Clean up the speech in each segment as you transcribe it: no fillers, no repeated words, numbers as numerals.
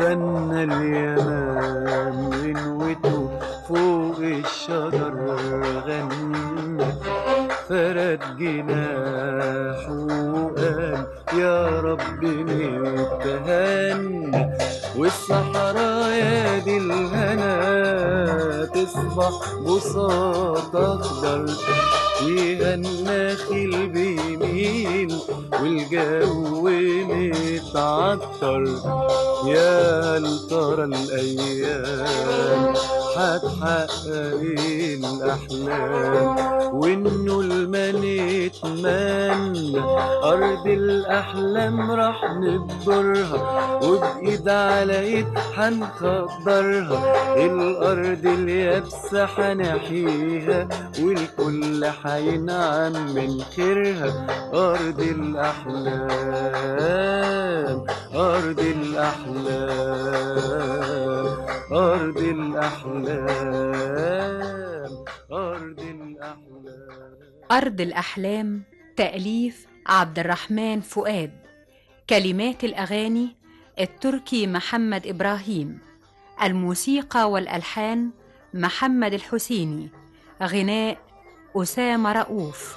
غنى اليمام غنوته فوق الشجر، غنى فرد جناحه وقال يا رب نتهنى، والصحراء يا دي الهنا تصبح بساط اخضر، فيها النخيل بيميل والجو متعطر. يا هل ترى الايام هتحقق الاحلام، وانه المن يتمنى ارض الاحلام راح نبدرها، وبايد على ايد هنخضرها، الارض اليابسه هنحييها والكل هينعم من خيرها. ارض الاحلام ارض الاحلام ارض الاحلام ارض الاحلام. أرض الأحلام، تأليف عبد الرحمن فؤاد، كلمات الأغاني التركي محمد إبراهيم، الموسيقى والألحان محمد الحسيني، غناء أسامة رؤوف.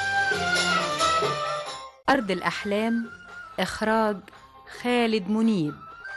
أرض الأحلام، إخراج خالد منيب.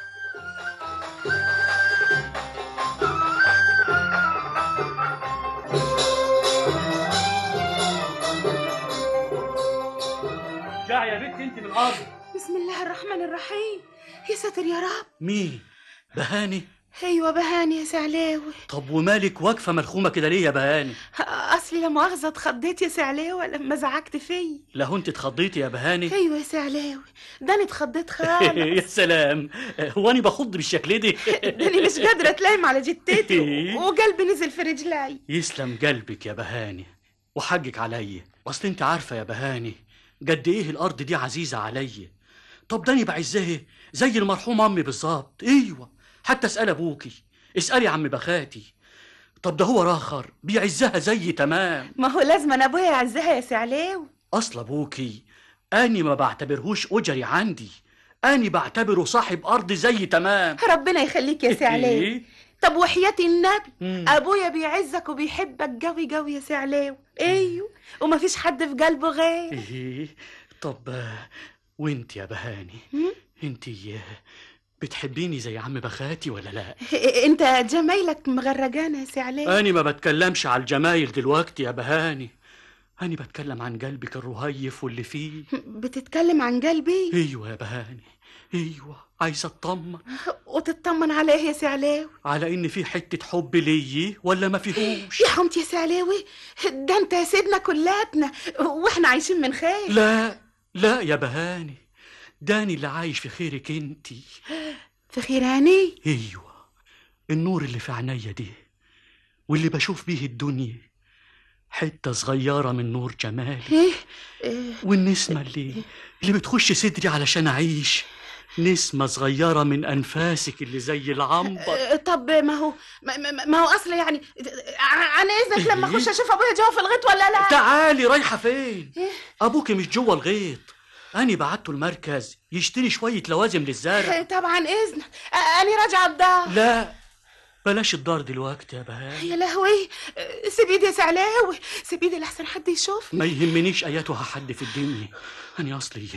ارجعي يا بنت انت من الارض. بسم الله الرحمن الرحيم. يا ساتر يا رب. مين؟ بهاني؟ ايوه بهاني يا سعلاوي. طب ومالك واقفه ملخومه كده ليه يا بهاني؟ اصلي لا مؤاخذه اتخضيت يا سعلاوي لما زعقت فيا. لا هو انت اتخضيتي يا بهاني؟ ايوه يا سعلاوي، ده انا اتخضيت خالص. يا سلام، هو انا بخض بالشكل دي؟ ده انا مش قادره اتلايم على جتتي وقلبي نزل في رجلي. يسلم قلبك يا بهاني وحقك عليا، اصل انت عارفه يا بهاني قد ايه الارض دي عزيزه عليا. طب ده انا بعزها زي المرحوم امي بالظبط. ايوه، حتى اسال ابوكي، اسالي عم بخاتي. طب ده هو راخر بيعزها زي تمام. ما هو لازم انا ابويا يعزها يا سعلاوي. اصل ابوكي اني ما بعتبرهوش اجري عندي، اني بعتبره صاحب ارض زي تمام. ربنا يخليك يا سعلاوي. طب وحياة النبي ابويا بيعزك وبيحبك قوي قوي يا سعلاوي. ايوه، ومفيش حد في قلبه غير. طب وانت يا بهاني، انت بتحبيني زي عم بخاتي ولا لا؟ انت جمايلك مغرجانه يا سعلاوي. أنا ما بتكلمش على الجمايل دلوقتي يا بهاني، أنا بتكلم عن قلبك الرهيف واللي فيه. بتتكلم عن قلبي؟ ايوه يا بهاني، ايوه، عايزه اطمن. وتطمن على ايه يا سعلاوي؟ على ان في حته حب ليي ولا ما فيهوش. يا حمتي يا سعلاوي، ده انت يا سيدنا كلاتنا واحنا عايشين من خير. لا لا يا بهاني، داني اللي عايش في خيرك انتي. في خيراني؟ ايوه، النور اللي في عينيا دي واللي بشوف بيه الدنيا حته صغيره من نور جمالك. والنسمه اللي بتخش صدري علشان اعيش نسمه صغيره من انفاسك اللي زي العنبر. طب ما هو اصل يعني انا اذنك لما اخش اشوف ابويا جوه في الغيط ولا لا؟ تعالي، رايحه فين؟ ابوكي مش جوه الغيط، أنا بعته المركز يشتري شوية لوازم للزرع. طبعا إذنك، أنا راجعة الدار. لا بلاش الدار دلوقتي يا بهاني. يا لهوي، سيب ايدي يا سعلاوي، سيب ايدي لحسن حد يشوف. ما يهمنيش أياتها حد في الدنيا، أنا أصلي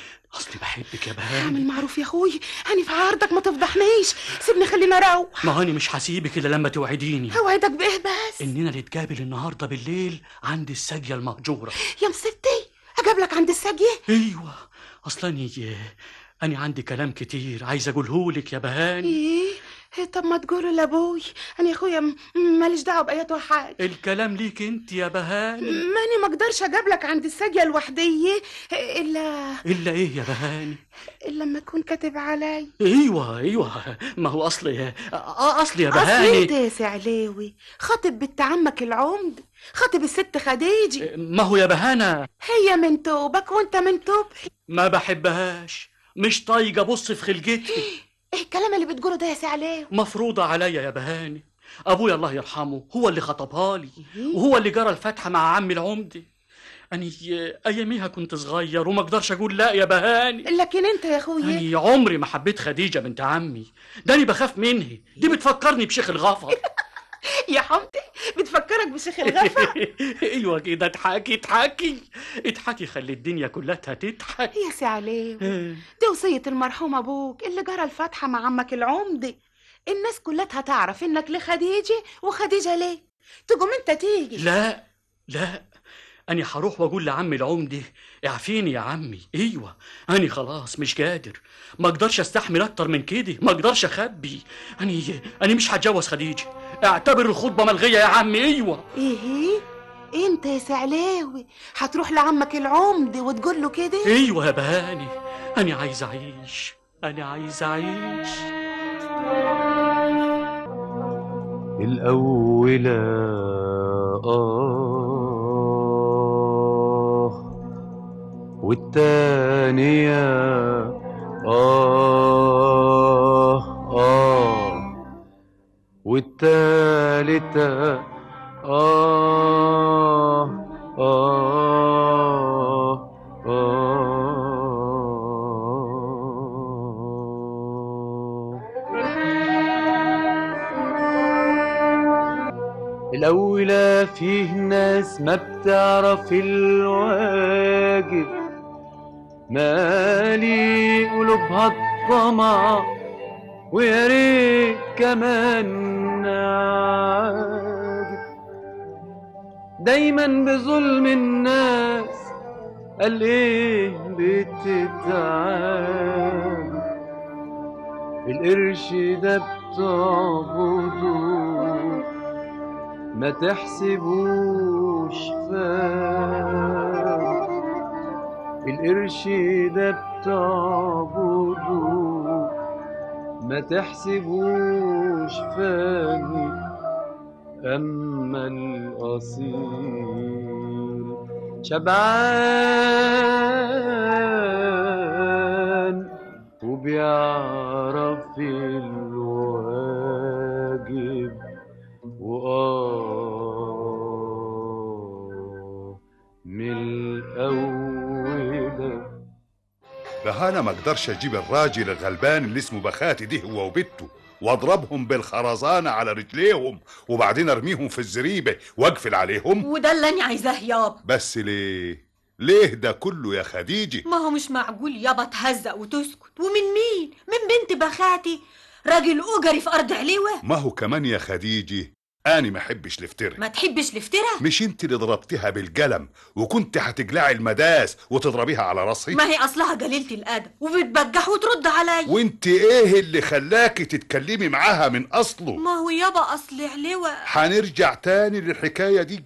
بحبك يا بهاني. اعمل معروف يا أخوي، أنا في عرضك ما تفضحنيش، سيبني خليني أروح. ما أنا مش هسيبك إلا لما توعديني. أوعدك بإيه بس؟ إننا نتقابل النهاردة بالليل عند الساقية المهجورة. يا مستي، أقابلك عند الساقية؟ أيوة، أصلا أنا عندي كلام كتير عايز أقولهولك يا بهاني. إيه؟ طب ما تقوله لأبوي، أنا يا أخويا ماليش دعوة بأيات حاجة. الكلام ليك أنت يا بهاني. ماني ما أقدرش أقابلك عند الساقية لوحدي إلا إيه يا بهاني؟ إلا لما تكون كاتب علي. أيوة، ما هو أصلي يا بهاني. أصل أنت يا سعلاوي خاطب بنت عمك العمد، خاطب الست خديجة. ما هو يا بهانة هي من توبك وأنت من توبي. ما بحبهاش، مش طايقة أبص في خلقتها. إيه الكلام اللي بتقوله ده يا سعلاوي؟ مفروضة عليا يا بهاني، أبويا الله يرحمه هو اللي خطبها لي وهو اللي جرى الفاتحة مع عمي العمدي. أني أياميها كنت صغير وما أقدرش أقول لا يا بهاني. لكن انت يا اخويا أني عمري ما حبيت خديجة بنت عمي، داني بخاف منها، دي بتفكرني بشيخ الغفر. يا حمدي بتفكرك بشيخ الغفا. ايوه كده، اضحكي خلي الدنيا كلها تضحك. يا سي عليوي، دي وصية المرحوم ابوك اللي جرى الفاتحة مع عمك العمدي. الناس كلها هتعرف انك لخديجة وخديجة ليه، تقوم انت تيجي. لا أنا هروح وأقول لعمي العمدي اعفيني يا عمي. أيوة أنا خلاص مش قادر، ما أقدرش أستحمل أكتر من كده، ما أقدرش أخبي. أنا مش هتجوز خديجة، اعتبر الخطبة ملغية يا عمي. أيوة. ايه انت يا سعلاوي هتروح لعمك العمدي وتقول له كده؟ أيوة يا بهاني، أنا عايز أعيش. الأولى والتانية والتالتة الأولى فيه ناس ما بتعرف الواجب، مالي قلوبها الطمع ويا ريت كمان عاجب، دايما بظلم الناس قال ايه بتتعب، القرش ده بتعبده ما تحسبوش فارق، القرش ده بتعبده ما تحسبوش فاني، أما الأصيل شبعان وبيعرف الواجب من الأولى. بهانا ما اقدرش اجيب الراجل الغلبان اللي اسمه بخاتي ده هو وبنته واضربهم بالخرزانه على رجليهم وبعدين ارميهم في الزريبه واقفل عليهم. وده اللي انا عايزاه يابا. بس ليه ده كله يا خديجه؟ ما هو مش معقول يابا تهزق وتسكت. ومن مين؟ من بنت بخاتي، راجل أجري في أرض علوة. ما هو كمان يا خديجه أنا ما أحبش الافتراء. ما تحبش الافتراء؟ مش انت اللي ضربتها بالقلم وكنت هتجلعي المداس وتضربيها على راسي؟ ما هي أصلها قليلة الأدب وبتبجح وترد عليا. وانت ايه اللي خلاكي تتكلمي معاها من أصله؟ ما هو يابا أصل علوة. هنرجع تاني للحكاية دي.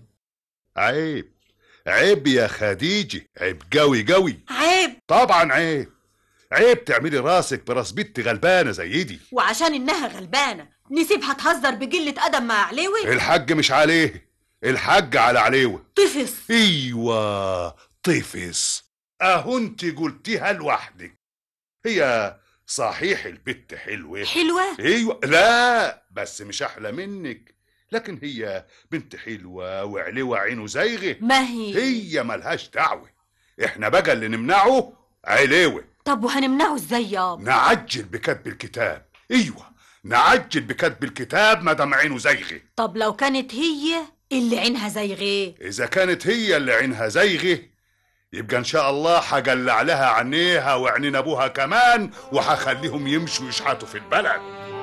عيب يا خديجة، عيب قوي. عيب طبعا عيب تعملي راسك براس بنت غلبانة زي دي. وعشان إنها غلبانة نسيبها تهزر بقلة أدب مع علوة؟ الحج مش عليه، الحج على علوة. طفس. ايوه طفس، اهو انت قلتيها لوحدك. هي صحيح البت حلوة. ايوه، لا بس مش احلى منك، لكن هي بنت حلوة وعلوة عينه زيغة. ما هي ملهاش دعوة، احنا بقى اللي نمنعه علوة. طب وهنمنعه ازاي يابا؟ نعجل بكتب الكتاب. ايوه نعجل بكتب الكتاب ما دام عينه زيغة. طب لو كانت هي اللي عينها زيغة؟ اذا كانت هي اللي عينها زيغة يبقى ان شاء الله هجلع لها عينيها وعينين ابوها كمان وهخليهم يمشوا يشحتوا في البلد.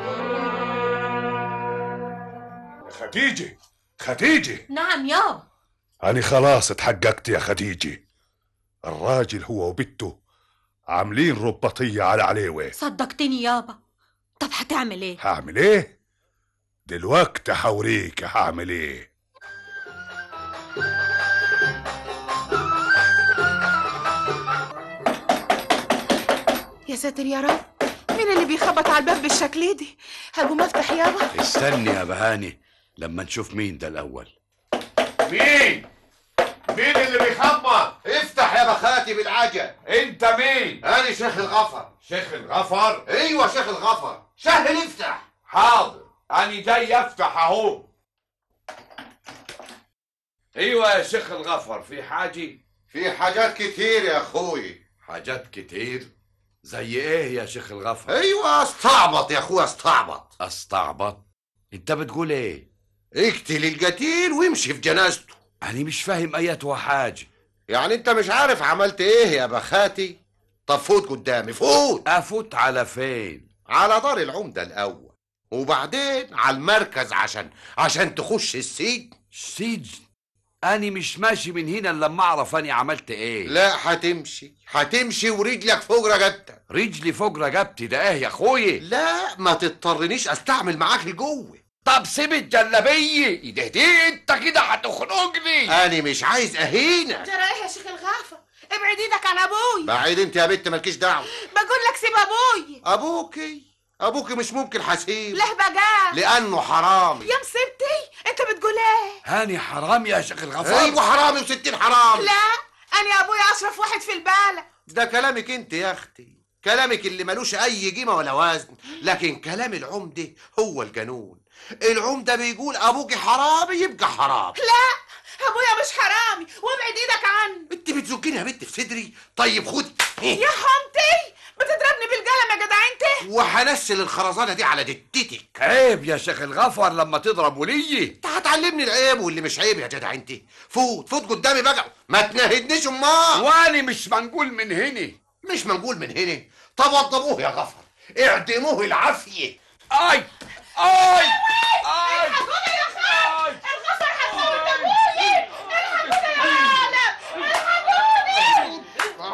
خديجة. نعم يابا. أنا خلاص اتحققت يا خديجة، الراجل هو وبنته عاملين رباطية على علوة. صدقتني يابا. طب هتعمل ايه؟ هعمل ايه؟ دلوقتي هوريك هعمل ايه. يا ساتر يا رب، مين اللي بيخبط على الباب بالشكل دي؟ هقوم افتح يابا. استني يا بهاني لما نشوف مين ده الاول. مين اللي بيخبط؟ افتح يا بخاتي بالعجل. انت مين؟ انا شيخ الغفر. شيخ الغفر؟ ايوه شيخ الغفر. سهل افتح. حاضر، انا جاي افتح اهو. ايوه يا شيخ الغفر، في حاجه؟ في حاجات كتير يا اخوي. حاجات كتير؟ زي ايه يا شيخ الغفر؟ ايوه استعبط يا اخويا، استعبط. استعبط؟ انت بتقول ايه؟ اقتل القتيل وامشي في جنازته. انا مش فاهم اياتها حاجه. يعني انت مش عارف عملت ايه يا بخاتي؟ طب فوت قدامي، فوت. افوت على فين؟ على دار العمدة الاول، وبعدين على المركز عشان تخش السجن. السجن؟ أنا مش ماشي من هنا إلا لما أعرف أنا عملت إيه. لا هتمشي ورجلك فوق رقبتك. رجلي فوق رقبتي ده إيه يا أخويا؟ لا ما تضطرنيش أستعمل معاك الجوه. طب سيب الجلابية، إيه دي أنت كده هتخنقني. أنا مش عايز أهينك. جرى إيه يا شيخ الغافر؟ ابعد إيدك عن أبوي. بعيد أنت يا بنت، مالكيش دعوة. بقول لك سيب أبوي. أبوكي مش ممكن حسيب. ليه بقى؟ لأنه حرامي. يا مصيبتي، أنت بتقول إيه؟ هاني حرامي يا شيخ الغفار؟ أيوة حرامي و60 حرام. لا، أنا أبويا أشرف واحد في البلد. ده كلامك أنت يا أختي، كلامك اللي ملوش أي قيمة ولا وزن، لكن كلام العمدة هو القانون. العمدة بيقول أبوكي حرامي يبقى حرام. لا، أبويا مش حرامي، وابعد إيدك عنه. أنت بتزكيني يا بنت في صدري. طيب خد. يا حمتي، بتضربني بالقلم يا جدع أنت. وهنسل الخرزانة دي على دتتك. عيب يا شيخ الغفر لما تضرب ولي. أنت هتعلمني العيب واللي مش عيب يا جدع أنت. فوت قدامي بقى، ما تنهدنيش أمال. وأنا مش منقول من هنا. مش منقول من هنا؟ طب وضبوه يا غفر، اعدموه العافية. أي الحقوني يا خال، الغفر هتموت أبوي. الحقوني يا عالم، الحقوني.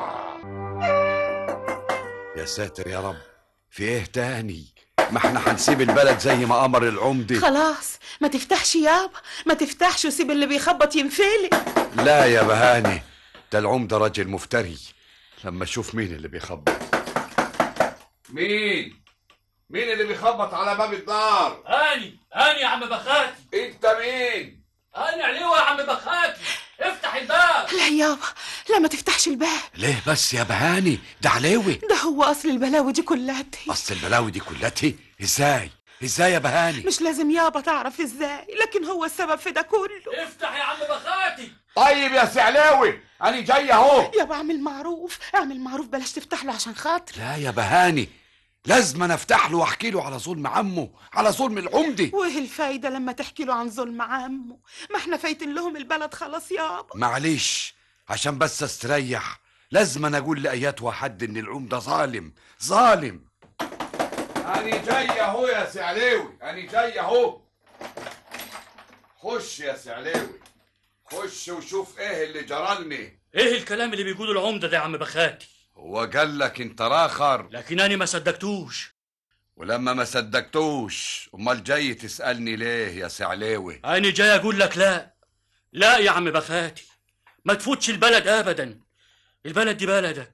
يا ساتر يا رب، في إيه تاني؟ ما احنا هنسيب البلد زي ما أمر العمدة. خلاص ما تفتحش يابا، ما تفتحش وسيب اللي بيخبط ينفلق. لا يا بهاني، ده العمدة راجل مفتري. لما اشوف مين اللي بيخبط. مين اللي بيخبط على باب الدار؟ أني يا عم بخاتي. انت مين؟ أني عليوة يا عم بخاتي، افتح الباب. لا يابا، لا ما تفتحش الباب. ليه بس يا بهاني؟ ده عليوي. ده هو أصل البلاوي دي كلها. أصل البلاوي دي كلها؟ ازاي يا بهاني؟ مش لازم يابا تعرف ازاي، لكن هو السبب في ده كله. افتح يا عم بخاتي. طيب يا سعلاوي انا جاي اهو. يابا اعمل معروف، بلاش تفتح له عشان خاطر. لا يا بهاني، لازم أنا افتح له واحكي له على ظلم عمه، على ظلم العمدة. وايه الفايدة لما تحكي له عن ظلم عمه؟ ما احنا فايتين لهم البلد خلاص يابا. معلش، عشان بس استريح لازم أنا اقول لاياتها حد ان العمدة ظالم. أنا جاي أهو يا سعلاوي، أنا جاي أهو. خش يا سعلاوي، خش وشوف إيه اللي جرالني. إيه الكلام اللي بيقوله العمدة ده يا عم بخاتي؟ هو قال لك انت راخر، لكن أنا ما صدقتوش. ولما ما صدقتوش امال جاي تسألني ليه يا سعلاوي؟ أنا جاي أقول لك لا يا عم بخاتي، ما تفوتش البلد أبدا. البلد دي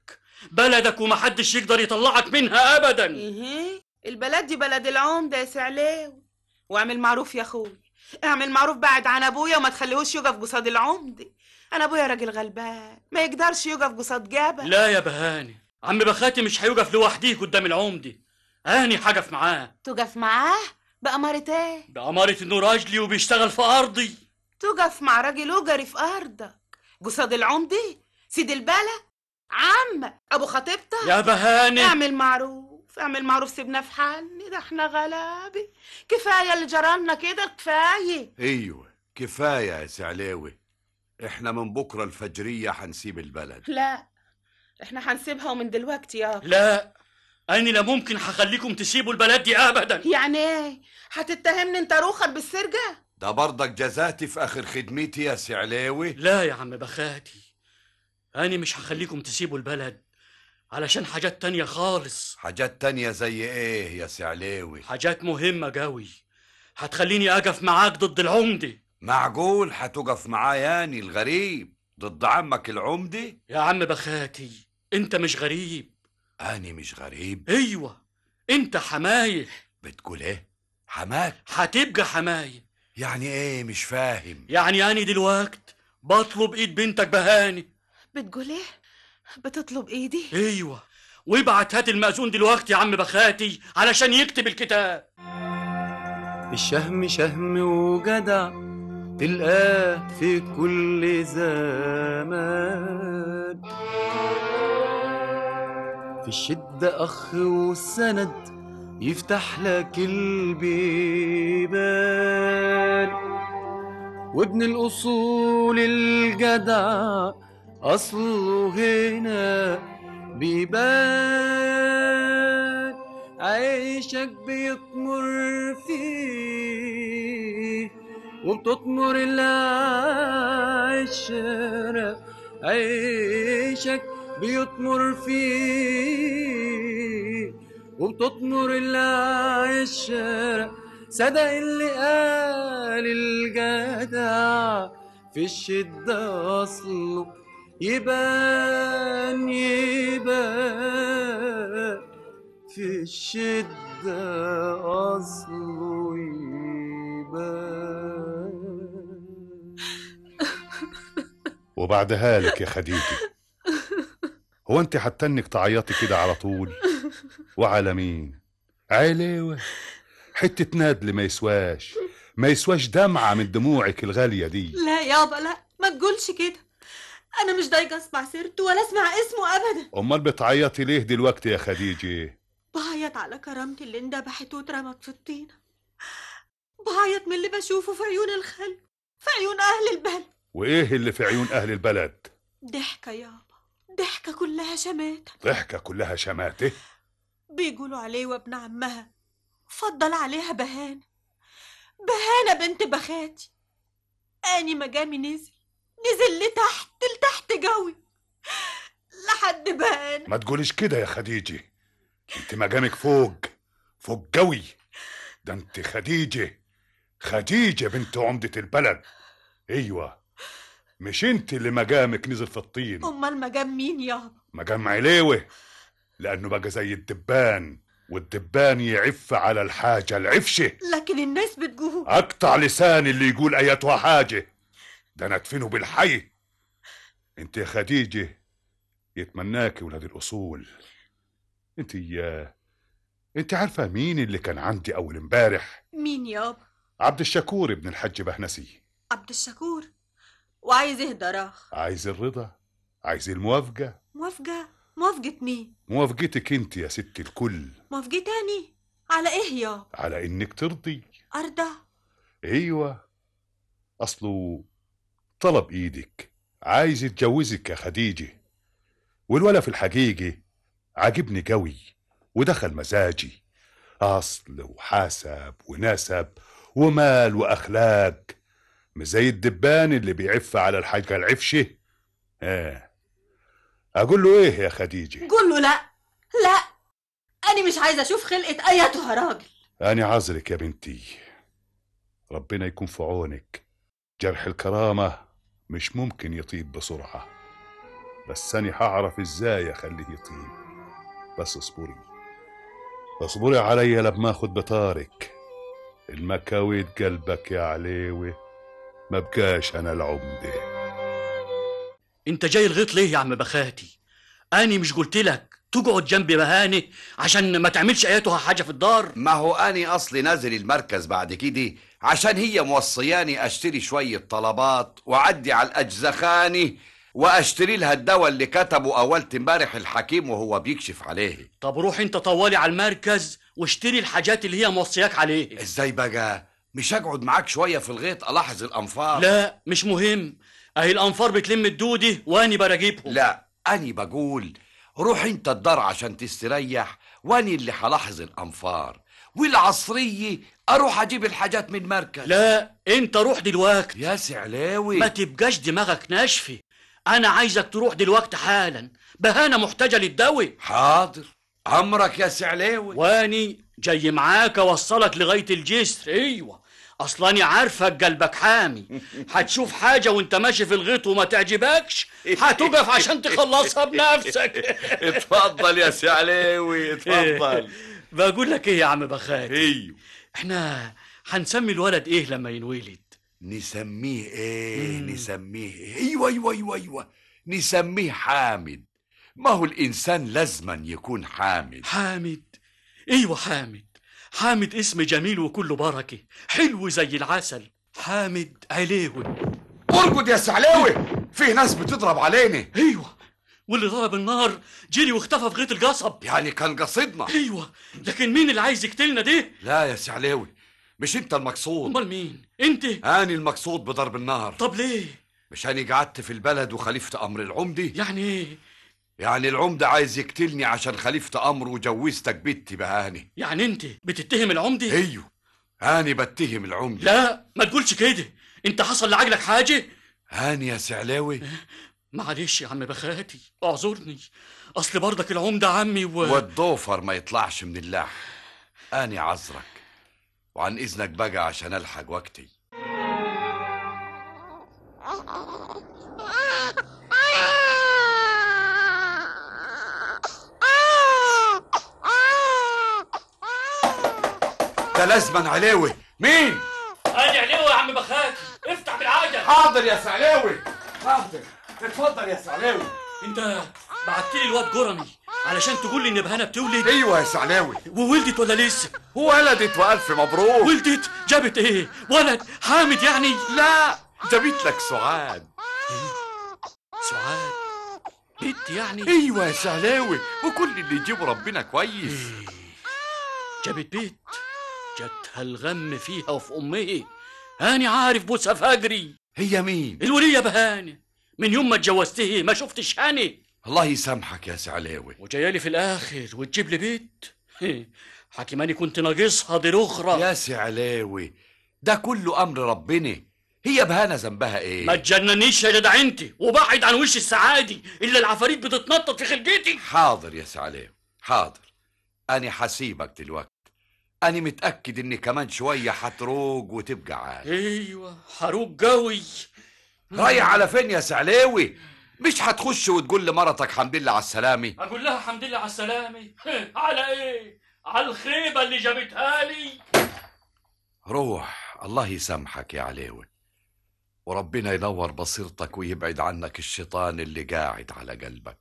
بلدك ومحدش يقدر يطلعك منها أبدا. ايه، البلد دي بلد العمدة يا سعلاوي. واعمل معروف يا اخوي، اعمل معروف، بعد عن ابويا وما تخليهوش يقف قصاد العمدة. انا ابويا راجل غلبان ما يقدرش يقف قصاد جبل. لا يا بهاني، عم بخاتي مش هيقف لوحديه قدام العمدة. أني هقف معاه. تقف معاه بأمارة ايه؟ بأمارة انه راجلي وبيشتغل في أرضي. تقف مع راجل أجري في أرضك قصاد العمدة سيد البلد عمك أبو خطيبتك؟ يا بهاني اعمل معروف، سيبنا في حالنا، ده احنا غلابة. كفاية اللي جرالنا كده، كفاية. ايوه كفاية يا سعلاوي، احنا من بكرة الفجرية هنسيب البلد. لا، احنا هنسيبها ومن دلوقتي يابا. لا، أنا لا ممكن هخليكم تسيبوا البلد دي أبدا. يعني ايه؟ هتتهمني انت روخر بالسرقة؟ ده برضك جزاتي في آخر خدمتي يا سعلاوي. لا يا عم بخاتي، أنا مش هخليكم تسيبوا البلد علشان حاجات تانية خالص. حاجات تانية زي ايه يا سعلاوي؟ حاجات مهمة قوي هتخليني أقف معاك ضد العمدة. معقول هتقف معاياني الغريب ضد عمك العمدة؟ يا عم بخاتي، انت مش غريب. أنا مش غريب؟ ايوه، انت حماية. بتقول ايه؟ حماك؟ هتبقى حماية. يعني ايه؟ مش فاهم. يعني أنا دلوقت بطلب ايد بنتك بهاني. بتقول ايه؟ بتطلب ايدي؟ ايوه، وابعت هات المأذون دلوقتي يا عم بخاتي علشان يكتب الكتاب. الشهم شهم وجدع تلقاه في كل زمان. في الشدة أخ وسند يفتح لك البيبان، وابن الأصول الجدع أصله هنا بيبان. عيشك بيطمر فيه وبتطمر العشرة، عيشك بيطمر فيه وبتطمر العشرة. صدق اللي قال الجدع في الشدة أصله يبان يبان، في الشدة أصله يبان. وبعدها لك يا خديجة، هو انت حتى انك تعيطي كده على طول؟ وعلى مين؟ عليوة، حتة نادل ما يسواش دمعة من دموعك الغالية دي. لا يابا لا، ما تقولش كده، انا مش ضايقه اسمع سيرته ولا اسمع اسمه ابدا. امال بتعيطي ليه دلوقتي يا خديجة؟ بعيط على كرامتي اللي اندبحت واترمت في الطينه، بعيط من اللي بشوفه في عيون الخلق، في عيون اهل البلد. وايه اللي في عيون اهل البلد؟ ضحكه يابا، ضحكه كلها شماته. ضحكة كلها شماتة؟ بيقولوا عليه وابن عمها فضل عليها بهانة، بهانة بنت بخاتي. اني مجامي نزل لتحت قوي لحد بهانة. ما تقوليش كده يا خديجة، انت مجامك فوق قوي. ده انت خديجة بنت عمدة البلد. ايوه، مش انت اللي مجامك نزل في الطين. امال مجام مين يابا؟ مجام عليوة، لانه بقى زي الدبان، والدبان يعف على الحاجة العفشة. لكن الناس بتقول. اقطع لسان اللي يقول ايتها حاجة، ده انا ادفنه بالحي. انت يا خديجة يتمناكي ولاد الاصول. انت عارفة مين اللي كان عندي اول امبارح؟ مين يابا؟ عبد الشكور ابن الحج بهنسي. عبد الشكور؟ وعايز ايه دراخ؟ عايز الرضا، عايز الموافقة. موافقة مين؟ موافقتك انت يا ست الكل. موافقتاني على ايه يابا؟ على انك ترضي. ارضى؟ ايوه، اصله طلب ايدك، عايز يتجوزك يا خديجة، والولا في الحقيقة عاجبني قوي ودخل مزاجي، اصل وحسب ونسب ومال واخلاق، مش زي الدبان اللي بيعف على الحاجة العفشة. اقول له ايه يا خديجة؟ قول له لا، انا مش عايزه اشوف خلقة ايتها راجل. انا عذرك يا بنتي، ربنا يكون في عونك. جرح الكرامة مش ممكن يطيب بسرعة، بس أنا هعرف إزاي أخليه يطيب. بس اصبري عليا لما أخد بطارك. المكاويد قلبك يا عليوي، ما بقاش أنا العمدة. انت جاي الغيط ليه يا عم بخاتي؟ أني مش قلت لك تقعد جنب بهاني عشان ما تعملش اياتها حاجة في الدار؟ ما هو أني أصلي نازل المركز بعد كده عشان هي موصياني أشتري شوية طلبات وأعدي على الأجزخاني وأشتري لها الدواء اللي كتبه أولت امبارح الحكيم وهو بيكشف عليه. طب روح انت طوالي على المركز واشتري الحاجات اللي هي موصياك عليه. ازاي بقى؟ مش هقعد معاك شوية في الغيط ألاحظ الأنفار؟ لا مش مهم، اهي الأنفار بتلم الدودي وأني براجيبهم. لا أني بقول روح انت الدار عشان تستريح، واني اللي هلاحظ الأنفار، والعصرية اروح اجيب الحاجات من المركز. لا انت روح دلوقتي يا سعلاوي. ما تبقاش دماغك ناشفه، انا عايزك تروح دلوقتي حالا، بهانة محتاجة للدواء. حاضر امرك يا سعلاوي. واني جاي معاك اوصلك لغاية الجسر. ايوه اصلاني عارفك قلبك حامي، هتشوف حاجة وانت ماشي في الغيط وما تعجبكش هتقف عشان تخلصها بنفسك. اتفضل يا سعلاوي اتفضل. بقول لك ايه يا عم بخاتي؟ ايوه احنا هنسمي الولد ايه لما ينولد؟ نسميه ايه؟ نسميه ايه؟ ايوه نسميه حامد. ما هو الانسان لازما يكون حامد. حامد؟ ايوه حامد اسم جميل وكله بركة، حلو زي العسل. حامد عليوي. ارقد يا سعلاوي، في ناس بتضرب علينا. ايوه، واللي ضرب النار جري واختفى في غيط القصب. يعني كان قصدنا. ايوه، لكن مين اللي عايز يقتلنا ده؟ لا يا سعلاوي، مش انت المقصود. امال مين؟ انت؟ اني المقصود بضرب النار. طب ليه؟ مش اني قعدت في البلد وخليفة امر العمدة؟ يعني ايه؟ يعني العمدة عايز يقتلني عشان خليفة امره وجوزتك بنتي بهاني. يعني انت بتتهم العمدة؟ ايوه، اني بتهم العمدة. لا، ما تقولش كده. انت حصل لعجلك حاجة؟ هاني يا سعلاوي. معلش يا عم بخاتي، اعذرني، اصل برضك العمدة عمي والضوفر ما يطلعش من اللحم. اني عذرك، وعن اذنك بقى عشان الحق وقتي. ده لازما عليوي. مين؟ ادي عليوي يا عم بخاتي، افتح بالعجل. حاضر يا سعلاوي، حاضر. اتفضل يا سعلاوي. انت بعت لي الواد جرمي علشان تقول لي ان بهانه بتولد؟ ايوه يا سعلاوي. وولدت ولا لسه؟ ولدت والف مبروك. ولدت؟ جابت ايه؟ ولد حامد يعني؟ لا، جابت لك سعاد. سعاد بنت يعني؟ ايوه يا سعلاوي، وكل اللي يجيبه ربنا كويس. جابت بيت جاتها الغم فيها وفي امها. هاني عارف بوسها فجري. هي مين؟ الولية بهاني. من يوم ما اتجوزتها ما شفتش هاني. الله يسامحك يا سعلاوي. وجايالي في الاخر وتجيب لي بيت؟ حكيماني كنت ناقصها دي الاخرى. يا سعلاوي، ده كله امر ربنا. هي بهانة ذنبها ايه؟ ما تجننيش يا جدع انت، وبعد عن وش السعادي الا العفاريت بتتنطط في خلقتي. حاضر يا سعلاوي، حاضر. أنا حسيبك دلوقتي. أنا متأكد إن كمان شوية هتروج وتبقى عال. ايوه، حروق قوي. رايح على فين يا سعلاوي؟ مش هتخش وتقول لمرتك حمد لله على السلامة؟ اقول لها حمد لله على السلامة؟ على ايه؟ على الخيبة اللي جابتها لي. روح، الله يسامحك يا عليوي، وربنا ينور بصيرتك ويبعد عنك الشيطان اللي قاعد على قلبك.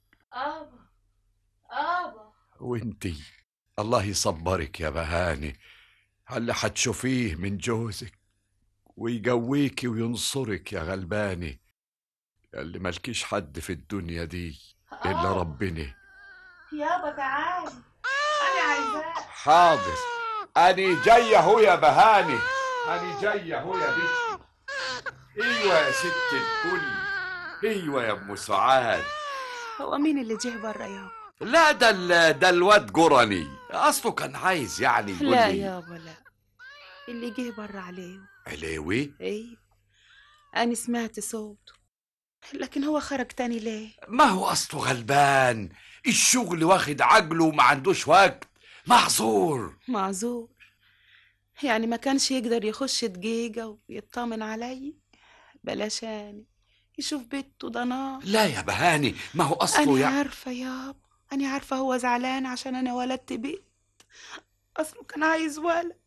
أبا وانتي الله يصبرك يا بهاني على اللي هتشوفيه من جوزك، ويقويكي وينصرك يا غلباني، اللي ملكيش حد في الدنيا دي إلا ربنا. يابا تعالي، أنا عايزاك. حاضر، أنا جاي أهو يا بهاني، أنا جاي أهو يا بنتي. أيوة يا ست الكل، أيوة يا أم سعاد. هو مين اللي جه بره يابا؟ لا، ده الواد جرني، أصله كان عايز يعني يقول لا لي. يابا لا، اللي جه بره عليه. عليوي؟ ايه، أنا سمعت صوته، لكن هو خرج تاني ليه؟ ما هو أصله غلبان، الشغل واخد عجله وما عندوش وقت، معذور. معذور؟ يعني ما كانش يقدر يخش دقيقة ويطمن علي؟ بلاشاني يشوف بنته ده نار. لا يا بهاني، ما هو أصله أنا عارفة يابا، أنا عارفة هو زعلان عشان أنا ولدت بنت، أصله كان عايز ولد،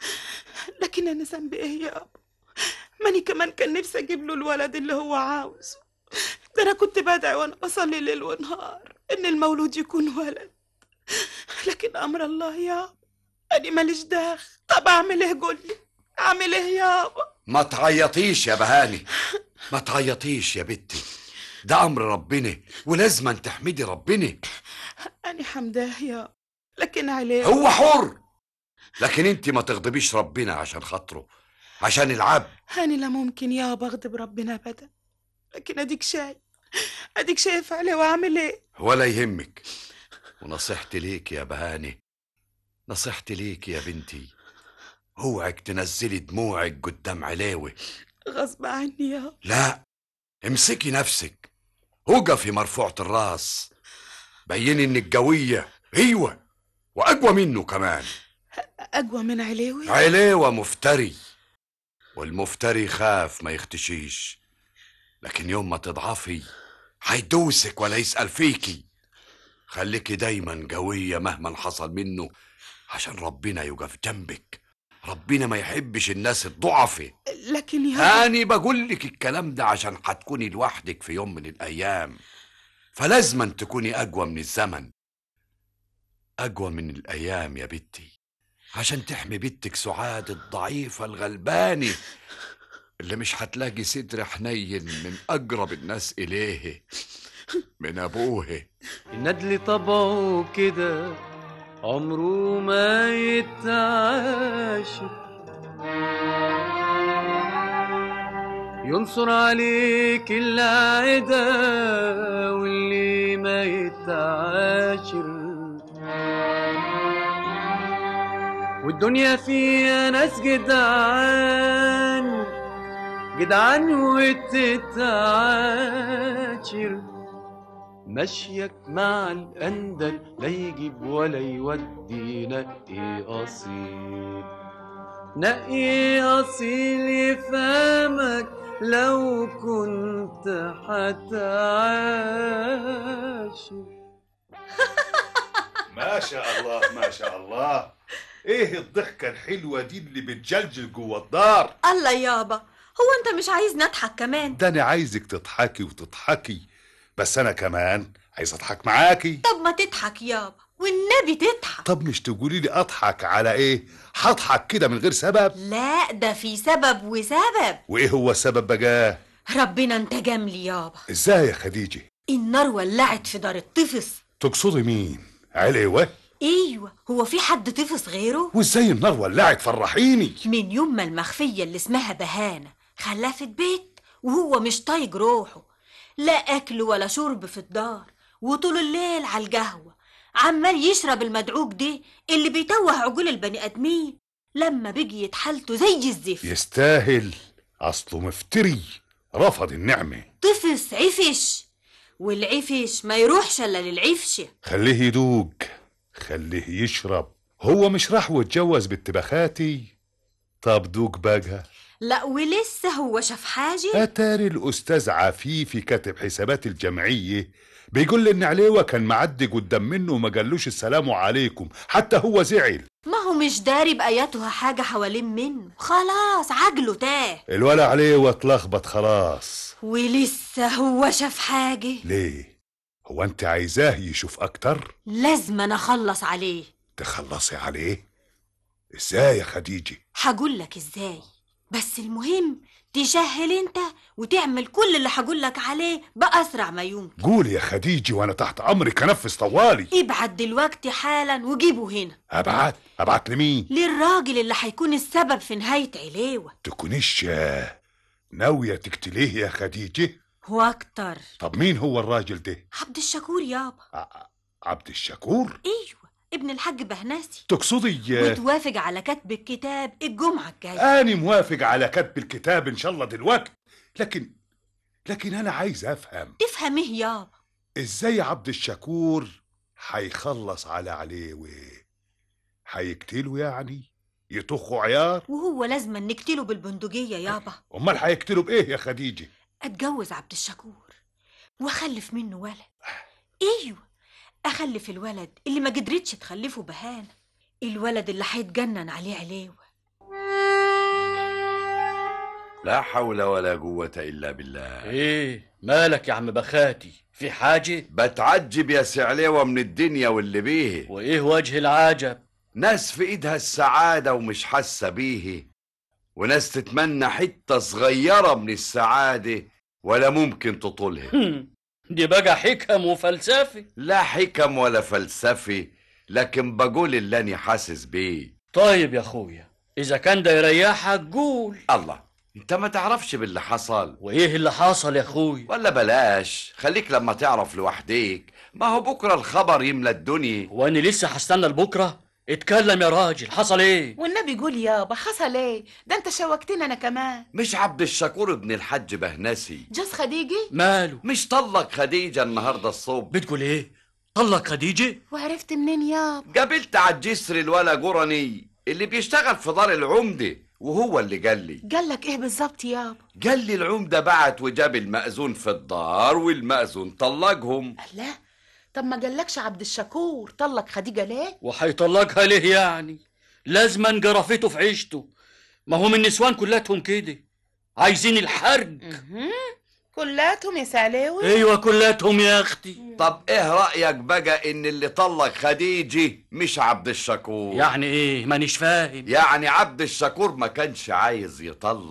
لكن أنا ذنبي إيه يابا؟ ماني كمان كان نفسي أجيب له الولد اللي هو عاوزه، ده أنا كنت بدعي وأنا بصلي ليل ونهار إن المولود يكون ولد، لكن أمر الله يابا، أنا ماليش داخل. طب أعمل إيه؟ قولي أعمل إيه يابا؟ ما تعيطيش يا بهاني، ما تعيطيش يا بنتي، ده أمر ربنا ولازم تحمدي ربنا. أنا حمداه يابا، لكن عليه هو حر، لكن انت ما تغضبيش ربنا عشان خاطره، عشان العبد. أنا لا ممكن يابا أغضب ربنا أبدا، لكن أديك شايف عليه وأعمل إيه؟ ولا يهمك. ونصيحتي ليك يا بهاني، نصيحتي ليك يا بنتي، اوعك تنزلي دموعك قدام علاوي. غصب عني يابا. لا، امسكي نفسك، وقفي مرفوعة الراس، بيني انك قوية. ايوه، واقوى منه كمان. أقوى من عليوي؟ عليوة مفتري، والمفتري خاف ما يختشيش، لكن يوم ما تضعفي هيدوسك ولا يسأل فيكي. خليكي دايما قوية مهما حصل منه، عشان ربنا يقف جنبك. ربنا ما يحبش الناس الضعفة. لكن يا أنا بقول لك الكلام ده عشان هتكوني لوحدك في يوم من الأيام، فلازما تكوني أقوى من الزمن، أقوى من الأيام يا بنتي، عشان تحمي بنتك سعاد الضعيفة الغلبانة اللي مش هتلاقي صدر حنين من أقرب الناس إليه من أبوه. الندل طبعه كده عمره ما يتعاشر، ينصر عليك العدا واللي ما يتعاشر، والدنيا فيها ناس جدعان جدعان وتتعاشر، مشيك مع الأندل لا يجيب ولا يودي، نقي أصيل نقي أصيل يفهمك لو كنت حتعاشر. ما شاء الله ما شاء الله، ايه الضحكة الحلوة دي اللي بتجلجل جوه الدار؟ الله يابا، هو انت مش عايز نضحك كمان؟ ده انا عايزك تضحكي وتضحكي، بس انا كمان عايز اضحك معاكي. طب ما تضحك يابا والنبي تضحك. طب مش تقولي لي اضحك على ايه؟ هضحك كده من غير سبب؟ لا ده في سبب وسبب. وايه هو السبب بقى؟ ربنا انت جاملي يابا. ازاي يا خديجة؟ النار ولعت في دار الطفس. تقصدي مين؟ علوة؟ ايوه، هو في حد طفس غيره؟ وازاي النار ولعت؟ فرحيني. من يوم ما المخفية اللي اسمها بهانة خلفت بيت وهو مش طايق روحه، لا اكل ولا شرب في الدار، وطول الليل على القهوة عمال يشرب المدعوك ده اللي بيتوه عقول البني ادمين، لما بيجي حالته زي الزفت. يستاهل، اصله مفتري، رفض النعمة. طفس عفش، والعفش ما يروحش الا للعفشه. خليه يدوق، خليه يشرب، هو مش راح واتجوز بنت بخاتي؟ طب دوق بقى. لا ولسه هو شاف حاجه؟ اتاري الاستاذ عفيفي كاتب حسابات الجمعيه بيقول لي ان عليوه كان معدي قدام منه وما قالوش السلام عليكم، حتى هو زعل. ما هو مش داري باياتها حاجه حوالين منه، خلاص عجله تاه. الولا عليوه اتلخبط خلاص. ولسه هو شاف حاجه؟ ليه؟ هو انت عايزاه يشوف اكتر؟ لازم انا اخلص عليه. تخلصي عليه ازاي يا خديجه؟ هقول لك ازاي، بس المهم تسهل انت وتعمل كل اللي هقول لك عليه باسرع ما يمكن. قولي يا خديجه وانا تحت امرك، انفذ طوالي. ابعت دلوقتي حالا وجيبه هنا. ابعت لمين؟ للراجل اللي هيكون السبب في نهايه عليوه. تكونيش ناويه تقتليه يا خديجه؟ واكتر. طب مين هو الراجل ده؟ عبد الشكور يابا. عبد الشكور؟ ايوه، ابن الحاج بهناسي. تقصدي وتوافق على كتب الكتاب الجمعه الجايه؟ أنا موافق على كتب الكتاب إن شاء الله دلوقتي، لكن أنا عايز أفهم. تفهم إيه يابا؟ إزاي عبد الشكور هيخلص على عليوة؟ هيقتله يعني؟ يطخوا عيار؟ وهو لازم نقتله بالبندقية يابا. أمال هيقتله بإيه يا خديجة؟ أتجوز عبد الشكور وأخلف منه ولد. أيوه، أخلف الولد اللي ما قدرتش تخلفه بهانة، الولد اللي هيتجنن عليه عليوة. لا حول ولا قوة إلا بالله. ايه مالك يا عم بخاتي، في حاجة؟ بتعجب يا سعليوة من الدنيا واللي بيه. وايه وجه العجب؟ ناس في ايدها السعادة ومش حاسة بيه، وناس تتمنى حتة صغيرة من السعادة ولا ممكن تطولها. دي بقى حكم وفلسفة. لا حكم ولا فلسفة، لكن بقول اللي أنا حاسس بيه. طيب يا اخويا، اذا كان ده يريحك قول. الله، انت ما تعرفش باللي حصل. وايه اللي حصل يا اخويا؟ ولا بلاش، خليك لما تعرف لوحديك، ما هو بكرة الخبر يملى الدنيا. وانا لسه هستنى لبكرة؟ اتكلم يا راجل، حصل ايه؟ والنبي قول يابا حصل ايه؟ ده انت شوقتني انا كمان. مش عبد الشكور ابن الحاج بهناسي جوز خديجة؟ ماله؟ مش طلق خديجة النهاردة الصبح؟ بتقول ايه؟ طلق خديجة؟ وعرفت منين يابا؟ قابلت على الجسر الولا جرني اللي بيشتغل في دار العمدة، وهو اللي قال لي. قال لك ايه بالظبط يابا؟ قال لي العمدة بعت وجاب المأذون في الدار والمأذون طلقهم. الله، طب ما قالكش عبد الشكور طلق خديجة ليه؟ وهيطلقها ليه يعني؟ لازما جرفته في عيشته، ما هم النسوان كلاتهم كده عايزين الحرج. كلاتهم يا سعلاوي؟ ايوه كلاتهم يا اختي. طب ايه رأيك بقى ان اللي طلق خديجة مش عبد الشكور؟ يعني ايه؟ مانيش فاهم. يعني عبد الشكور ما كانش عايز يطلق،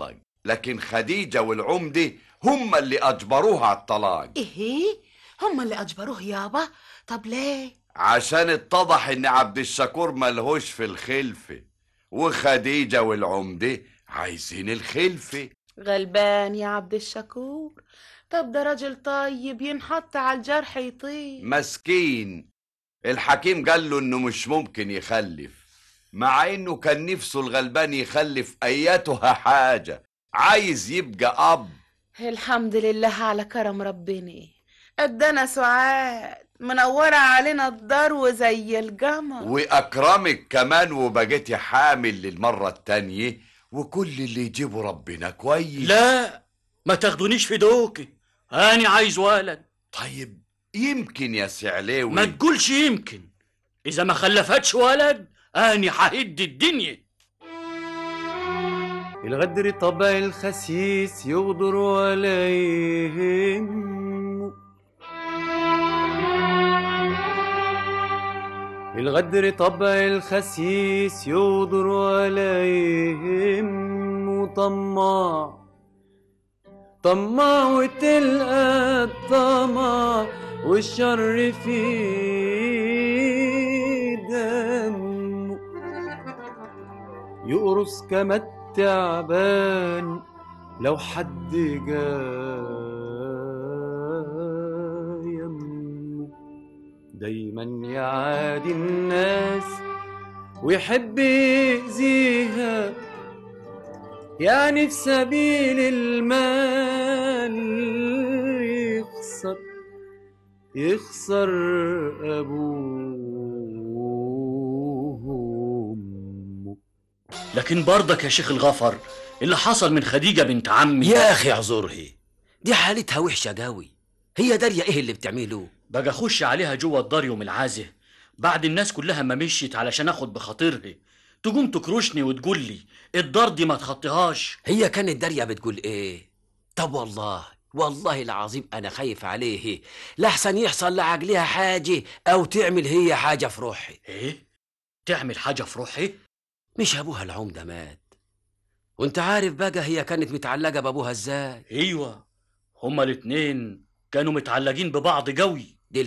لكن خديجة والعمدة هم اللي أجبروها على الطلاق. ايه هم اللي اجبروه يابا؟ طب ليه؟ عشان اتضح ان عبد الشكور ملهوش في الخلفة، وخديجة والعمدة عايزين الخلفة. غلبان يا عبد الشكور. طب ده راجل طيب ينحط على الجرح يطيب. مسكين، الحكيم قال له انه مش ممكن يخلف، مع انه كان نفسه الغلبان يخلف اياتها حاجة، عايز يبقى اب. الحمد لله على كرم ربنا، ادانا سعاد منورة علينا الدار وزي القمر، واكرمك كمان وبقيتي حامل للمرة التانية، وكل اللي يجيبه ربنا كويس. لا ما تاخدونيش في دوكي، أنا عايز ولد. طيب يمكن يا سعليوي. ما تقولش يمكن، إذا ما خلفتش ولد أنا ههد الدنيا. الغدر طبع الخسيس يغدر ولا يهم، الغدر طبع الخسيس يغدر ولا يهم، طماع طماع وتلقى الطمع والشر في دمه، يقرص كما التعبان لو حد جا يمه، دايما يعادي الناس ويحب يأذيها، يعني في سبيل المال يخسر أبوه وأمه. لكن برضك يا شيخ الغفر اللي حصل من خديجة بنت عمي. يا أخي اعذرها، دي حالتها وحشة قوي، هي دارية إيه اللي بتعمله؟ بقى أخش عليها جوه الدار يوم العازة بعد الناس كلها ما مشيت علشان أخد بخاطرها، تقوم تكرشني وتقول لي الدار دي ما تخطيهاش. هي كانت دارية بتقول إيه؟ طب والله العظيم أنا خايف عليه، لحسن يحصل لعقلها حاجة أو تعمل هي حاجة في روحي. إيه؟ تعمل حاجة في روحي؟ مش أبوها العمدة مات، وانت عارف بقى هي كانت متعلقة بأبوها إزاي؟ أيوة، هما الاتنين كانوا متعلقين ببعض قوي. دي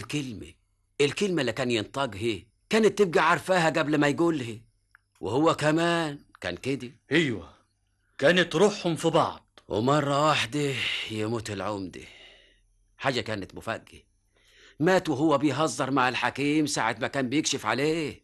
الكلمة اللي كان ينطقها كانت تبقى عارفاها قبل ما يقولها، وهو كمان كان كده. أيوة، كانت روحهم في بعض، ومرة واحدة يموت العمدة. حاجة كانت مفاجئة، مات وهو بيهزر مع الحكيم ساعة ما كان بيكشف عليه.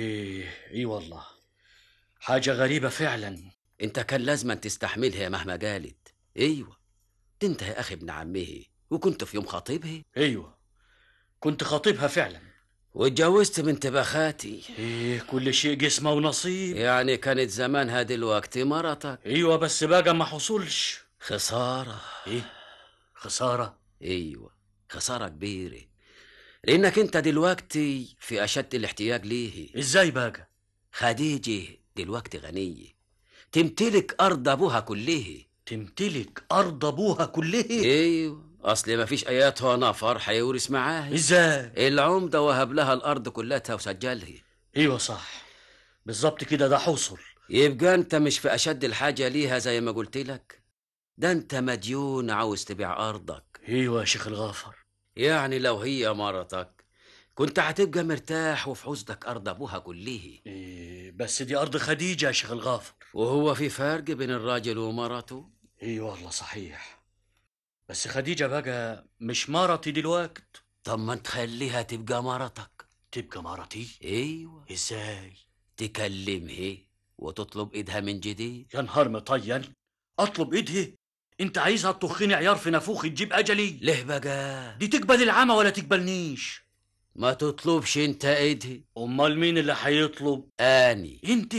إيه والله، حاجة غريبة فعلا. انت كان لازم تستحملها يا مهما قالت. ايوه، انت يا اخي ابن عمه، وكنت في يوم خطيبها. ايوه كنت خطيبها فعلا، واتجوزت بنت بخاتي. ايه كل شيء جسمه ونصيب. يعني كانت زمانها دلوقتي مرتك. ايوه بس بقى ما حصلش. خسارة. ايه خسارة؟ ايوه خسارة كبيرة، لانك انت دلوقتي في اشد الاحتياج ليه. ازاي بقى؟ خديجة دلوقتي غنية، تمتلك ارض ابوها كلها. تمتلك ارض ابوها كلها؟ ايوه، اصل ما فيش اياتها نفر هيورث معاها. ازاي؟ العمدة وهب لها الارض كلها وسجلها. ايوه صح بالظبط كده، ده حصل. يبقى انت مش في اشد الحاجة ليها زي ما قلت لك، ده انت مديون عاوز تبيع ارضك. ايوه يا شيخ الغافر، يعني لو هي مرتك كنت هتبقى مرتاح وفي حوزتك ارض ابوها كلها. إيه بس دي ارض خديجة يا شيخ الغافر. وهو في فرق بين الراجل ومرته؟ ايه والله صحيح، بس خديجة بقى مش مرتي دلوقت. طب ما تخليها تبقى مرتك. تبقى مرتي؟ ايوه. ازاي؟ تكلمها وتطلب ايدها من جديد. يا نهار مطين، اطلب ايدها؟ انت عايزها تطخني عيار في نافوخي تجيب اجلي؟ ليه بقى؟ دي تقبل العمى ولا تقبلنيش؟ ما تطلبش انت ايدها. امال مين اللي هيطلب؟ اني.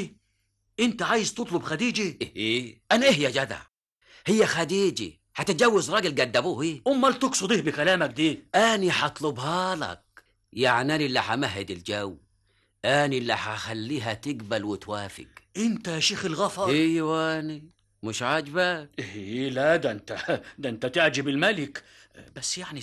انت عايز تطلب خديجة؟ ايه انا ايه يا جدع؟ هي خديجة هتتجوز راجل قد ابوه ايه؟ امال تقصد ايه بكلامك دي؟ اني هطلبها لك، يعني انا اللي همهد الجو، اني اللي هخليها تقبل وتوافق. انت يا شيخ الغفر؟ ايوه اني. مش عاجبك؟ ايه لا، ده انت تعجب الملك، بس يعني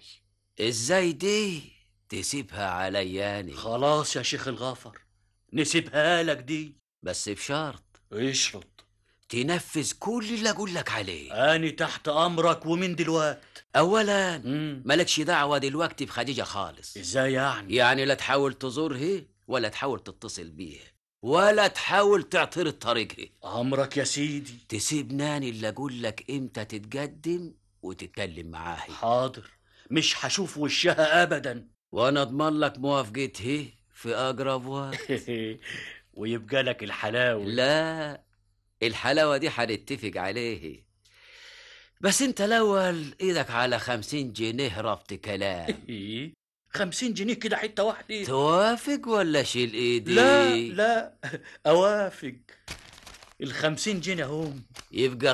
ازاي دي تسيبها عليا أنا؟ خلاص يا شيخ الغفر نسيبها لك دي، بس بشرط. اشرط. تنفذ كل اللي اقول لك عليه. أنا تحت أمرك ومن دلوقت. أولا مالكش دعوة دلوقتي بخديجة خالص. إزاي يعني؟ يعني لا تحاول تزورها ولا تحاول تتصل بيها ولا تحاول تعترض طريقها. أمرك يا سيدي. تسيب ناني اللي أقول لك إمتى تتقدم وتتكلم معاها. حاضر، مش هشوف وشها أبدا. وأنا أضمن لك موافقتها في أقرب وقت. ويبقى لك الحلاوة. لا، الحلاوة دي هنتفق عليه، بس انت الأول ايدك على 50 جنيه ربط كلام. 50 جنيه كده حتة واحدة. توافق ولا شيل ايدي؟ لا اوافق. 50 جنيه هم. يبقى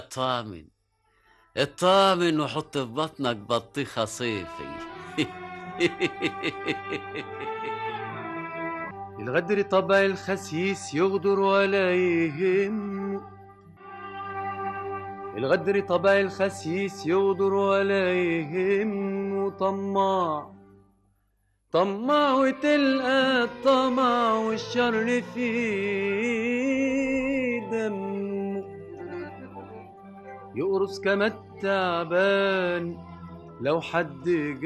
الطامن وحط في بطنك بطيخة صيفي. الغدر طبع الخسيس يغدر ولا يهم، الغدر طبع الخسيس يغدر ولا يهم، طماع وتلقى الطمع والشر في دمه، يقرص كما التعبان لو حد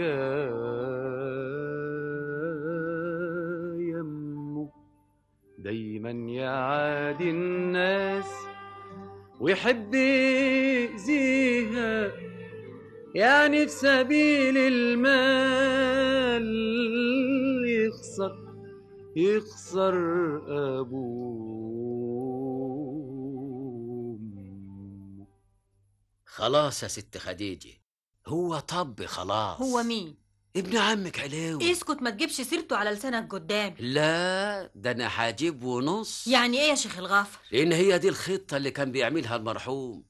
جاي يمه، دايما يعادي الناس ويحب يأذيها، يعني في سبيل المال يخسر أبوه. خلاص يا ست خديجة، هو طب خلاص. هو مين؟ ابن عمك علاوي. اسكت، ما تجيبش سيرته على لسانك قدامي. لا، ده انا هجيب ونص. يعني ايه يا شيخ الغافر؟ لان هي دي الخطة اللي كان بيعملها المرحوم،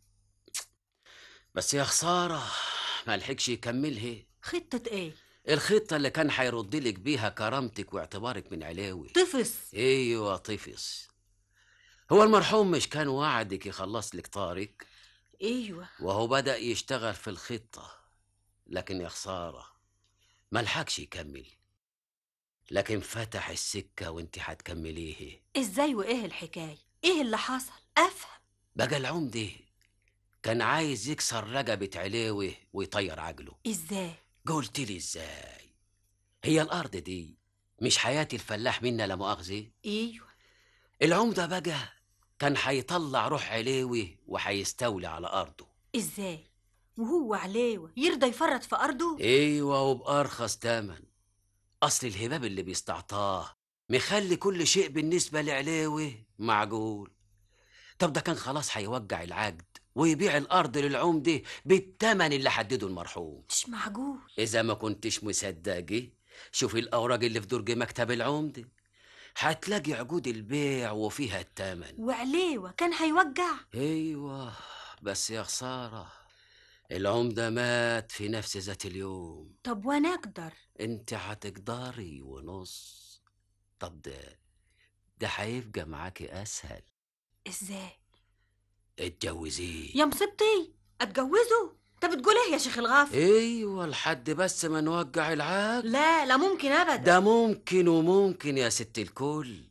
بس يا خسارة ما لحقش يكملها. خطة ايه؟ الخطة اللي كان هيرد لك بيها كرامتك واعتبارك من علاوي. طفس. ايوه طفس. هو المرحوم مش كان وعدك يخلص لك طارق؟ ايوه. وهو بدأ يشتغل في الخطة، لكن يا خسارة ما لحقش يكمل، لكن فتح السكة وانت هتكمليه. ازاي وايه الحكاية؟ ايه اللي حصل؟ افهم. بقى العمدة كان عايز يكسر رقبة علاوي ويطير عقله. ازاي؟ قلت لي ازاي؟ هي الارض دي مش حياة الفلاح منا لا مؤاخذة. ايوه. العمدة بقى كان هيطلع روح علاوي وهيستولي على ارضه. ازاي وهو علاوي يرضى يفرط في ارضه؟ ايوه، وبارخص تمن. اصل الهباب اللي بيستعطاه مخلي كل شيء بالنسبة لعلاوي معقول. طب ده كان خلاص هيوقع العقد ويبيع الارض للعمدة بالثمن اللي حدده المرحوم. مش معقول. اذا ما كنتش مصدقي شوفي الاوراق اللي في درج مكتب العمدة، هتلاقي عقود البيع وفيها الثمن. وعليوة كان هيوقع؟ ايوه، بس يا خسارة العمدة مات في نفس ذات اليوم. طب وانا اقدر؟ انت هتقدري ونص. طب ده هيبقى معاكي اسهل. ازاي؟ اتجوزيه. يا مصيبتي، اتجوزه؟ انت بتقول ايه يا شيخ الغافر؟ ايوه، لحد بس ما نوقع العقد. لا ممكن ابدا. ده ممكن وممكن يا ست الكل.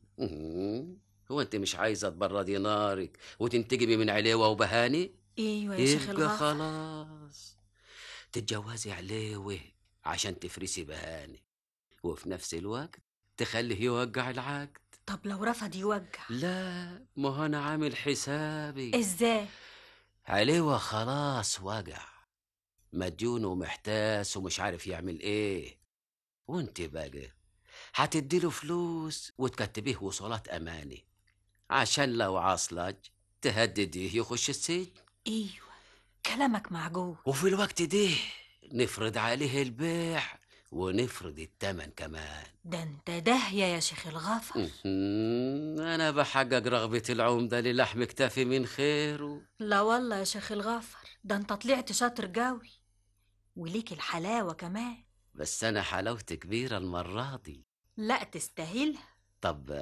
هو انت مش عايزه تبردي نارك وتنتجبي من علاوه وبهاني؟ ايوه يا شيخ يبقى الغافر. خلاص تتجوزي علاوه عشان تفرسي بهاني، وفي نفس الوقت تخليه يوقع العقد. طب لو رفض يوقع؟ لا، ما هو انا عامل حسابي. ازاي؟ علاوه خلاص وقع، مديون ومحتاس ومش عارف يعمل ايه، وانت بقى هتديله فلوس وتكتبيه وصولات اماني عشان لو عصلج تهدديه يخش السجن. ايوه كلامك معقول. وفي الوقت ده نفرض عليه البيع ونفرض الثمن كمان. ده انت داهية يا شيخ الغافر. انا بحقق رغبة العمدة للحم اكتفي من خيره. لا والله يا شيخ الغافر، ده انت طلعت شاطر قوي وليك الحلاوة كمان. بس انا حلاوتي كبيرة المرة دي. لا تستاهلها. طب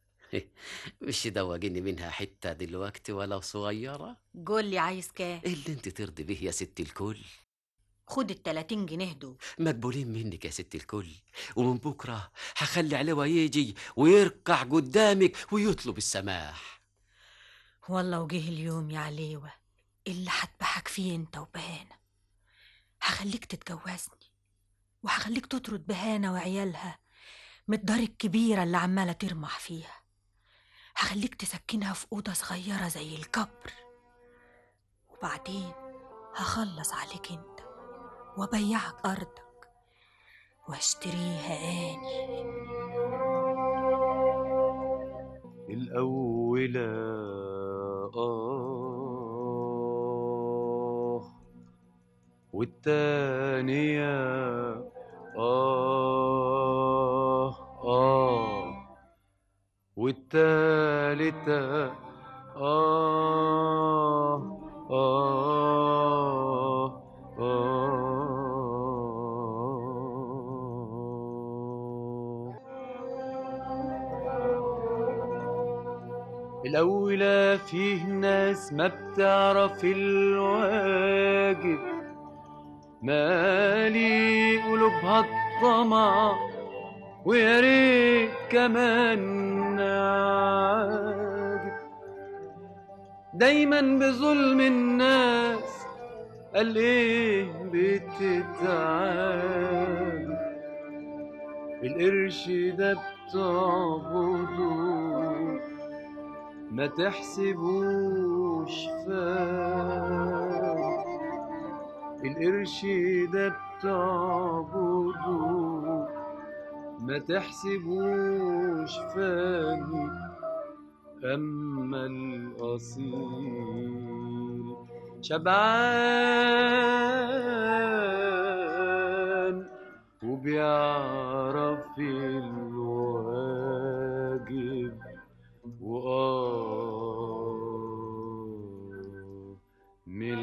مش دوجيني منها حتة دلوقتي ولو صغيرة؟ قول لي عايز كام؟ اللي انت ترضي به يا ست الكل. خد ال30 جنيه دول. مقبولين منك يا ست الكل، ومن بكرة هخلي علوة يجي ويركع قدامك ويطلب السماح. والله وجه اليوم يا عليوة اللي هتبحك فيه انت وبهانة. هخليك تتجوزني وهخليك تطرد بهانة وعيالها من الدار الكبيرة اللي عمالة ترمح فيها. هخليك تسكنها في أوضة صغيرة زي القبر، وبعدين هخلص عليك انت وبيعك أرضك واشتريها آني. الأولى والتانية والتالتة الأولى فيه ناس ما بتعرف الواجب، مالي قلوبها الطمع ويا ريت كمان عاجب، دايما بظلم الناس قال ايه بتتعب، القرش ده بتعبده ما تحسبوش فات، القرش ده بتعبده ما تحسبوش فاني، أما الأصيل شبعان وبيعرف الواجب من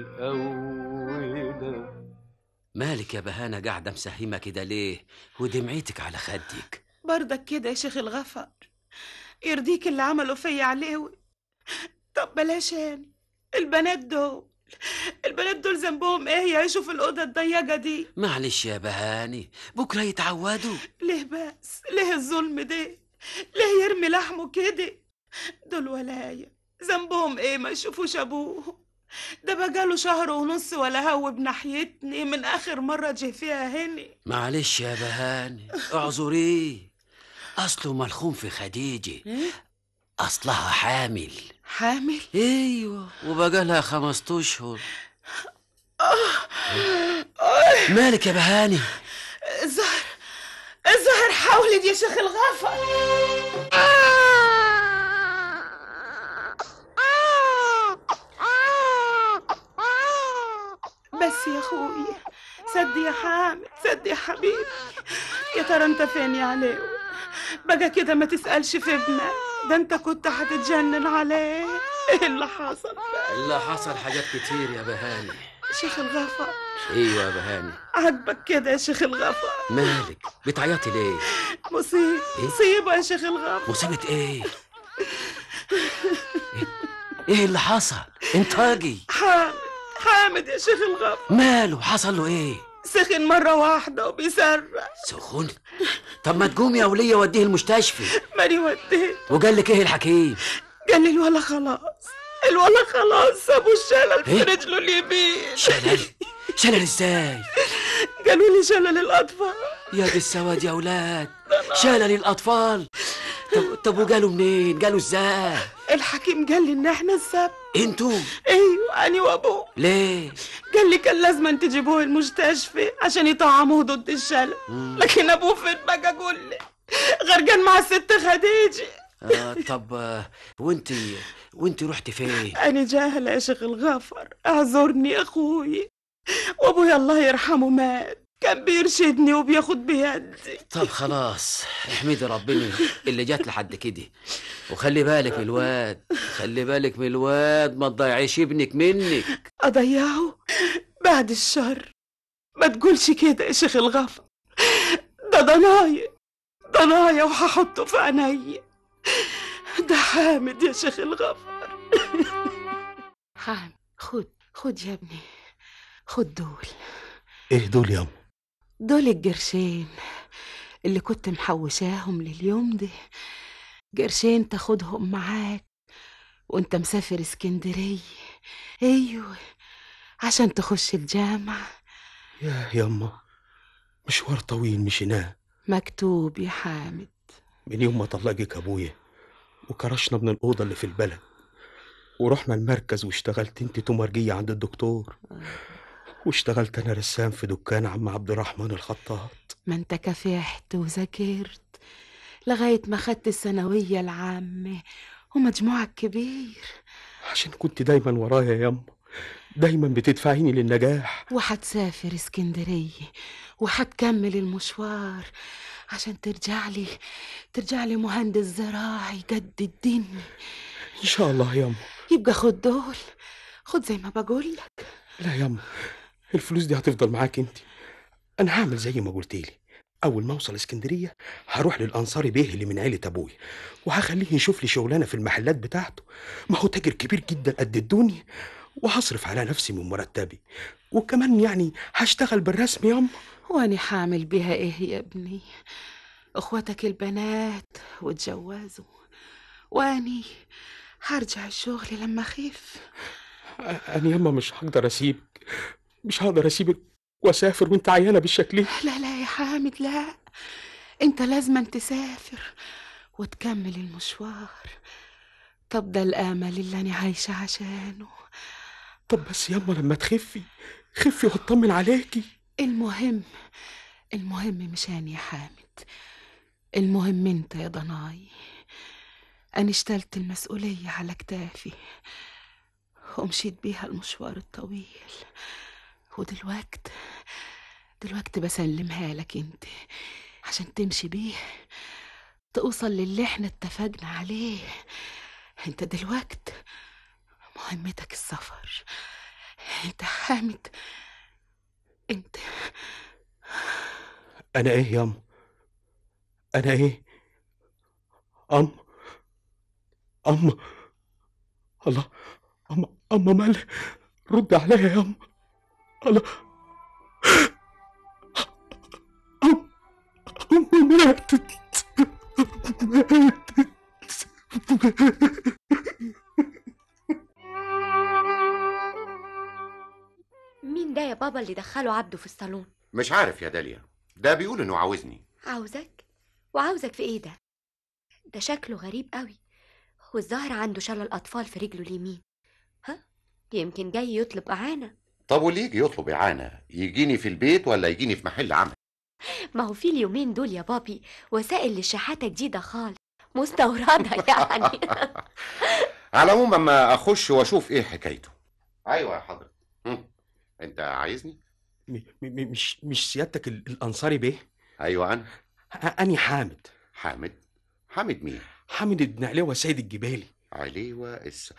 الأولى. مالك يا بهانة قاعدة مسهمة كده ليه ودمعتك على خدك؟ برضك كده يا شيخ الغفر، يرضيك اللي عملوا فيا عليوي؟ طب بلاش أنا، البنات دول ذنبهم ايه يعيشوا في الأوضة الضيقة دي؟ معلش يا بهاني بكرة يتعودوا. ليه بس؟ ليه الظلم ده؟ ليه يرمي لحمه كده؟ دول ولاية ذنبهم ايه ما يشوفوش ابوهم؟ ده بقاله شهر ونص ولا هو بناحيتني من اخر مرة جه فيها هني. معلش يا بهاني اعذريه، اصله ملخوم في خديجة. اصلها حامل. حامل؟ ايوه وبقالها 5 اشهر. مالك يا بهاني؟ الزهر حاولت يا شيخ الغفر. بس يا اخوي سد يا حامد، سد يا حبيبي. يا ترى انت فين يا عليو؟ بقى كده ما تسألش في ابنك، ده انت كنت هتتجنن عليه. ايه اللي حصل بقى؟ اللي حصل حاجات كتير يا بهاني. شيخ الغفر. ايوه يا بهاني. عاجبك كده يا شيخ الغفر؟ مالك بتعيطي ليه؟ مصيبة يا شيخ الغفر. مصيبة ايه؟ ايه اللي حصل؟ انطاقي. حامد يا شيخ الغفر. ماله؟ حصل له ايه؟ سخن مرة واحدة وبيصرخ. سخن؟ طب ما تقوم يا ولية وديه المستشفى. ماني وديت. وقال لك ايه الحكيم؟ قال لي الولا خلاص سابوا الشلل في رجله اليمين. شلل ازاي؟ قالوا لي شلل الاطفال. يا دي السواد يا اولاد، شلل الاطفال. طب وقالوا منين؟ قالوا ازاي؟ الحكيم قال لي ان احنا السبب. انتوا؟ ايوه انا وابوه. ليه؟ قال لي كان لازم تجيبوه المستشفى عشان يطعموه ضد الشلل. لكن ابوه فين بقى؟ قول لي غرقان مع الست خديجة. طب وانتي رحتي فين؟ انا جاهله يا شيخ الغفر، اعذرني يا اخوي. وابويا الله يرحمه مات، كان بيرشدني وبياخد بيدي. طب خلاص احمدي ربنا اللي جات لحد كده، وخلي بالك من الواد، ما تضيعيش ابنك منك. اضيعه؟ بعد الشر ما تقولش كده يا شيخ الغفر، ده ضنايا وهحطه في عيني. ده حامد يا شيخ الغفر. حامد خد يا ابني، خد دول. ايه دول يا ام؟ دول القرشين اللي كنت محوشاهم لليوم ده، قرشين تاخدهم معاك وانت مسافر اسكندرية. ايوه، عشان تخش الجامعة. يا يما، مشوار طويل مشيناه. مكتوب يا حامد. من يوم ما طلقك ابويا وكرشنا من الأوضة اللي في البلد ورحنا المركز، واشتغلت انت تمرجية عند الدكتور، واشتغلت انا رسام في دكان عم عبد الرحمن الخطاط. ما انت كافحت وذاكرت لغاية ما خدت الثانوية العامة ومجموعك كبير. عشان كنت دايما ورايا يما، دايما بتدفعيني للنجاح. وحتسافر اسكندرية وحتكمل المشوار عشان ترجع لي مهندس زراعي قد الدنيا ان شاء الله يما. يبقى خد زي ما بقولك. لا يما، الفلوس دي هتفضل معاك انت. انا هعمل زي ما قلتيلي. اول ما اوصل اسكندريه هروح للانصاري بيه اللي من عيله ابويا، وهخليه يشوف لي شغلانه في المحلات بتاعته. ما هو تاجر كبير جدا قد الدنيا، وهصرف على نفسي من مرتبي، وكمان يعني هشتغل بالرسم يما. واني حامل بيها ايه يا ابني؟ اخواتك البنات واتجوزوا، واني هرجع الشغل لما اخف. انا يما مش هقدر اسيبك واسافر وانت عيانه بالشكل ده. لا يا حامد، لا، انت لازم تسافر وتكمل المشوار. طب ده الامل اللي انا عايشه عشانه. طب بس يما لما خفي واطمن عليكي. المهم مشان يا حامد، المهم انت يا ضناي. انا اشتلت المسؤوليه على كتافي ومشيت بيها المشوار الطويل، ودلوقتي بسلمها لك انت عشان تمشي بيه توصل للي احنا اتفقنا عليه. انت دلوقتي مهمتك السفر. انت حامد، انت. انا ايه ياما؟ انا ايه؟ ام الله، اما مال، رد عليا ياما. الله، ماتت. مين ده يا بابا اللي دخله عبده في الصالون؟ مش عارف يا داليا، ده بيقول انه عاوزني. عاوزك؟ وعاوزك في ايه ده؟ ده شكله غريب قوي، والظاهر عنده شلل اطفال في رجله اليمين. ها، يمكن جاي يطلب اعانه. طب واللي يجي يطلب اعانه يجيني في البيت ولا يجيني في محل عمل؟ ما هو في اليومين دول يا بابي وسائل للشحاته جديده خالص، مستورده يعني. على العموم اما اخش واشوف ايه حكايته. ايوه يا حضرتك. انت عايزني؟ مش سيادتك الانصاري بيه؟ ايوه انا. اني حامد. حامد مين؟ حامد ابن عليوة سيد الجبالي. عليوة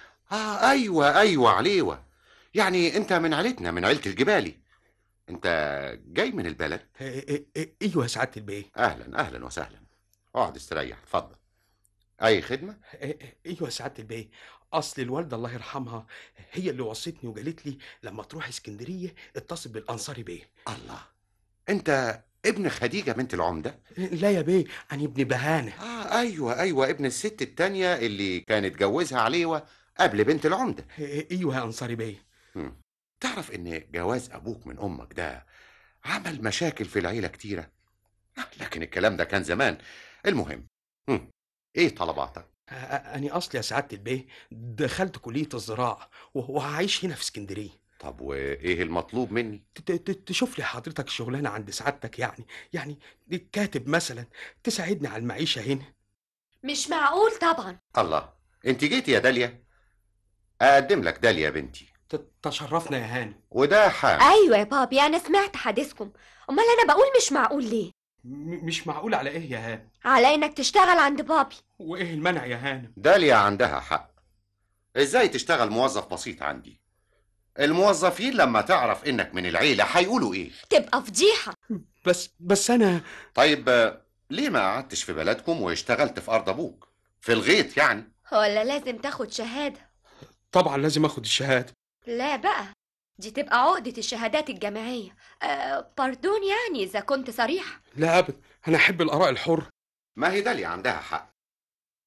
ايوه عليوة. يعني انت من عيلتنا، من عيلة الجبالي. انت جاي من البلد؟ ايوه يا سعادة البيه. اهلا وسهلا. اقعد استريح، اتفضل. اي خدمة؟ ايوه يا سعادة البيه، اصل الوالدة الله يرحمها هي اللي وصتني وقالت لي لما تروح اسكندرية اتصل بالانصاري بيه. الله، انت ابن خديجة بنت العمدة؟ لا يا بيه، انا ابن بهانة. ايوه ابن الست التانية اللي كانت جوزها عليوة قبل بنت العمدة. ايوه يا انصاري بيه. تعرف ان جواز ابوك من امك ده عمل مشاكل في العيلة كتيرة، لكن الكلام ده كان زمان. المهم، ايه طلباتك؟ أنا أصلي يا سعادة البيه دخلت كلية الزراعة وهعيش هنا في اسكندرية. طب وإيه المطلوب مني؟ تشوف لي حضرتك شغلانة عند سعادتك، يعني كاتب مثلا، تساعدني على المعيشة هنا. مش معقول طبعا. الله، انت جيتي يا داليا؟ أقدم لك داليا بنتي. تشرفنا يا هاني. وده حامد. أيوة يا بابي، أنا سمعت حديثكم. أمال أنا بقول مش معقول ليه؟ مش معقول على ايه يا هانم؟ على انك تشتغل عند بابي. وايه المنع يا هانم؟ داليا عندها حق. ازاي تشتغل موظف بسيط عندي؟ الموظفين لما تعرف انك من العيلة هيقولوا ايه؟ تبقى فضيحة. بس انا. طيب ليه ما قعدتش في بلدكم واشتغلت في ارض ابوك في الغيط يعني؟ ولا لازم تاخد شهادة؟ طبعا لازم اخد الشهادة. لا بقى، دي تبقى عقدة الشهادات الجامعية. باردون يعني إذا كنت صريح. لا أبدا، أنا أحب الآراء الحرة. ما هي داليا عندها حق.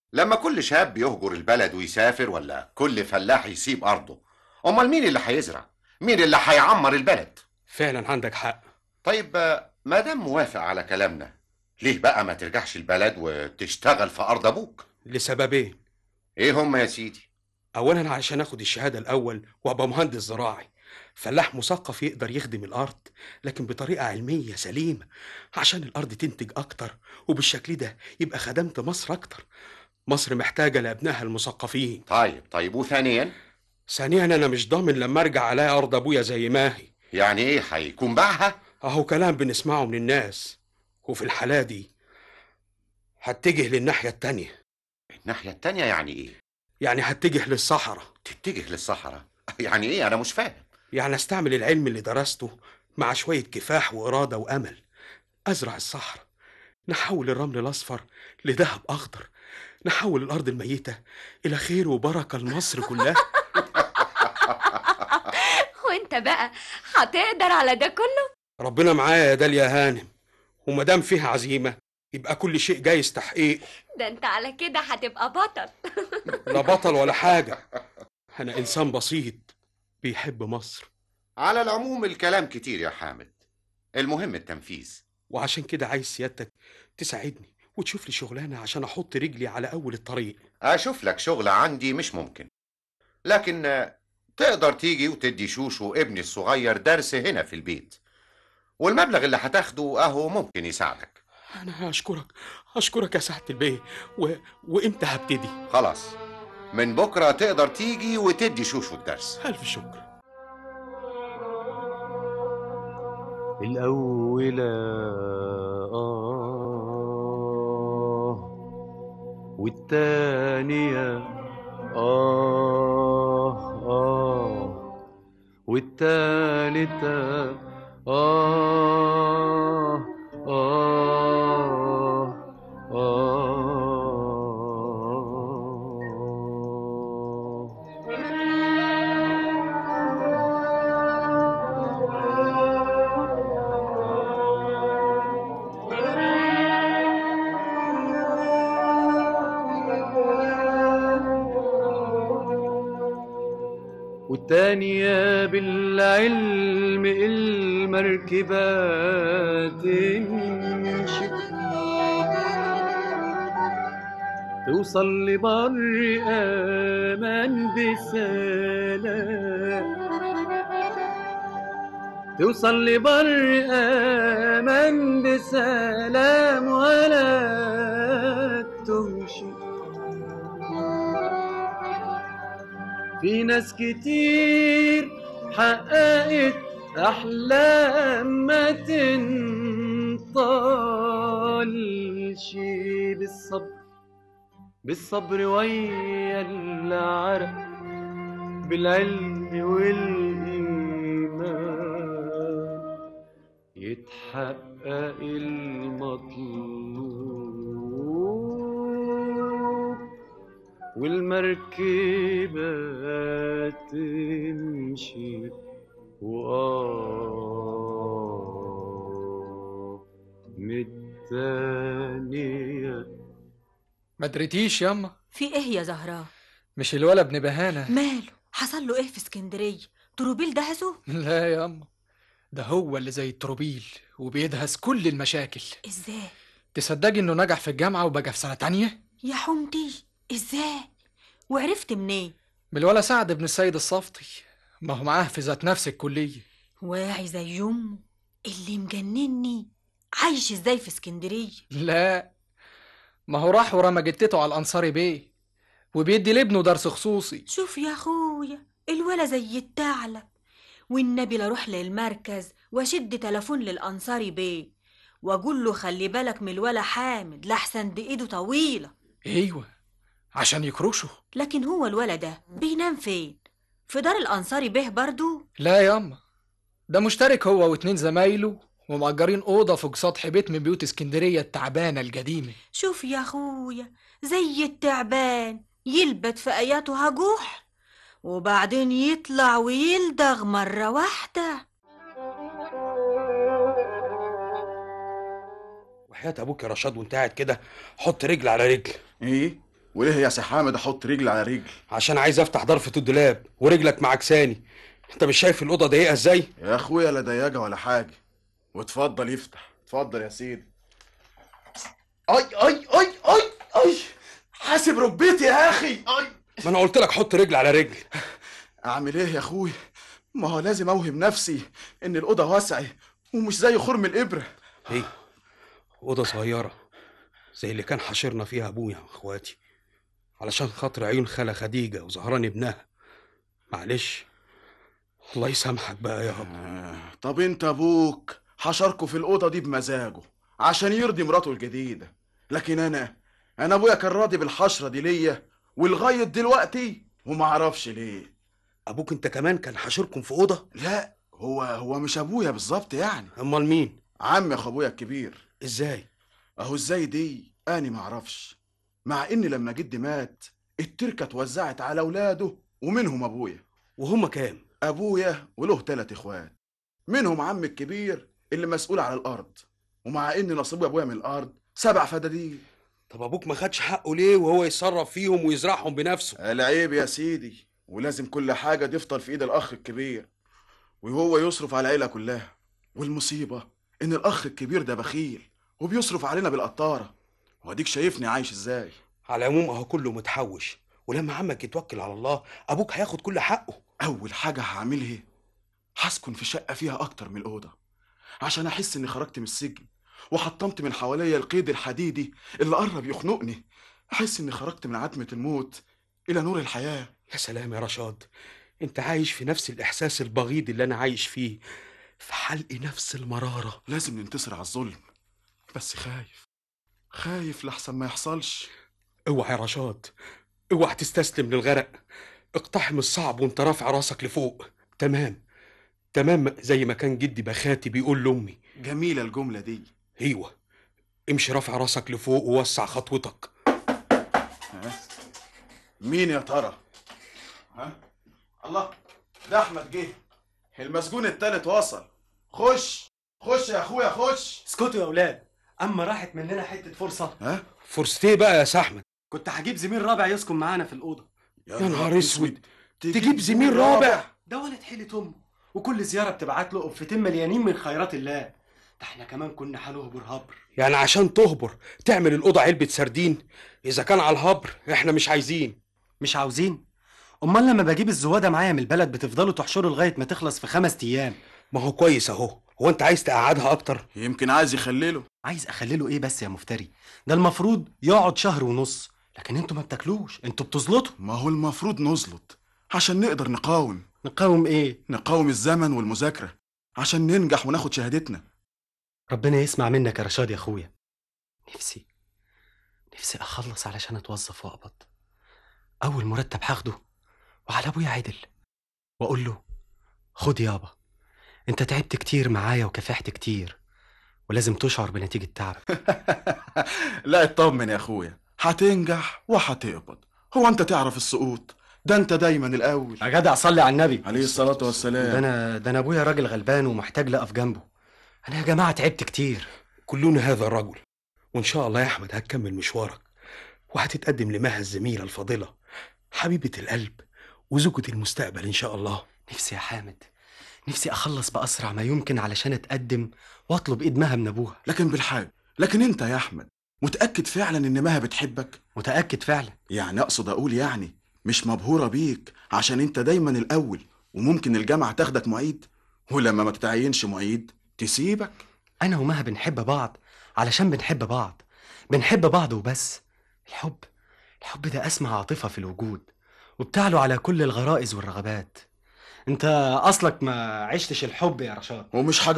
لما كل شاب يهجر البلد ويسافر ولا كل فلاح يسيب أرضه، أمال مين اللي هيزرع؟ مين اللي هيعمر البلد؟ فعلا عندك حق. طيب ما دام موافق على كلامنا، ليه بقى ما ترجعش البلد وتشتغل في أرض أبوك؟ لسببين. إيه هم يا سيدي؟ أولا عشان أخد الشهادة الأول وأبقى مهندس زراعي، فلاح مثقف يقدر يخدم الأرض لكن بطريقة علمية سليمة عشان الأرض تنتج أكتر، وبالشكل ده يبقى خدمت مصر أكتر. مصر محتاجة لأبنائها المثقفين. طيب وثانيا؟ ثانيا أنا مش ضامن لما أرجع ألاقي أرض أبويا زي ما هي. يعني إيه هيكون باعها؟ أهو كلام بنسمعه من الناس، وفي الحالة دي هتجه للناحية التانية. الناحية التانية يعني إيه؟ يعني هتجه للصحراء. تتجه للصحراء؟ يعني إيه؟ أنا مش فاهم. يعني استعمل العلم اللي درسته مع شوية كفاح وإرادة وأمل، أزرع الصحراء، نحول الرمل الأصفر لذهب أخضر، نحول الأرض الميتة إلى خير وبركة لمصر كلها. وانت بقى هتقدر على ده كله؟ ربنا معايا يا داليا هانم، ومدام فيها عزيمة يبقى كل شيء جايز تحقيقه. ده انت على كده هتبقى بطل. لا بطل ولا حاجة، أنا إنسان بسيط بيحب مصر. على العموم الكلام كتير يا حامد، المهم التنفيذ. وعشان كده عايز سيادتك تساعدني وتشوف لي شغلانة عشان أحط رجلي على أول الطريق. أشوف لك شغل عندي مش ممكن، لكن تقدر تيجي وتدي شوشو ابني الصغير درس هنا في البيت، والمبلغ اللي هتاخده أهو ممكن يساعدك. أنا أشكرك يا سعادة البيه. وإمتى هبتدي؟ خلاص، من بكرة تقدر تيجي وتدي شوشو الدرس. ألف شكر. الأولى والتانية والتالتة والتانية بالعلم المركبة تمشي توصل لبر أمان بسلام، توصل لبر أمان بسلام ولا تمشي. في ناس كتير حققت أحلام ما تنطالش، بالصبر ويا العرق، بالعلم والإيمان يتحقق المطلوب، والمركبة تمشي متانية. ما دريتيش ياما؟ في ايه يا زهراء؟ مش الولد ابن بهانة ماله؟ حصل له ايه في اسكندرية؟ تروبيل دهسه؟ لا ياما، ده هو اللي زي التروبيل وبيدهس كل المشاكل. ازاي؟ تصدقي انه نجح في الجامعة وبقى في سنة تانية؟ يا حمتي ازاي؟ وعرفت منين؟ من الولا سعد بن السيد الصفتي، ما هو معاه في ذات نفس الكلية. واعي زي امه. اللي مجنني عايش ازاي في اسكندرية؟ لا، ما هو راح ورمى جتته على الأنصاري بيه وبيدي لابنه درس خصوصي. شوف يا اخويا، الولا زي الثعلب. والنبي لاروح للمركز واشد تلفون للأنصاري بيه واقول له خلي بالك من الولا حامد لحسن دي ايده طويلة. ايوه، عشان يكرشه. لكن هو الولا ده بينام فين؟ في دار الأنصاري بيه برضو؟ لا ياما، ده مشترك هو واتنين زمايله ومأجرين أوضة فوق سطح بيت من بيوت اسكندرية التعبانة القديمة. شوف يا أخويا، زي التعبان يلبت في آياته هجوح وبعدين يطلع ويلدغ مرة واحدة. وحياة أبوك يا رشاد وانت قاعد كده حط رجل على رجل. ايه؟ وليه يا سي حامد احط رجل على رجل؟ عشان عايز افتح ضرفة الدولاب ورجلك معكساني. انت مش شايف الأوضة ضيقة ازاي؟ يا اخويا لا ضيقه ولا حاجه. واتفضل يفتح، اتفضل يا سيدي. اي اي اي اي اي، حاسب ركبتي يا اخي. اي، ما انا قلت لك حط رجل على رجل. اعمل ايه يا اخويا؟ ما هو لازم اوهم نفسي ان الاوضه واسعه ومش زي خرم الابره. ايه، اوضه صغيره زي اللي كان حاشرنا فيها ابويا واخواتي علشان خاطر عيون خالة خديجه وزهران ابنها. معلش، الله يسامحك بقى يا ابو. طب انت ابوك حشركوا في الاوضه دي بمزاجه عشان يرضي مراته الجديده، لكن انا ابويا كان راضي بالحشره دي ليا ولغايه دلوقتي وما اعرفش ليه. ابوك انت كمان كان حاشركم في اوضه؟ لا، هو مش ابويا بالظبط يعني. امال مين؟ عمي اخو ابويا الكبير. ازاي؟ اهو ازاي دي انا ما اعرفش، مع ان لما جدي مات التركه اتوزعت على اولاده ومنهم ابويا. وهم كام؟ ابويا وله 3 اخوات، منهم عمي الكبير اللي مسؤول على الارض، ومع ان نصيب ابويا من الارض 7 فدادين. طب ابوك ما خدش حقه ليه وهو يتصرف فيهم ويزرعهم بنفسه؟ العيب يا سيدي، ولازم كل حاجه تفضل في ايد الاخ الكبير وهو يصرف على العيله كلها. والمصيبه ان الاخ الكبير ده بخيل وبيصرف علينا بالقطاره، واديك شايفني عايش ازاي. على العموم اهو كله متحوش، ولما عمك يتوكل على الله ابوك هياخد كل حقه. اول حاجه هعملها هسكن في شقه فيها اكتر من الاوضه عشان احس اني خرجت من السجن وحطمت من حواليا القيد الحديدي اللي قرب يخنقني، احس اني خرجت من عتمه الموت الى نور الحياه. يا سلام يا رشاد، انت عايش في نفس الاحساس البغيض اللي انا عايش فيه، في حلق نفس المراره. لازم ننتصر على الظلم، بس خايف لحسن ما يحصلش. اوعى يا رشاد، اوعى تستسلم للغرق. اقتحم الصعب وانت رافع راسك لفوق. تمام زي ما كان جدي بخاتي بيقول لامي. جميله الجمله دي. ايوه، امشي رافع راسك لفوق ووسع خطوتك. مين يا ترى؟ الله، ده احمد جه، المسجون التالت وصل. خش يا اخويا خش. اسكتوا يا اولاد، اما راحت مننا حته فرصه. فرصة ايه بقى يا سحمد؟ كنت هجيب زميل رابع يسكن معانا في الاوضه. يا نهار اسود، تجيب زميل رابع؟ ده ولد حيلة امه، وكل زياره بتبعت له قفتين مليانين من خيرات الله. ده احنا كمان كنا هنهبر هبر. يعني عشان تهبر تعمل الاوضه علبه سردين؟ اذا كان على الهبر احنا مش عايزين. مش عاوزين؟ امال لما بجيب الزواده معايا من البلد بتفضلوا تحشروا لغايه ما تخلص في 5 ايام. ما هو كويس اهو. هو انت عايز تقعدها اكتر؟ يمكن عايز يخلله. عايز اخلله ايه بس يا مفتري؟ ده المفروض يقعد 1.5 شهر، لكن انتوا ما بتاكلوش، انتوا بتزلطوا. ما هو المفروض نزلط عشان نقدر نقاوم. نقاوم ايه؟ نقاوم الزمن والمذاكره عشان ننجح وناخد شهادتنا. ربنا يسمع منك يا رشاد يا اخويا. نفسي اخلص علشان اتوظف واقبض. اول مرتب هاخده وعلى ابويا عدل، واقول له خد يابا، انت تعبت كتير معايا وكافحت كتير، ولازم تشعر بنتيجة تعبك. لا اطمن يا اخويا، هتنجح وهتقبض. هو انت تعرف السقوط؟ ده انت دايما الاول. يا جدع صلي على النبي عليه الصلاة والسلام. ده انا ابويا راجل غلبان ومحتاج لأقف جنبه. انا يا جماعة تعبت كتير. كلنا هذا الرجل، وان شاء الله يا احمد هتكمل مشوارك وهتتقدم لمها الزميلة الفاضلة، حبيبة القلب وزوجة المستقبل ان شاء الله. نفسي يا حامد، نفسي اخلص باسرع ما يمكن علشان اتقدم واطلب ايد مها من ابوها. لكن بالحاج، لكن انت يا احمد متاكد فعلا ان مها بتحبك؟ متاكد فعلا. يعني اقصد اقول يعني مش مبهوره بيك عشان انت دايما الاول وممكن الجامعه تاخدك معيد ولما ما تتعينش معيد تسيبك؟ انا ومها بنحب بعض علشان بنحب بعض وبس. الحب ده اسمى عاطفه في الوجود، وبتعلو على كل الغرائز والرغبات. انت اصلك ما عشتش الحب يا رشاد. ومش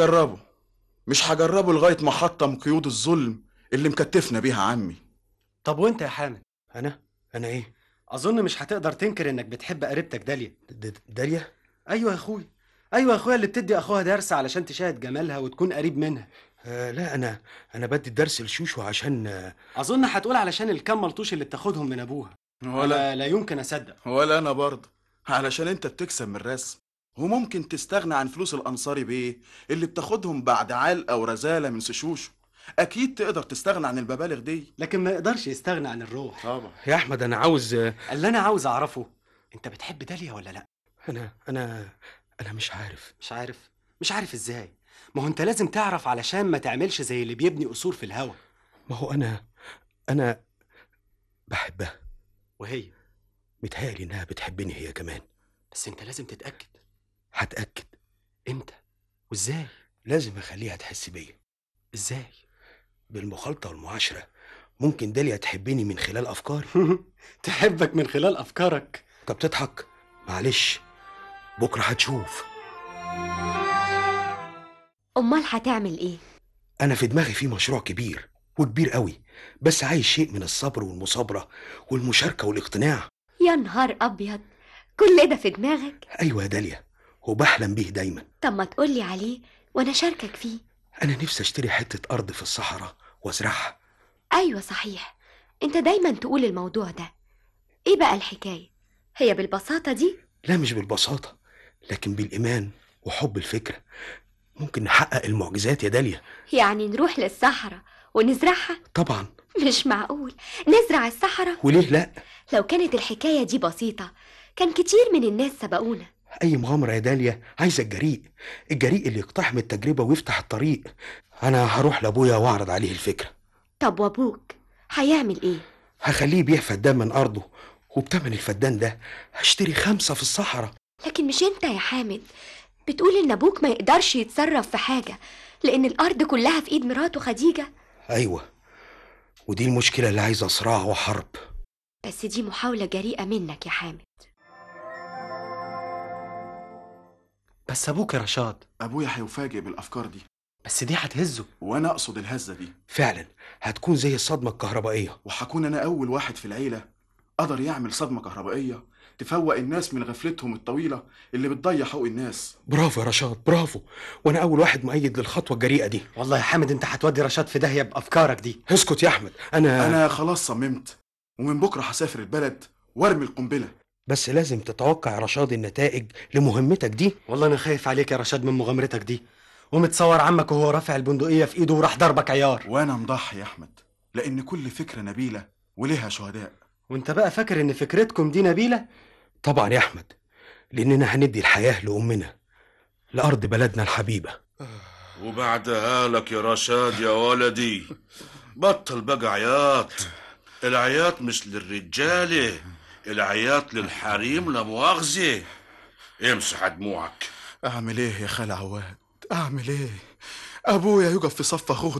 هجربه لغايه ما حطم قيود الظلم اللي مكتفنا بيها عمي. طب وانت يا حامد؟ انا ايه؟ اظن مش هتقدر تنكر انك بتحب قريبتك داليا. داليا؟ ايوه يا اخويا، اللي بتدي اخوها درس علشان تشاهد جمالها وتكون قريب منها. لا، انا بدي الدرس لشوشو عشان اظن هتقول علشان الكام ملطوش اللي بتاخدهم من ابوها. لا يمكن اصدق. ولا انا برضه، علشان انت بتكسب من الرسم وممكن تستغنى عن فلوس الانصاري بيه اللي بتاخدهم بعد علقه ورزاله من سشوشو. اكيد تقدر تستغنى عن المبالغ دي. لكن ما يقدرش يستغنى عن الروح. طبعا يا احمد انا عاوز اللي انا عاوز اعرفه، انت بتحب داليا ولا لا؟ انا مش عارف. مش عارف ازاي؟ ما هو انت لازم تعرف علشان ما تعملش زي اللي بيبني قصور في الهوا. ما هو انا بحبها، وهي متهيألي انها بتحبني هي كمان. بس انت لازم تتأكد. هتأكد. امتى وازاي؟ لازم اخليها تحس بيا. ازاي؟ بالمخالطة والمعاشرة. ممكن داليا تحبني من خلال افكاري. تحبك من خلال افكارك؟ طب تضحك؟ معلش، بكرة هتشوف. امال هتعمل ايه؟ انا في دماغي في مشروع كبير وكبير قوي، بس عايز شيء من الصبر والمصابرة والمشاركة والاقتناع. يا نهار ابيض، كل ده في دماغك؟ ايوه يا داليا، وبحلم بيه دايما. طب ما تقولي عليه وانا شاركك فيه. انا نفسي اشتري حتة ارض في الصحراء وازرعها. ايوه صحيح، انت دايما تقول الموضوع ده. ايه بقى الحكاية؟ هي بالبساطة دي؟ لا مش بالبساطة، لكن بالإيمان وحب الفكرة. ممكن نحقق المعجزات يا داليا. يعني نروح للصحراء ونزرعها؟ طبعا. مش معقول نزرع الصحراء؟ وليه لا؟ لو كانت الحكاية دي بسيطة كان كتير من الناس سبقونا. أي مغامرة يا داليا عايزة الجريء اللي يقتحم التجربة ويفتح الطريق. أنا هروح لأبويا وأعرض عليه الفكرة. طب وأبوك هيعمل إيه؟ هخليه يبيع فدان من أرضه، وبتمن الفدان ده هشتري 5 في الصحراء. لكن مش انت يا حامد بتقول ان ابوك ما يقدرش يتصرف في حاجة لان الارض كلها في ايد مراته خديجة؟ ايوه، ودي المشكلة اللي عايزة صراع وحرب. بس دي محاولة جريئة منك يا حامد. بس ابوك يا رشاد. ابويا هيفاجئ بالافكار دي. بس دي هتهزه. وانا اقصد الهزة دي فعلا هتكون زي الصدمة الكهربائية. وهكون انا اول واحد في العيلة قدر يعمل صدمة كهربائية تفوق الناس من غفلتهم الطويلة اللي بتضيع حقوق الناس. برافو يا رشاد، برافو. وانا اول واحد مؤيد للخطوة الجريئة دي. والله يا حامد انت هتودي رشاد في داهية بافكارك دي. اسكت يا احمد. انا خلاص صممت، ومن بكرة هسافر البلد وارمي القنبلة. بس لازم تتوقع يا رشاد النتائج لمهمتك دي. والله انا خايف عليك يا رشاد من مغامرتك دي، ومتصور عمك وهو رافع البندقية في ايده وراح ضربك عيار. وانا مضحي يا احمد، لان كل فكرة نبيلة ولها شهداء. وانت بقى فاكر ان فكرتكم دي نبيلة؟ طبعا يا احمد، لاننا هندي الحياة لامنا، لارض بلدنا الحبيبة. وبعدها لك يا رشاد يا ولدي، بطل بقى عياط. العياط مش للرجالة، العياط للحريم لا مؤاخذة. امسح دموعك. اعمل ايه يا خال عواد؟ اعمل ايه؟ ابويا يقف في صف اخوه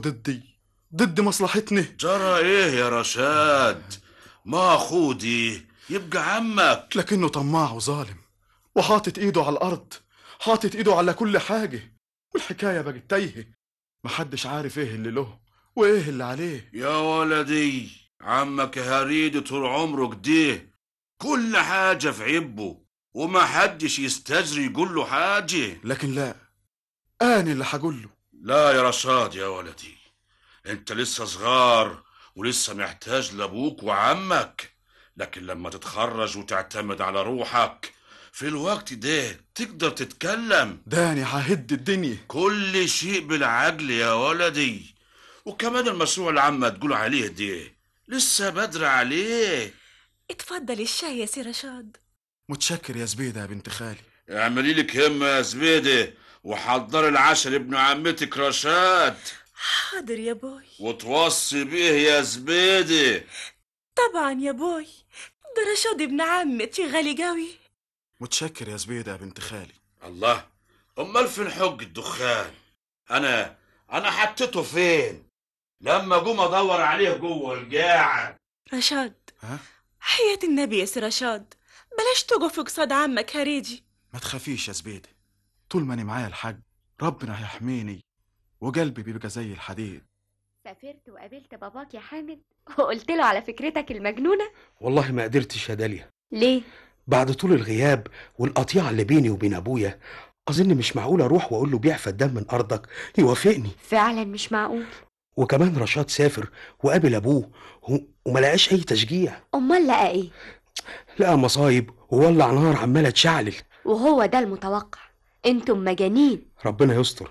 ضد مصلحتنا. جرى ايه يا رشاد؟ ما اخوه دي يبقى عمك. لكنه طماع وظالم وحاطط ايده على الارض، حاطط ايده على كل حاجة، والحكاية بقت تايهة، محدش عارف ايه اللي له وايه اللي عليه. يا ولدي عمك هريد طول عمره كده، كل حاجة في عبه وما حدش يستجري يقول له حاجة. لكن لا، أنا اللي هقول له. لا يا رشاد يا ولدي، انت لسه صغار ولسه محتاج لابوك وعمك، لكن لما تتخرج وتعتمد على روحك في الوقت ده تقدر تتكلم. داني ههد الدنيا. كل شيء بالعقل يا ولدي. وكمان المشروع اللي عم تقول عليه ده لسه بدري عليه. اتفضل الشاي يا سي رشاد. متشكر يا زبيدة يا بنت خالي. اعملي لك همة يا زبيدة وحضري العشاء لابن عمتك رشاد. حاضر يا بوي. وتوصي بيه يا زبيدة. طبعا يا بوي، ده رشاد ابن عمتي غالي قوي. متشكر يا زبيدة يا بنت خالي. الله، امال فين حج الدخان؟ انا حطيته فين لما قوم ادور عليه جوه القاعة؟ رشاد، حياة النبي يا سي رشاد بلاش تقف قصاد عمك هريجي. ما تخافيش يا زبيدة، طول ما انا معايا الحاج ربنا هيحميني وقلبي بيبقى زي الحديد. سافرت وقابلت باباك يا حامد وقلت له على فكرتك المجنونة؟ والله ما قدرتش يا داليا. ليه؟ بعد طول الغياب والقطيعة اللي بيني وبين أبويا أظن مش معقول أروح وأقول له بيع فدان من أرضك يوافقني. فعلا مش معقول. وكمان رشاد سافر وقابل أبوه وما لقاش أي تشجيع. أمال لقى إيه؟ لقى مصايب وولع نار عمالة تشعلل. وهو ده المتوقع، انتم مجانين. ربنا يستر،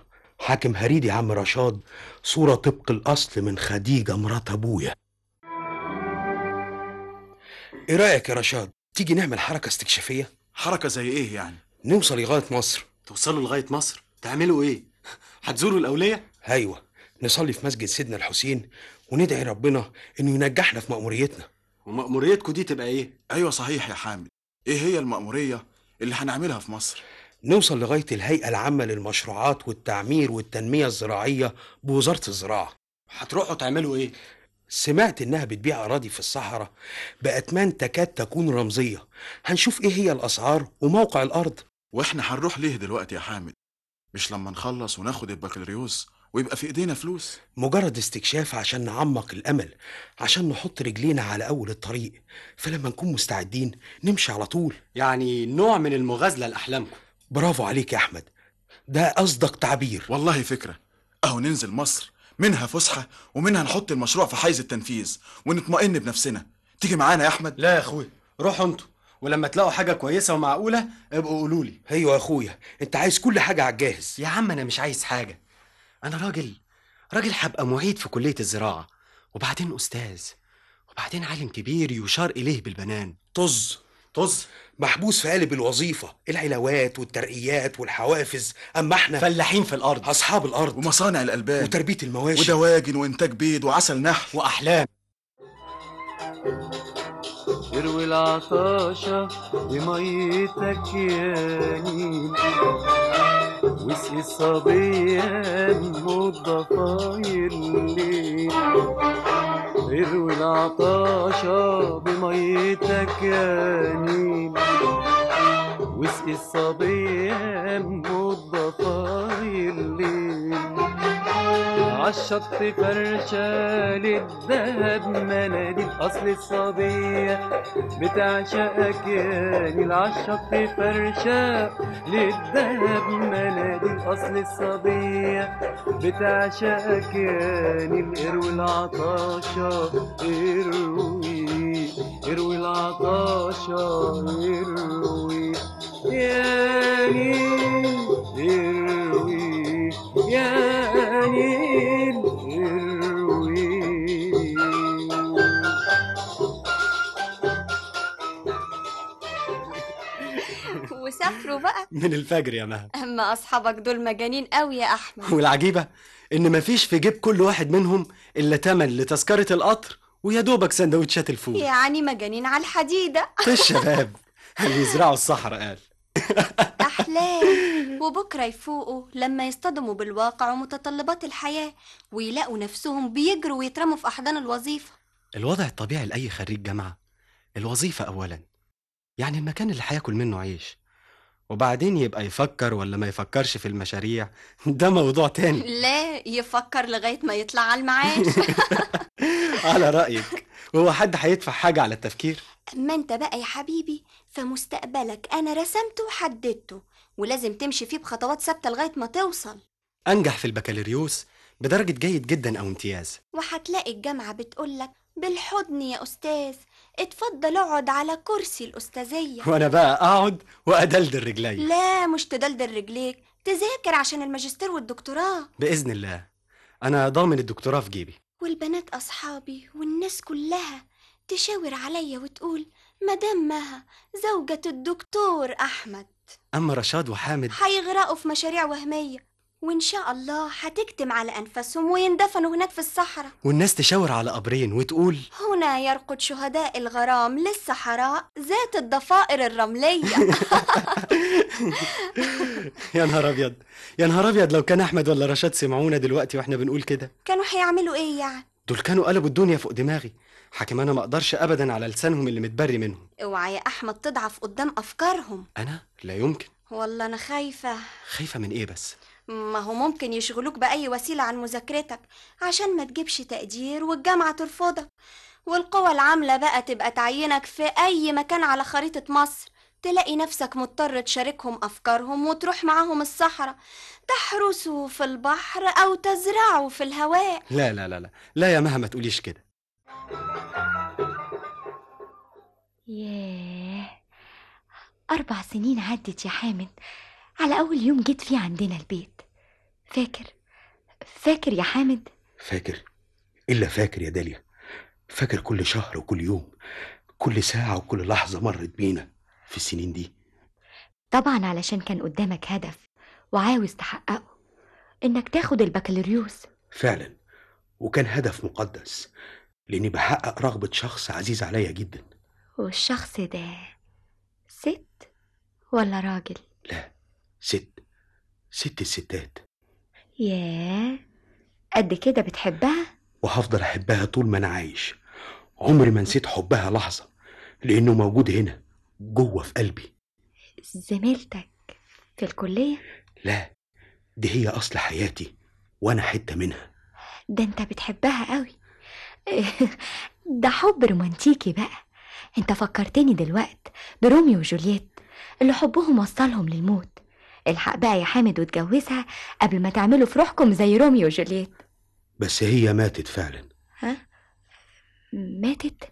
حاكم هريدي عم رشاد صورة طبق الأصل من خديجة مرات أبويا. إيه رأيك يا رشاد؟ تيجي نعمل حركة استكشافية؟ حركة زي إيه يعني؟ نوصل لغاية مصر. توصلوا لغاية مصر؟ تعملوا إيه؟ هتزوروا الأولية؟ أيوة، نصلي في مسجد سيدنا الحسين وندعي ربنا إنه ينجحنا في مأموريتنا. ومأموريتكم دي تبقى إيه؟ أيوة صحيح يا حامد. إيه هي المأمورية اللي هنعملها في مصر؟ نوصل لغاية الهيئة العامة للمشروعات والتعمير والتنمية الزراعية بوزارة الزراعة. هتروحوا تعملوا إيه؟ سمعت إنها بتبيع أراضي في الصحراء بأتمان تكاد تكون رمزية. هنشوف إيه هي الأسعار وموقع الأرض. وإحنا هنروح ليه دلوقتي يا حامد؟ مش لما نخلص وناخد البكالوريوس ويبقى في إيدينا فلوس؟ مجرد استكشاف عشان نعمق الأمل، عشان نحط رجلينا على أول الطريق، فلما نكون مستعدين نمشي على طول. يعني نوع من المغازلة لأحلامكم. برافو عليك يا أحمد، ده أصدق تعبير. والله فكرة. أهو ننزل مصر، منها فسحة ومنها نحط المشروع في حيز التنفيذ ونطمئن بنفسنا. تيجي معانا يا أحمد؟ لا يا أخوي، روحوا انتوا، ولما تلاقوا حاجة كويسة ومعقولة ابقوا قولوا لي. أيوة يا أخويا، أنت عايز كل حاجة على الجاهز. يا عم أنا مش عايز حاجة. أنا راجل هبقى معيد في كلية الزراعة، وبعدين أستاذ، وبعدين عالم كبير يشار إليه بالبنان. طز محبوس في قالب الوظيفة، العلاوات والترقيات والحوافز، أما احنا فلاحين في الأرض، أصحاب الأرض ومصانع الألبان وتربية المواشي ودواجن وإنتاج بيض وعسل نحل وأحلام. يروي العطاشة بميتك يا نيل، واسقي الصبيان والضفاير الليل. يروي العطاشة بميتك يا نيل، واسقي الصبيان والضفاير الليل. عالشط فرشة للدهب مناديل، أصل الصبية بتعشقك يا نيل. عالشط فرشة للدهب مناديل، أصل الصبية بتعشقك يا نيل. اروي العطاشة اروي العطاشة اروي يا نيل، اروي يا نيل اروي. وسافروا بقى من الفجر يا مها. اما اصحابك دول مجانين قوي يا احمد. والعجيبة إن مفيش في جيب كل واحد منهم إلا تمن لتذكرة القطر ويا دوبك سندوتشات الفول. يعني مجانين على الحديدة. الشباب اللي يزرعوا الصحراء قال. أحلام، وبكرة يفوقوا لما يصطدموا بالواقع ومتطلبات الحياة ويلاقوا نفسهم بيجروا ويترموا في أحضان الوظيفة. الوضع الطبيعي لأي خريج جامعة الوظيفة أولا، يعني المكان اللي هياكل منه عيش، وبعدين يبقى يفكر ولا ما يفكرش في المشاريع ده موضوع تاني. لا، يفكر لغاية ما يطلع على المعاش. على رأيك، وهو حد هيدفع حاجة على التفكير؟ أما أنت بقى يا حبيبي فمستقبلك أنا رسمته وحددته، ولازم تمشي فيه بخطوات ثابتة لغاية ما توصل. أنجح في البكالوريوس بدرجة جيد جدا أو امتياز، وهتلاقي الجامعة بتقولك بالحضن يا أستاذ، اتفضل اقعد على كرسي الأستاذية. وأنا بقى أقعد وأدلدل رجلي. لا، مش تدلدل رجليك، تذاكر عشان الماجستير والدكتوراه. بإذن الله أنا ضامن الدكتوراه في جيبي. والبنات أصحابي والناس كلها تشاور عليا وتقول مدام مها زوجة الدكتور أحمد. أما رشاد وحامد هيغرقوا في مشاريع وهمية، وإن شاء الله هتكتم على أنفسهم ويندفنوا هناك في الصحراء. والناس تشاور على قبرين وتقول هنا يرقد شهداء الغرام للصحراء ذات الضفائر الرملية. يا نهار أبيض، يا نهار أبيض، لو كان أحمد ولا رشاد سمعونا دلوقتي وإحنا بنقول كده كانوا هيعملوا إيه يعني؟ دول كانوا قلبوا الدنيا فوق دماغي. حكيم أنا ما أقدرش أبدا على لسانهم اللي متبري منهم. اوعى يا أحمد تضعف قدام أفكارهم. أنا؟ لا يمكن. والله أنا خايفة. خايفة من إيه بس؟ ما هو ممكن يشغلوك بأي وسيلة عن مذاكرتك عشان ما تجيبش تقدير والجامعة ترفضك، والقوى العاملة بقى تبقى تعينك في أي مكان على خريطة مصر، تلاقي نفسك مضطر تشاركهم أفكارهم وتروح معاهم الصحراء، تحرسوا في البحر أو تزرعوا في الهواء. لا لا لا لا لا يا مها، ما تقوليش كده. ياه، 4 سنين عدت يا حامد على أول يوم جيت فيه عندنا البيت. فاكر فاكر يا حامد؟ فاكر إلا فاكر يا داليا، فاكر كل شهر وكل يوم، كل ساعة وكل لحظة مرت بينا في السنين دي. طبعا علشان كان قدامك هدف وعاوز تحققه، إنك تاخد البكالوريوس. فعلا، وكان هدف مقدس، لأني بحقق رغبة شخص عزيز عليا جدا. والشخص ده ست ولا راجل؟ لا، ست الستات. ياه، قد كده بتحبها؟ وهفضل أحبها طول ما أنا عايش. عمري ما نسيت حبها لحظة، لأنه موجود هنا جوه في قلبي. زميلتك في الكلية؟ لا، دي هي أصل حياتي وأنا حتة منها. ده انت بتحبها قوي. ده حب رومانتيكي بقى. انت فكرتني دلوقت بروميو وجولييت اللي حبهم وصلهم للموت. الحق بقى يا حامد وتجوزها قبل ما تعملوا في روحكم زي روميو وجولييت. بس هي ماتت فعلا. ها؟ ماتت؟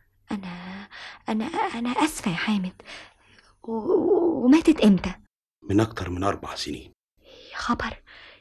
أنا آسفة يا حامد. وماتت إمتى؟ من أكتر من 4 سنين. يا خبر،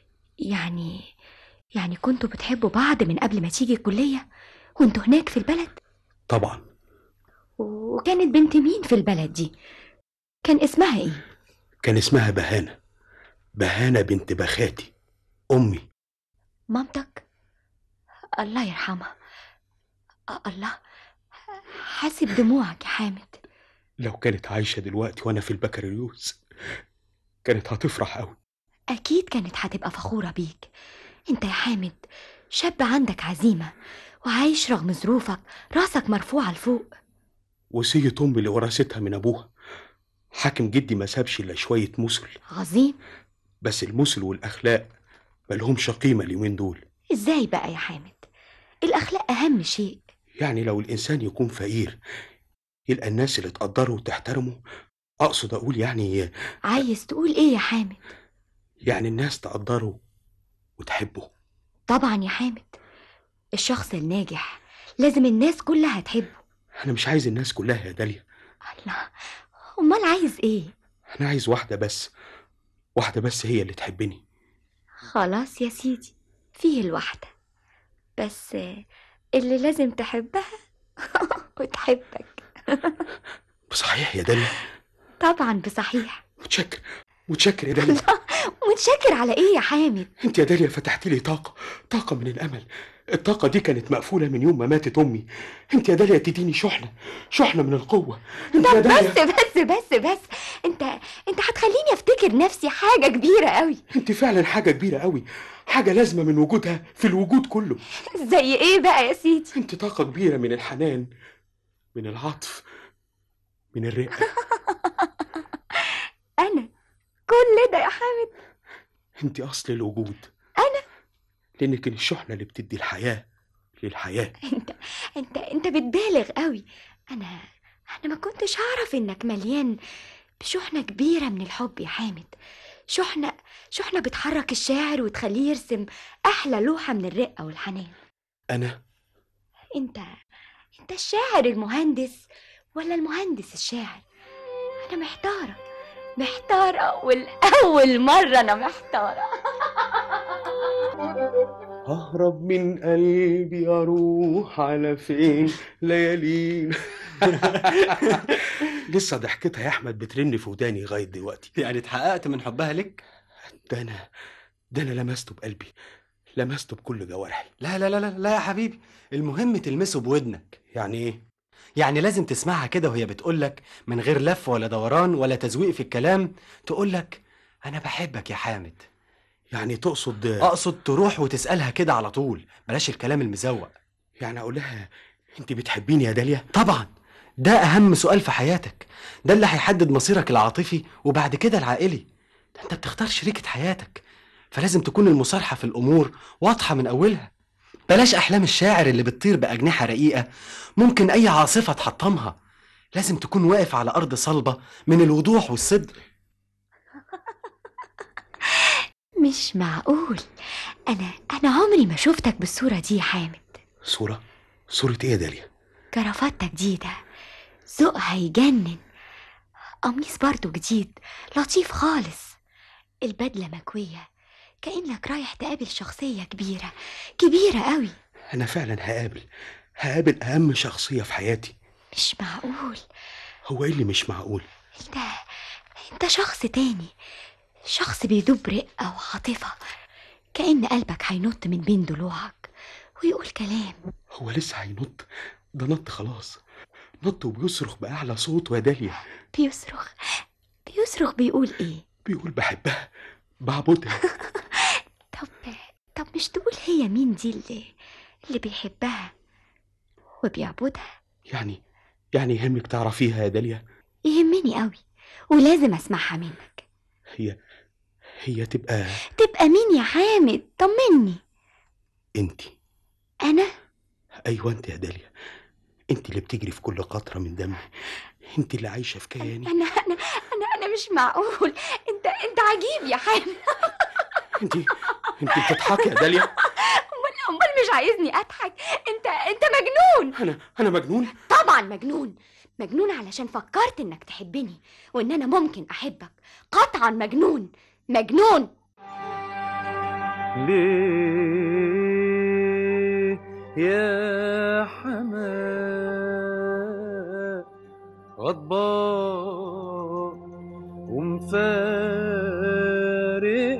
يعني كنتوا بتحبوا بعض من قبل ما تيجي الكلية وانتوا هناك في البلد؟ طبعا. وكانت بنت مين في البلد دي؟ كان اسمها ايه؟ كان اسمها بهانة بنت بخاتي أمي. مامتك؟ الله يرحمها. الله، حاسب دموعك يا حامد. لو كانت عايشة دلوقتي وأنا في البكالوريوس كانت هتفرح أوي. أكيد كانت هتبقى فخورة بيك. انت يا حامد شاب عندك عزيمة وعايش رغم ظروفك راسك مرفوعة لفوق. وصية أمي اللي ورثتها من أبوها، حاكم جدي ما سابش إلا شوية مسل. عظيم. بس المسل والأخلاق ملهمش قيمة اليومين دول. إزاي بقى يا حامد؟ الأخلاق أهم شيء. يعني لو الإنسان يكون فقير يلقى الناس اللي تقدره وتحترمه. أقصد أقول يعني. عايز تقول إيه يا حامد؟ يعني الناس تقدره وتحبه. طبعا يا حامد، الشخص الناجح لازم الناس كلها تحبه. أنا مش عايز الناس كلها يا داليا. الله، أمال عايز إيه؟ أنا عايز واحدة بس هي اللي تحبني. خلاص يا سيدي، فيه الواحدة بس اللي لازم تحبها وتحبك. بصحيح يا داليا؟ طبعا بصحيح. متشكر يا داليا. متشكر على ايه يا حامد؟ انت يا داليا فتحت لي طاقة من الامل. الطاقة دي كانت مقفولة من يوم ما ماتت امي. انت يا داليا تديني شحنة من القوة. انت يا داليا. بس انت هتخليني افتكر نفسي حاجة كبيرة قوي. انت فعلا حاجة كبيرة قوي، حاجة لازمة من وجودها في الوجود كله. زي ايه بقى يا سيدي؟ انت طاقة كبيرة من الحنان، من العطف، من الرقة. انا كل ده يا حامد؟ انت اصل الوجود. انا لانك الشحنة اللي بتدي الحياة للحياة. انت بتبالغ قوي. انا ما كنتش اعرف انك مليان بشحنة كبيرة من الحب يا حامد. شحنة بتحرك الشاعر وتخليه يرسم احلى لوحة من الرقة والحنان. انت الشاعر المهندس ولا المهندس الشاعر؟ انا محتارة والأول مرة أنا محتارة. أهرب من قلبي أروح على فين ليالين. لسه ضحكتها يا أحمد بترن في وداني لغاية دلوقتي. يعني اتحققت من حبها لك؟ ده أنا لمسته بقلبي، لمسته بكل جوارحي. لا لا لا لا لا يا حبيبي، المهم تلمسه بودنك. يعني إيه؟ يعني لازم تسمعها كده وهي بتقولك من غير لف ولا دوران ولا تزويق في الكلام، تقولك أنا بحبك يا حامد. يعني تقصد؟ أقصد تروح وتسألها كده على طول، بلاش الكلام المزوق. يعني أقول لها أنت بتحبيني يا داليا؟ طبعا، ده أهم سؤال في حياتك، ده اللي هيحدد مصيرك العاطفي وبعد كده العائلي. ده أنت بتختار شريكة حياتك، فلازم تكون المصارحة في الأمور واضحة من أولها. بلاش أحلام الشاعر اللي بتطير بأجنحة رقيقة ممكن أي عاصفة تحطمها. لازم تكون واقف على أرض صلبة من الوضوح والصدق. مش معقول، أنا عمري ما شفتك بالصورة دي يا حامد. صورة إيه يا داليا؟ كرافتك جديدة، ذوقها يجنن. قميص برضو جديد لطيف خالص. البدلة مكوية كأنك رايح تقابل شخصية كبيرة كبيرة قوي. أنا فعلا هقابل أهم شخصية في حياتي. مش معقول. هو إيه اللي مش معقول؟ انت شخص تاني، شخص بيدوب رقة وعاطفة، كأن قلبك هينط من بين ضلوعك ويقول كلام. هو لسه هينط؟ ده نط خلاص، نط وبيصرخ بأعلى صوت. يا داليا بيصرخ بيقول ايه؟ بيقول بحبها، بعبدها. طب مش تقول هي مين دي اللي بيحبها وبيعبدها؟ يعني يهمك تعرفيها يا داليا؟ يهمني قوي ولازم اسمعها منك. هي تبقى مين يا حامد؟ طمني. انتي. انا؟ ايوه انت يا داليا، انت اللي بتجري في كل قطرة من دمي، انت اللي عايشة في كياني. انا مش معقول. انت عجيب يا حامد. انت بتضحكي يا داليا؟ امال مش عايزني اضحك؟ انت مجنون. انا مجنون؟ طبعا مجنون علشان فكرت انك تحبني وان انا ممكن احبك. قطعا مجنون. ليه يا حمام غضبان ومفارق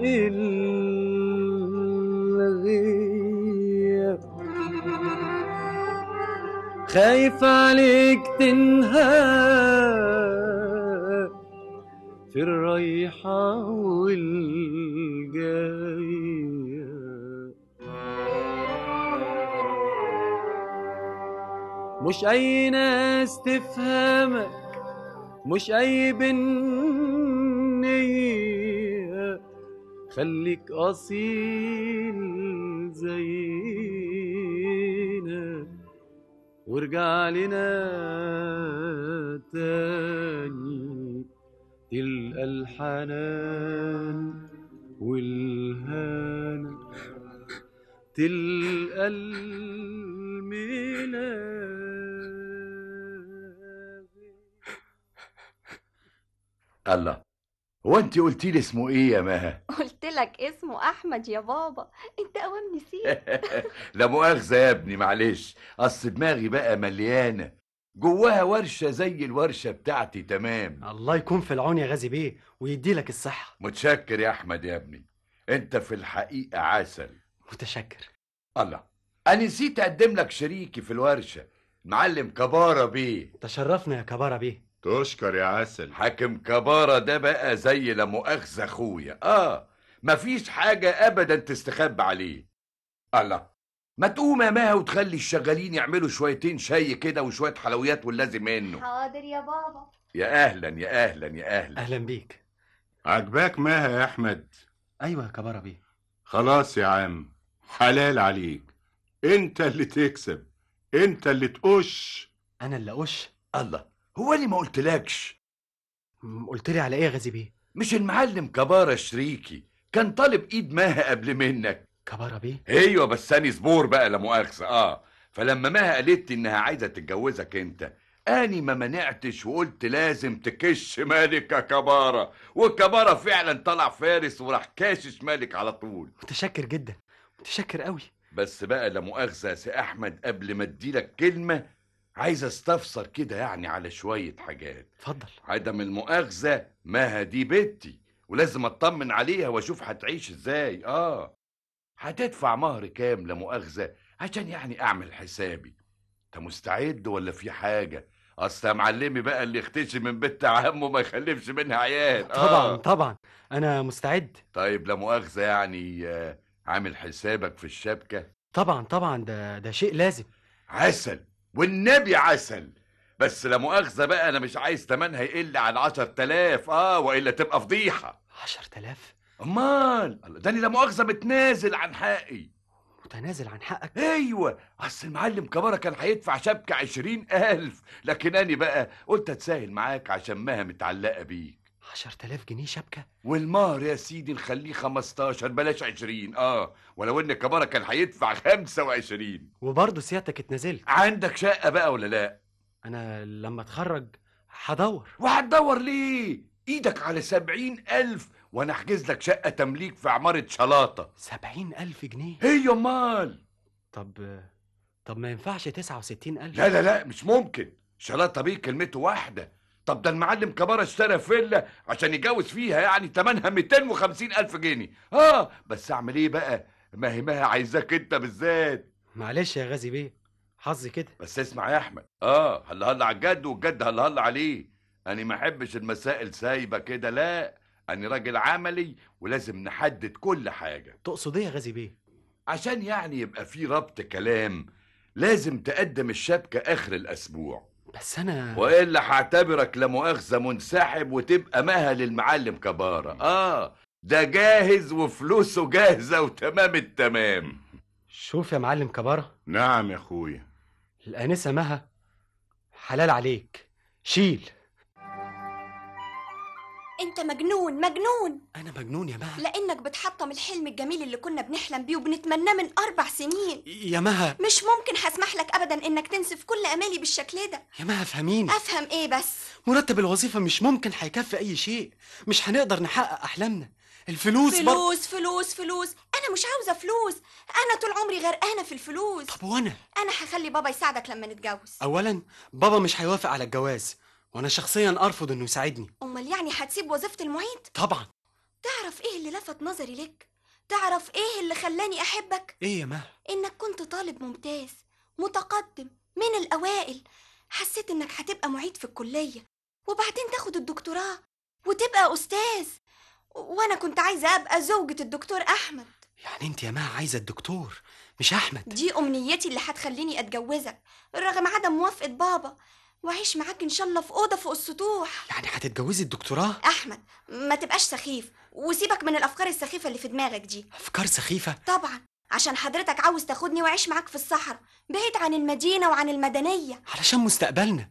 الغياب، خايف عليك تنهار في الرايحة والجاية. مش أي ناس تفهمك، مش أي بنية، خليك أصيل زينا وارجع لنا تاني، تلقى الحنان والهنا، تلقى الميلاد. الله، هو انت قلتي لي اسمه ايه يا مها؟ قلت لك اسمه احمد يا بابا، انت اوام نسيت. لا مؤاخذة يا ابني، معلش، اصل دماغي بقى مليانة، جواها ورشة زي الورشة بتاعتي تمام. الله يكون في العون يا غازي بيه ويدي لك الصحة. متشكر يا احمد يا ابني، انت في الحقيقة عسل. متشكر. الله، انا نسيت اقدم لك شريكي في الورشة، معلم كبارة بيه. تشرفنا يا كبارة بيه. تشكر يا عسل. حاكم كبارة ده بقى زي لا مؤاخذة اخويا، مفيش حاجة ابدا تستخبى عليه. الله، ما تقوم يا ماها وتخلي الشغالين يعملوا شويتين شاي كده وشوية حلويات واللازم منه. حاضر يا بابا. يا اهلا يا اهلا يا اهلا. اهلا بيك. عجباك ماها يا احمد؟ ايوه يا كبارة بيه. خلاص يا عم، حلال عليك، انت اللي تكسب، انت اللي تقش. انا اللي اقش؟ الله، هو اللي ما قلتلكش؟ قلت لي على ايه يا غازي بيه؟ مش المعلم كبارة شريكي كان طالب ايد ماها قبل منك؟ كبارة بيه؟ ايوه، بس اني زبور بقى لا مؤاخذة. فلما ماها قالت انها عايزة تتجوزك انت، اني ما منعتش وقلت لازم تكش مالك يا كبارة، والكبارة فعلا طلع فارس وراح كاشش مالك على طول. متشكر جدا، متشكر قوي. بس بقى لا مؤاخذة يا سي احمد، قبل ما اديلك كلمة عايز استفسر كده يعني على شوية حاجات. اتفضل. عدم المؤاخذة، ماها دي بنتي ولازم اطمن عليها واشوف هتعيش ازاي. هتدفع مهر كام لا مؤاخذة عشان يعني اعمل حسابي؟ انت مستعد ولا في حاجة؟ اصل يا معلمي بقى اللي يختشي من بنت عمه ما يخلفش منها عيال. طبعا انا مستعد. طيب لا مؤاخذة يعني عامل حسابك في الشبكة؟ طبعا ده شيء لازم. عسل والنبي عسل، بس لا مؤاخذة بقى انا مش عايز تمنها يقل عن 10,000 والا تبقى فضيحة. 10,000؟ امال ده انا لا مؤاخذة متنازل عن حقي. متنازل عن حقك؟ ايوه، اصل المعلم كبارة كان هيدفع شبكة 20,000، لكن انا بقى قلت اتساهل معاك عشان ماها متعلقة بيك. 10,000 جنيه شبكة؟ والمهر يا سيدي نخليه 15 بلاش 20. ولو ان كبارة كان هيدفع 25. وبرضه سيادتك اتنازلت؟ عندك شقة بقى ولا لا؟ انا لما اتخرج هدور. وهتدور ليه؟ ايدك على 70,000 وانا احجز لك شقه تمليك في عماره شلاطه. 70,000 جنيه؟ هي امال. طب ما ينفعش 69,000؟ لا لا لا مش ممكن، شلاطه بيه كلمته واحده. طب ده المعلم كبارة اشترى فيلا عشان يجوز فيها، يعني تمنها 250,000 جنيه. بس اعمل ايه بقى؟ ما هي عايزاك انت بالذات. معلش يا غازي بيه، حظي كده. بس اسمع يا احمد، هلا هلا على الجد والجد هلا هلا عليه. انا ما احبش المسائل سايبه كده، لا انا راجل عملي ولازم نحدد كل حاجه. تقصد ايه يا غازي بيه؟ عشان يعني يبقى في ربط كلام لازم تقدم الشبكه اخر الاسبوع. بس انا والا هعتبرك لا مؤاخذه منسحب وتبقى مهل المعلم كبارة. ده جاهز وفلوسه جاهزه وتمام التمام. شوف يا معلم كبارة. نعم يا اخويا. الانسه مها حلال عليك، شيل. انت مجنون مجنون. انا مجنون يا مها؟ لانك بتحطم الحلم الجميل اللي كنا بنحلم بيه وبنتمناه من 4 سنين. يا مها مش ممكن هسمح لك ابدا انك تنسف كل امالي بالشكل ده. يا مها فهميني. افهم ايه بس؟ مرتب الوظيفه مش ممكن هيكفي اي شيء، مش هنقدر نحقق احلامنا. الفلوس فلوس فلوس فلوس، انا مش عاوزه فلوس، انا طول عمري غرقانه في الفلوس. طب وانا هخلي بابا يساعدك لما نتجوز. اولا بابا مش هيوافق على الجواز، وانا شخصيا ارفض انه يساعدني. امال يعني هتسيب وظيفه المعيد؟ طبعا. تعرف ايه اللي لفت نظري لك؟ تعرف ايه اللي خلاني احبك؟ ايه يا مها؟ انك كنت طالب ممتاز متقدم من الاوائل. حسيت انك هتبقى معيد في الكليه وبعدين تاخد الدكتوراه وتبقى استاذ، وانا كنت عايزه ابقى زوجة الدكتور احمد. يعني انت يا مها عايزه الدكتور مش احمد؟ دي امنيتي اللي هتخليني اتجوزك رغم عدم موافقه بابا، واعيش معاك ان شاء الله في اوضه فوق السطوح. يعني هتتجوزي الدكتوراه؟ احمد ما تبقاش سخيف وسيبك من الافكار السخيفه اللي في دماغك دي. افكار سخيفه؟ طبعا، عشان حضرتك عاوز تاخدني واعيش معاك في الصحراء بعيد عن المدينه وعن المدنيه. علشان مستقبلنا.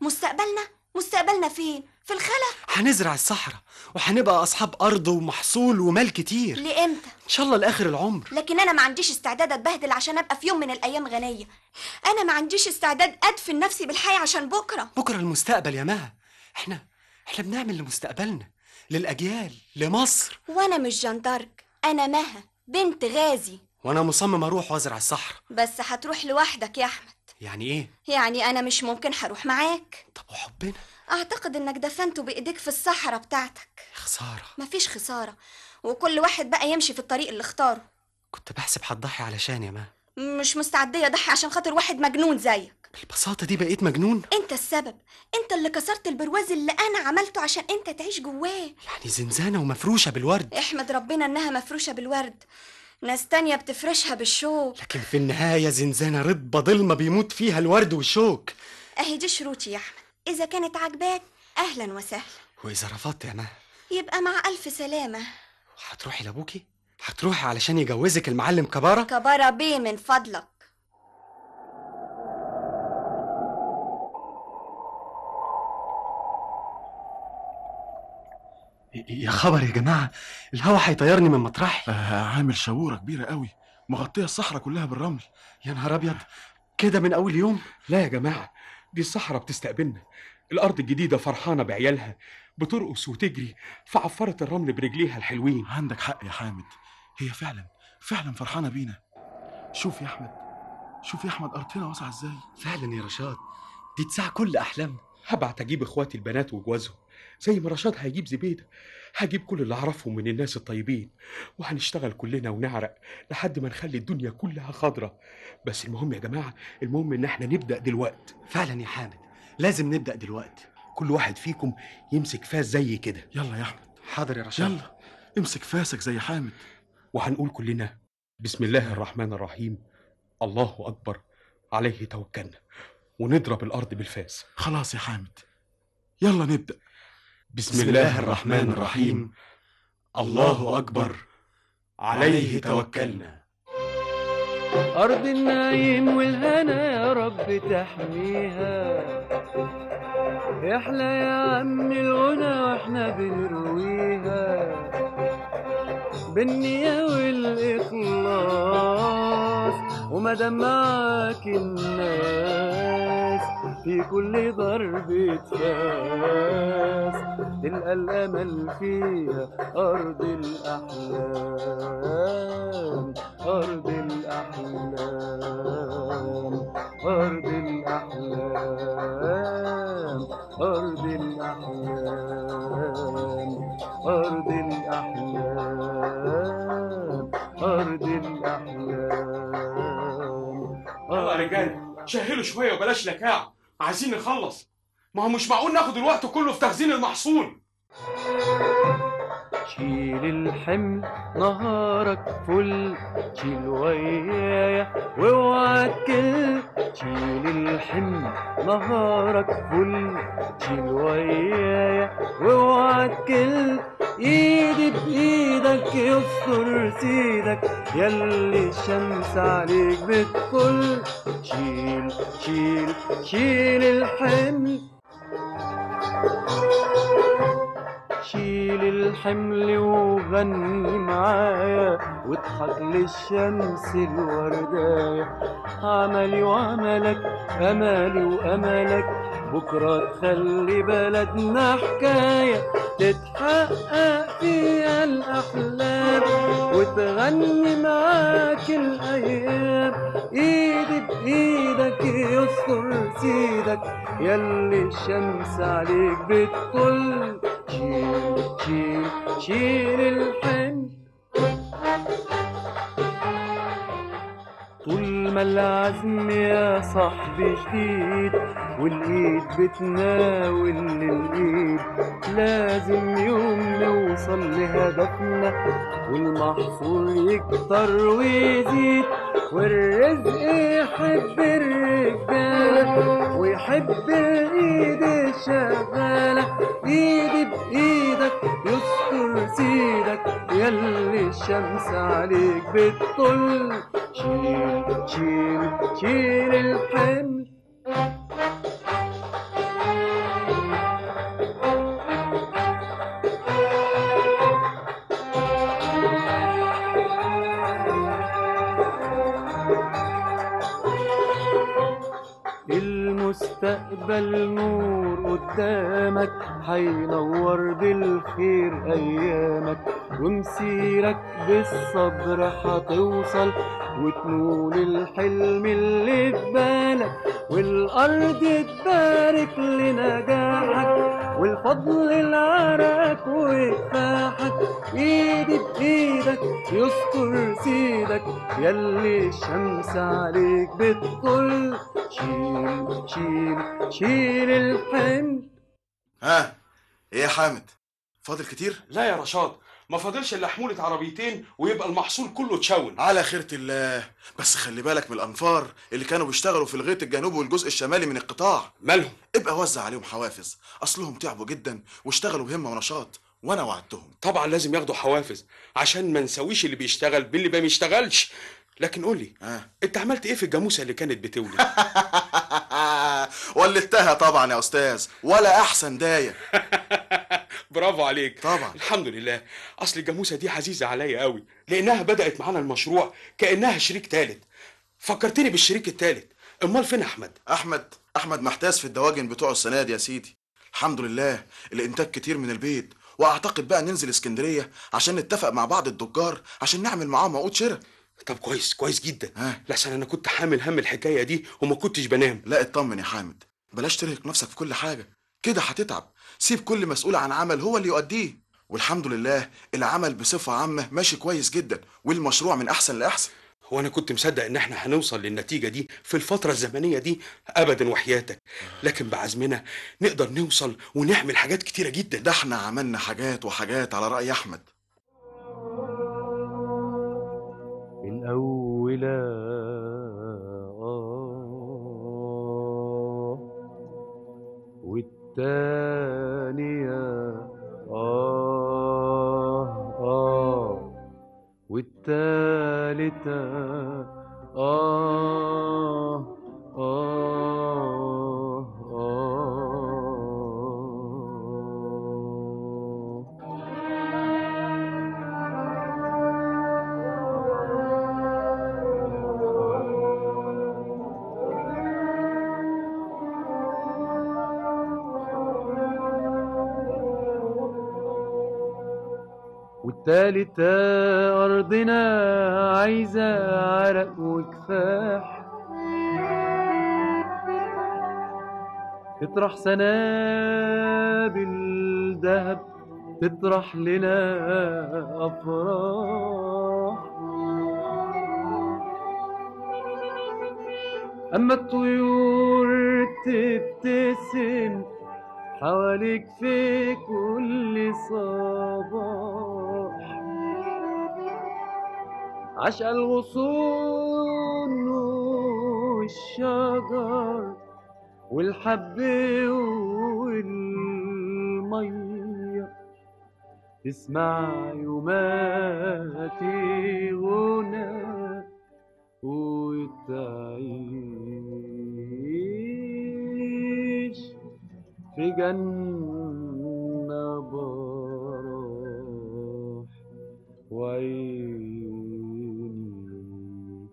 مستقبلنا فين؟ في الخلا. هنزرع الصحراء وهنبقى اصحاب ارض ومحصول ومال كتير. لامتى؟ ان شاء الله لاخر العمر. لكن انا ما عنديش استعداد اتبهدل عشان ابقى في يوم من الايام غنيه. انا ما عنديش استعداد ادفن نفسي بالحياه عشان بكره المستقبل يا مها. احنا بنعمل لمستقبلنا، للاجيال، لمصر. وانا مش جندرك، انا مها بنت غازي، وانا مصمم اروح وازرع الصحراء. بس هتروح لوحدك يا احمد. يعني ايه؟ يعني انا مش ممكن هروح معاك. طب وحبنا؟ اعتقد انك دفنته بايديك في الصحراء بتاعتك. خساره. مفيش خساره، وكل واحد بقى يمشي في الطريق اللي اختاره. كنت بحسب هتضحي علشان يا مها. مش مستعديه اضحي عشان خاطر واحد مجنون زيك. بالبساطه دي بقيت مجنون؟ انت السبب، انت اللي كسرت البرواز اللي انا عملته عشان انت تعيش جواه. يعني زنزانه ومفروشه بالورد. احمد ربنا انها مفروشه بالورد، ناس تانية بتفرشها بالشوك. لكن في النهايه زنزانه رطبه ضلمه بيموت فيها الورد والشوك. اهي دي شروطي يا احمد، اذا كانت عاجباك اهلا وسهلا، واذا رفضت يا مها يبقى مع الف سلامه. هتروحي لابوكي؟ هتروحي علشان يجوزك المعلم كبارة؟ كبارة بيه من فضلك. يا خبر يا جماعة، الهوا هيطيرني من مطرحي. عامل شبورة كبيرة قوي مغطية الصحراء كلها بالرمل. يا نهار أبيض، كده من أول يوم؟ لا يا جماعة، دي الصحراء بتستقبلنا. الأرض الجديدة فرحانة بعيالها، بترقص وتجري في عفارة الرمل برجليها الحلوين. عندك حق يا حامد، هي فعلا فرحانة بينا. شوف يا أحمد أرضنا واسعة ازاي. فعلا يا رشاد، دي تسع كل أحلامنا. هبعت أجيب إخواتي البنات وجوازهم زي ما رشاد هيجيب زبيدة. هجيب كل اللي أعرفهم من الناس الطيبين، وهنشتغل كلنا ونعرق لحد ما نخلي الدنيا كلها خضرة. بس المهم يا جماعة، المهم إن احنا نبدأ دلوقت. فعلا يا حامد، لازم نبدأ دلوقت. كل واحد فيكم يمسك فاس زي كده. يلا يا أحمد. حاضر يا رشاد. يلا امسك فاسك زي حامد. وهنقول كلنا بسم الله الرحمن الرحيم، الله أكبر، عليه توكلنا، ونضرب الأرض بالفاس. خلاص يا حامد، يلا نبدأ. بسم الله الرحمن الرحيم، الله أكبر، عليه توكلنا. أرض النعيم والهنا يا رب تحميها، يحلى يا عم الغنى واحنا بنرويها، بالنية والإخلاص ومدام معاك الناس في كل ضربة فاس تلقى الأمل فيها أرض الأحلام، أرض الأحلام، أرض الأحلام، أرض الأحلام، أرض الأحلام، أرض الأحلام. يلا يا رجاله شهلوا شويه وبلاش لكاع، عايزين نخلص. ما هو مش معقول ناخد الوقت كله في تخزين المحصول. شيل الحمل نهارك فل، شيل ويايا واوعى تكل. شيل الحمل نهارك فل، شيل ويايا واوعى تكل. ايدي بايدك يستر سيدك ياللي الشمس عليك بتطل. شيل شيل شيل الحمل، شيل الحمل وغني معايا واضحك للشمس الورداية. عملي وعملك أملي وأملك بكرة تخلي بلدنا حكاية تتحقق فيها الأحلام وتغني معاك الأيام. إيدي بإيدك يستر سيدك ياللي الشمس عليك بتطل. شيل شيل شيل الحمل، طول ما العزم يا صاحبي جديد والايد بتناول الايد لازم يوم نوصل لهدفنا والمحصول يكتر ويزيد والرزق يحب الرجالة ويحب الايد الشغالة. ايدي بايدك يستر سيدك ياللي الشمس عليك بتطل. شيل شيل شيل الحمل، المستقبل نور قدامك هينور بالخير ايامك ومسيرك بالصبر هتوصل وتنول الحلم اللي في بالك والارض تبارك لنجاحك والفضل العرق وكفاحك. ايدي بايدك يستر سيدك ياللي الشمس عليك بتطل. شيل شيل شيل الحمل. ها ايه يا حامد فاضل كتير؟ لا يا رشاد ما فاضلش الا حمولة عربيتين ويبقى المحصول كله اتشون. على خيرة الله، بس خلي بالك من الانفار اللي كانوا بيشتغلوا في الغيط الجنوبي والجزء الشمالي من القطاع. مالهم؟ ابقى وزع عليهم حوافز، اصلهم تعبوا جدا واشتغلوا بهمه ونشاط وانا وعدتهم. طبعا لازم ياخدوا حوافز عشان ما نسويش اللي بيشتغل باللي ما بيشتغلش. لكن قولي انت عملت ايه في الجاموسه اللي كانت بتولد؟ ولدتها طبعا يا استاذ، ولا احسن دايه. برافو عليك. طبعا الحمد لله. اصل الجاموسه دي عزيزه عليا قوي لانها بدات معانا المشروع كانها شريك تالت. فكرتني بالشريك التالت. امال فين احمد؟ احمد محتاس في الدواجن بتوعه السنه دي يا سيدي. الحمد لله الانتاج كتير من البيت، واعتقد بقى ننزل اسكندريه عشان نتفق مع بعض التجار عشان نعمل معاهم عقود شراء. طب كويس جدا. لحسن انا كنت حامل هم الحكايه دي وما كنتش بنام. لا اطمن يا حامد، بلاش ترهق نفسك في كل حاجه كده هتتعب. سيب كل مسؤول عن عمل هو اللي يؤديه، والحمد لله العمل بصفه عامه ماشي كويس جدا والمشروع من احسن لاحسن. هو انا كنت مصدق ان احنا هنوصل للنتيجه دي في الفتره الزمنيه دي ابدا وحياتك، لكن بعزمنا نقدر نوصل ونعمل حاجات كتيره جدا. ده احنا عملنا حاجات وحاجات على راي احمد. الأولى والتانية والتالتة والتالتة أرضنا عايزة عرق وكفاح، تطرح سنابل دهب، تطرح لنا أفراح. أما الطيور تبتسم حواليك في كل صباح، عشق الغصون والشجر والحب والمية، تسمع يوماتي هنا وتعيش في جنة براح، وعيني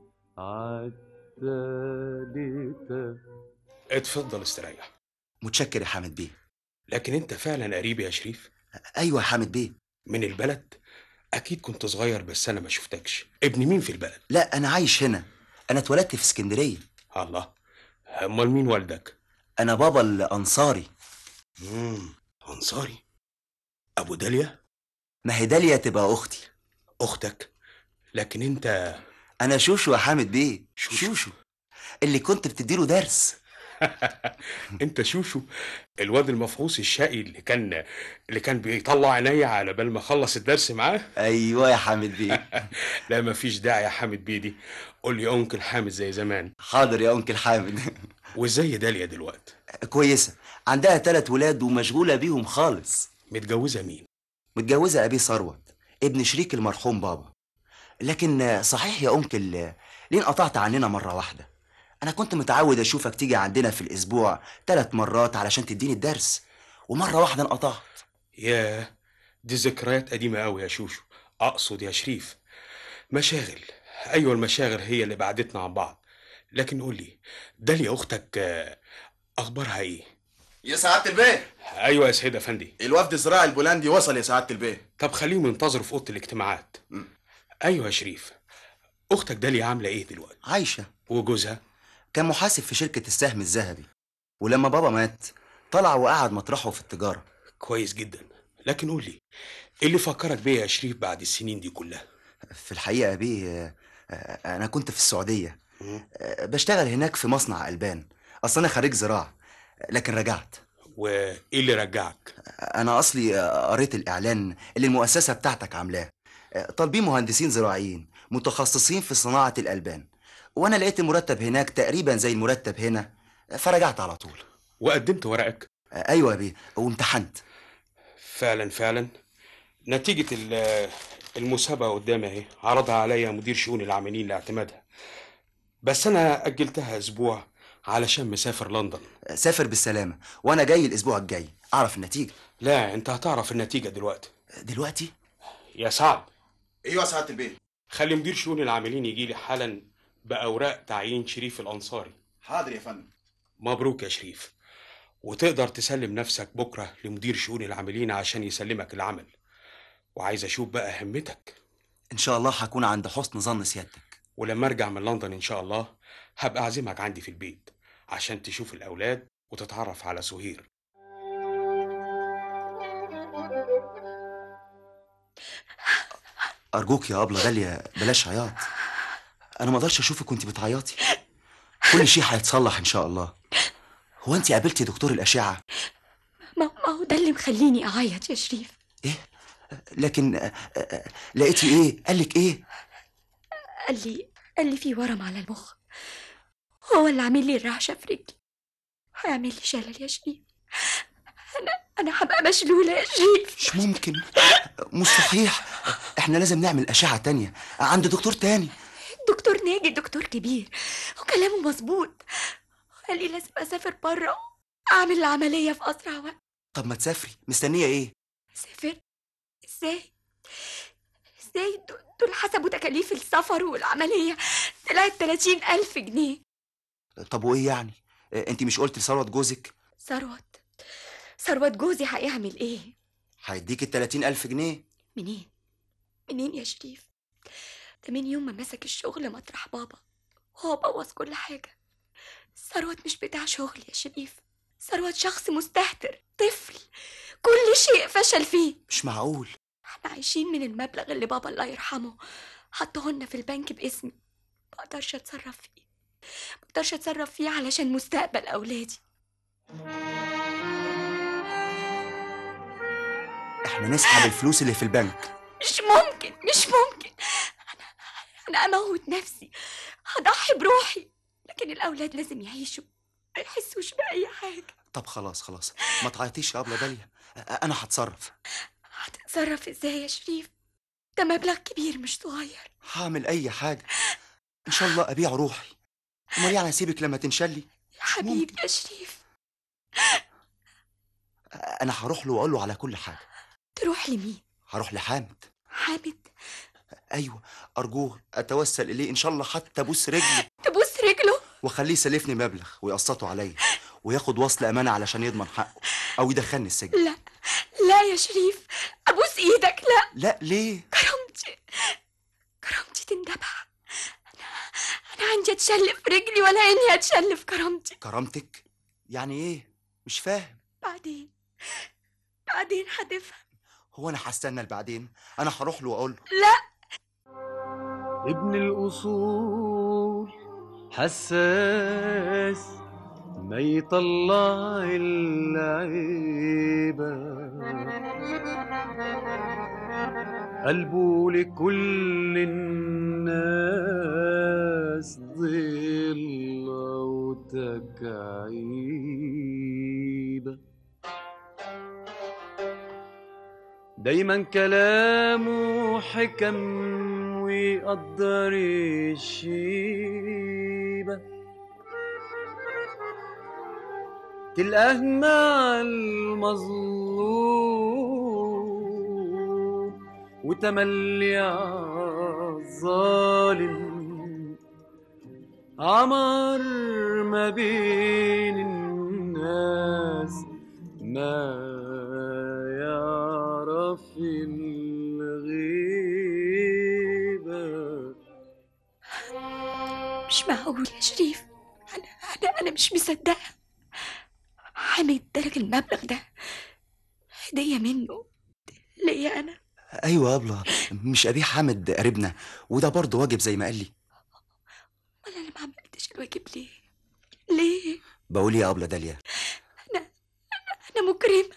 عالتالتة. اتفضل استريح. متشكر يا حامد بيه. لكن انت فعلا قريب يا شريف؟ ايوه يا حامد بيه. من البلد؟ اكيد كنت صغير بس انا ما شفتكش. ابن مين في البلد؟ لا انا عايش هنا، انا اتولدت في اسكندريه. الله، امال مين والدك؟ انا بابا الانصاري. انصاري؟ ابو داليا؟ ما هي داليا تبقى اختي. اختك؟ لكن انت؟ انا شوشو يا حامد بيه. شوشو اللي كنت بتديله درس. انت شوشو الواد المفعوص الشقي اللي كان بيطلع عينيا على بال ما اخلص الدرس معاه؟ ايوه يا حامد بيه. لا مفيش داعي يا حامد بيه دي، قول لي انكل حامد زي زمان. حاضر يا انكل حامد. وازاي داليا دلوقتي؟ كويسه، عندها 3 ولاد ومشغوله بيهم خالص. متجوزه مين؟ متجوزه ابي ثروت ابن شريك المرحوم بابا. لكن صحيح يا انكل، ليه انقطعت عننا مره واحده؟ أنا كنت متعود أشوفك تيجي عندنا في الأسبوع 3 مرات علشان تديني الدرس، ومرة واحدة انقطعت. ياه، دي ذكريات قديمة أوي يا شوشو. أقصد يا شريف، مشاغل. أيوة المشاغل هي اللي بعدتنا عن بعض. لكن قول لي، داليا أختك أخبارها إيه؟ يا سعادة البيه. أيوة يا سيد أفندي. الوفد الزراعي البولندي وصل يا سعادة البيه. طب خليهم ينتظروا في أوضة الاجتماعات. أيوة يا شريف، أختك داليا عاملة إيه دلوقتي؟ عايشة. وجوزها؟ كان محاسب في شركة السهم الذهبي، ولما بابا مات طلع وقعد مطرحه في التجارة. كويس جدا. لكن قول لي، إيه اللي فكرك بيا يا شريف بعد السنين دي كلها؟ في الحقيقة بيه، أنا كنت في السعودية بشتغل هناك في مصنع ألبان. أصل أنا خريج زراعة لكن رجعت. وإيه اللي رجعك؟ أنا أصلي قريت الإعلان اللي المؤسسة بتاعتك عاملاه، طالبين مهندسين زراعيين متخصصين في صناعة الألبان، وأنا لقيت المرتب هناك تقريبا زي المرتب هنا، فرجعت على طول. وقدمت ورقك؟ أيوة يا بيه، وامتحنت. فعلا نتيجة المسابقة قدامي اهي، عرضها عليا مدير شؤون العاملين لاعتمادها، بس أنا أجلتها أسبوع علشان مسافر لندن. سافر بالسلامة، وأنا جاي الأسبوع الجاي أعرف النتيجة. لا، أنت هتعرف النتيجة دلوقتي. دلوقتي؟ يا سعد. أيوة يا سعادة البيه. خلي مدير شؤون العاملين يجي لي حالا بأوراق تعيين شريف الأنصاري. حاضر يا فندم. مبروك يا شريف، وتقدر تسلم نفسك بكرة لمدير شؤون العاملين عشان يسلمك العمل، وعايز أشوف بقى همتك. إن شاء الله هكون عند حسن ظن سيادتك. ولما أرجع من لندن إن شاء الله هبقى أعزمك عندي في البيت عشان تشوف الأولاد وتتعرف على سهير. أرجوك يا أبلة غالية بلاش عياط، أنا ما أقدرش أشوفك وأنت بتعيطي. كل شيء هيتصلح إن شاء الله. هو أنت قابلتي دكتور الأشعة؟ ما هو ده اللي مخليني أعيط يا شريف. إيه؟ لكن لقيتي إيه؟ قالك إيه؟ قال لي في ورم على المخ، هو اللي عامل لي الرعشة في رجلي، هيعمل لي شلل يا شريف. أنا هبقى مشلولة يا شريف. مش ممكن، مستحيل. إحنا لازم نعمل أشعة تانية عند دكتور تاني. دكتور ناجي دكتور كبير وكلامه مظبوط، قال لي لازم أسافر بره أعمل العملية في أسرع وقت. طب ما تسافري، مستنية إيه؟ سافر؟ إزاي دول حسبوا تكاليف السفر والعملية طلعت 30,000 جنيه. طب وإيه يعني؟ أنت مش قلت لثروت جوزك؟ ثروت جوزي هيعمل إيه؟ هيديك 30,000 جنيه. منين؟ منين يا شريف؟ ده من يوم ما مسك الشغل مطرح بابا وهو بوظ كل حاجة. ثروت مش بتاع شغل يا شريف، ثروت شخص مستهتر، طفل، كل شيء فشل فيه. مش معقول. احنا عايشين من المبلغ اللي بابا الله يرحمه حطه لنا في البنك باسمي. مقدرش اتصرف فيه علشان مستقبل اولادي. احنا نسحب الفلوس اللي في البنك. مش ممكن. انا اموت نفسي، هضحي بروحي، لكن الاولاد لازم يعيشوا، ما يحسوش باي حاجه. طب خلاص ما تعيطيش يا ابله داليا، انا هتصرف. هتتصرف ازاي يا شريف؟ ده مبلغ كبير مش صغير. هعمل اي حاجه، ان شاء الله ابيع روحي. امال يعني هسيبك لما تنشلي؟ يا حبيبي يا شريف. انا هروح له واقول له على كل حاجه. تروح لمين؟ هروح لحامد. حامد؟ ايوه، ارجوه اتوسل اليه، ان شاء الله حتى ابوس رجله. تبوس رجله؟ واخليه يسلفني مبلغ ويقسطه عليا، وياخد وصل امانه علشان يضمن حقه، او يدخلني السجن. لا يا شريف، ابوس ايدك. لا ليه؟ كرامتي تندبح. انا عندي اتشل في رجلي ولا اني اتشل في كرامتي. كرامتك؟ يعني ايه؟ مش فاهم. بعدين هتفهم. هو انا هستنى بعدين؟ انا هروح له واقول له. لا. ابن الأصول حساس، ما يطلع العيبة، قلبه لكل الناس ضلة وتكعيبة، دايما كلامه حكم ويقدر الشيبة، تلقاه مع المظلوم وتملي عالظالم، عمر ما بين الناس ما يعرف الغيبة. مش معقول يا شريف، أنا مش مصدقة. حامد ادالك المبلغ ده هدية منه ليا أنا؟ ايوه يا ابله، مش ابي حامد قريبنا، وده برضه واجب زي ما قال لي. ولا أنا ما عملتش الواجب ليه؟ بقول يا ابله داليا، أنا مجرمة.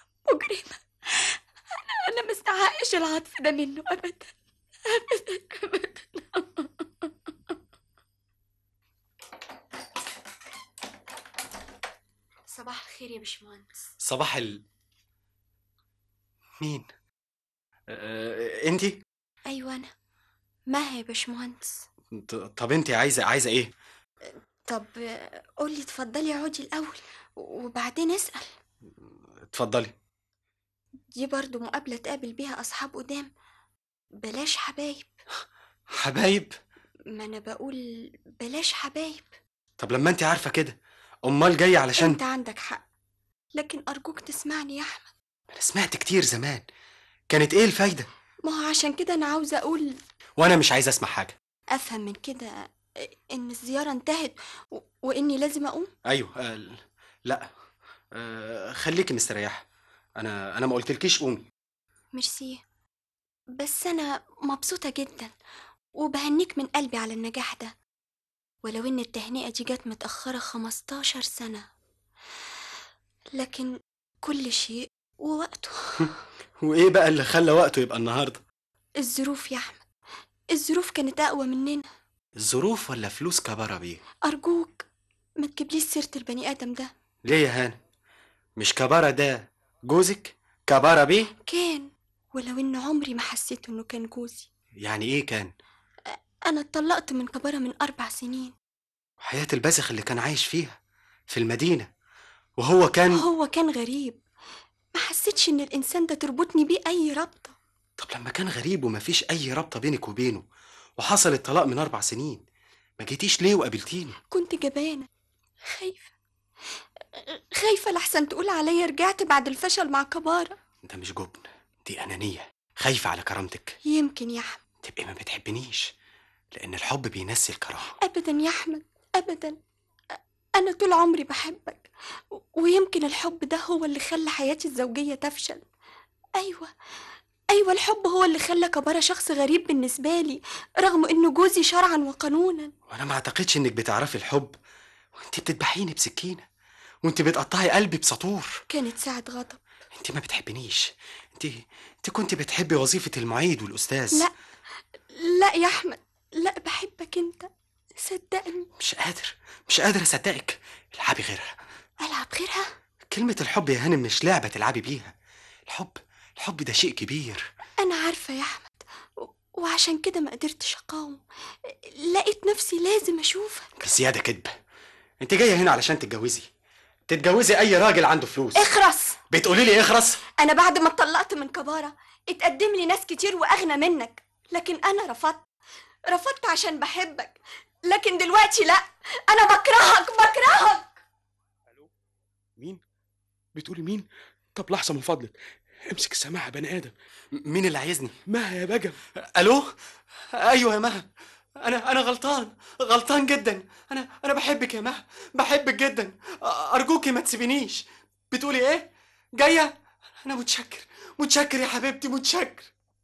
أنا ما استحقش العطف ده منه أبدا. صباح الخير يا باشمهندس. صباح مين؟ انتي؟ أيوة أنا. مها يا باشمهندس. طب انتي عايزة ايه؟ طب قولي اتفضلي اقعدي الأول وبعدين اسأل. اتفضلي. دي برضو مقابلة تقابل بيها أصحاب قدام، بلاش حبايب. حبايب؟ ما أنا بقول بلاش حبايب. طب لما انتي عارفة كده امال جاية علشان؟ انت عندك حق، لكن أرجوك تسمعني يا أحمد. انا سمعت كتير زمان، كانت ايه الفايدة؟ ما هو عشان كده أنا عاوزة أقول. وانا مش عايز اسمع حاجة. أفهم من كده إن الزيارة انتهت وإني لازم أقوم؟ ايوه. لا. خليكي مستريحة، انا ما قلتلكيش قومي. ميرسي، بس أنا مبسوطة جدا وبهنيك من قلبي على النجاح ده، ولو إن التهنئة دي جت متأخرة 15 سنة، لكن كل شيء ووقته. وايه بقى اللي خلى وقته يبقى النهاردة؟ الظروف يا أحمد، الظروف كانت أقوى مننا. الظروف ولا فلوس كبارة بيه؟ أرجوك ما تجيبليش سيرة البني آدم ده. ليه يا هانم؟ مش كبارة ده جوزك؟ كبارة بيه؟ كان، ولو إن عمري ما حسيت إنه كان جوزي. يعني ايه كان؟ أنا اتطلقت من كبارة من 4 سنين. حياة البذخ اللي كان عايش فيها في المدينة، وهو كان غريب، ما حسيتش إن الإنسان ده تربطني بيه أي رابطة. طب لما كان غريب ومفيش أي رابطة بينك وبينه وحصل الطلاق من 4 سنين، ما جيتيش ليه وقابلتيني؟ كنت جبانة، خايفة لحسن تقول عليا رجعت بعد الفشل مع كبارة. ده مش جبن، دي أنانية. خايفة على كرامتك؟ يمكن يا أحمد. تبقي ما بتحبنيش، لأن الحب بينسي الكرامة. أبدا يا أحمد، أبدا. أنا طول عمري بحبك، ويمكن الحب ده هو اللي خلى حياتي الزوجية تفشل. أيوة الحب هو اللي خلى كبارة شخص غريب بالنسبة لي، رغم إنه جوزي شرعا وقانونا. وأنا ما أعتقدش إنك بتعرفي الحب وأنت بتذبحيني بسكينة، وأنت بتقطعي قلبي بسطور. كانت ساعة غضب. أنت ما بتحبنيش، أنت كنت بتحبي وظيفة المعيد والأستاذ. لا يا أحمد، لا بحبك أنت، صدقني. مش قادر أصدقك. العبي غيرها. ألعب غيرها؟ كلمة الحب يا هانم مش لعبة تلعبي بيها. الحب ده شيء كبير. أنا عارفة يا أحمد، وعشان كده ما قدرتش أقاوم. لقيت نفسي لازم أشوفك. بزيادة كدبة. أنت جاية هنا علشان تتجوزي أي راجل عنده فلوس. اخرس. بتقولي لي اخرس؟ أنا بعد ما اتطلقت من كبارة اتقدم لي ناس كتير وأغنى منك، لكن أنا رفضت عشان بحبك. لكن دلوقتي لا، أنا بكرهك. ألو؟ مين؟ بتقولي مين؟ طب لحظة من فضلك، امسك السماعة يا بني آدم. مين اللي عايزني؟ مها يا بجم. ألو؟ أيوة يا مها، أنا غلطان جدا. أنا بحبك يا مها، بحبك جدا. أرجوكي ما تسيبينيش. بتقولي إيه؟ جاية؟ أنا متشكر يا حبيبتي، متشكر.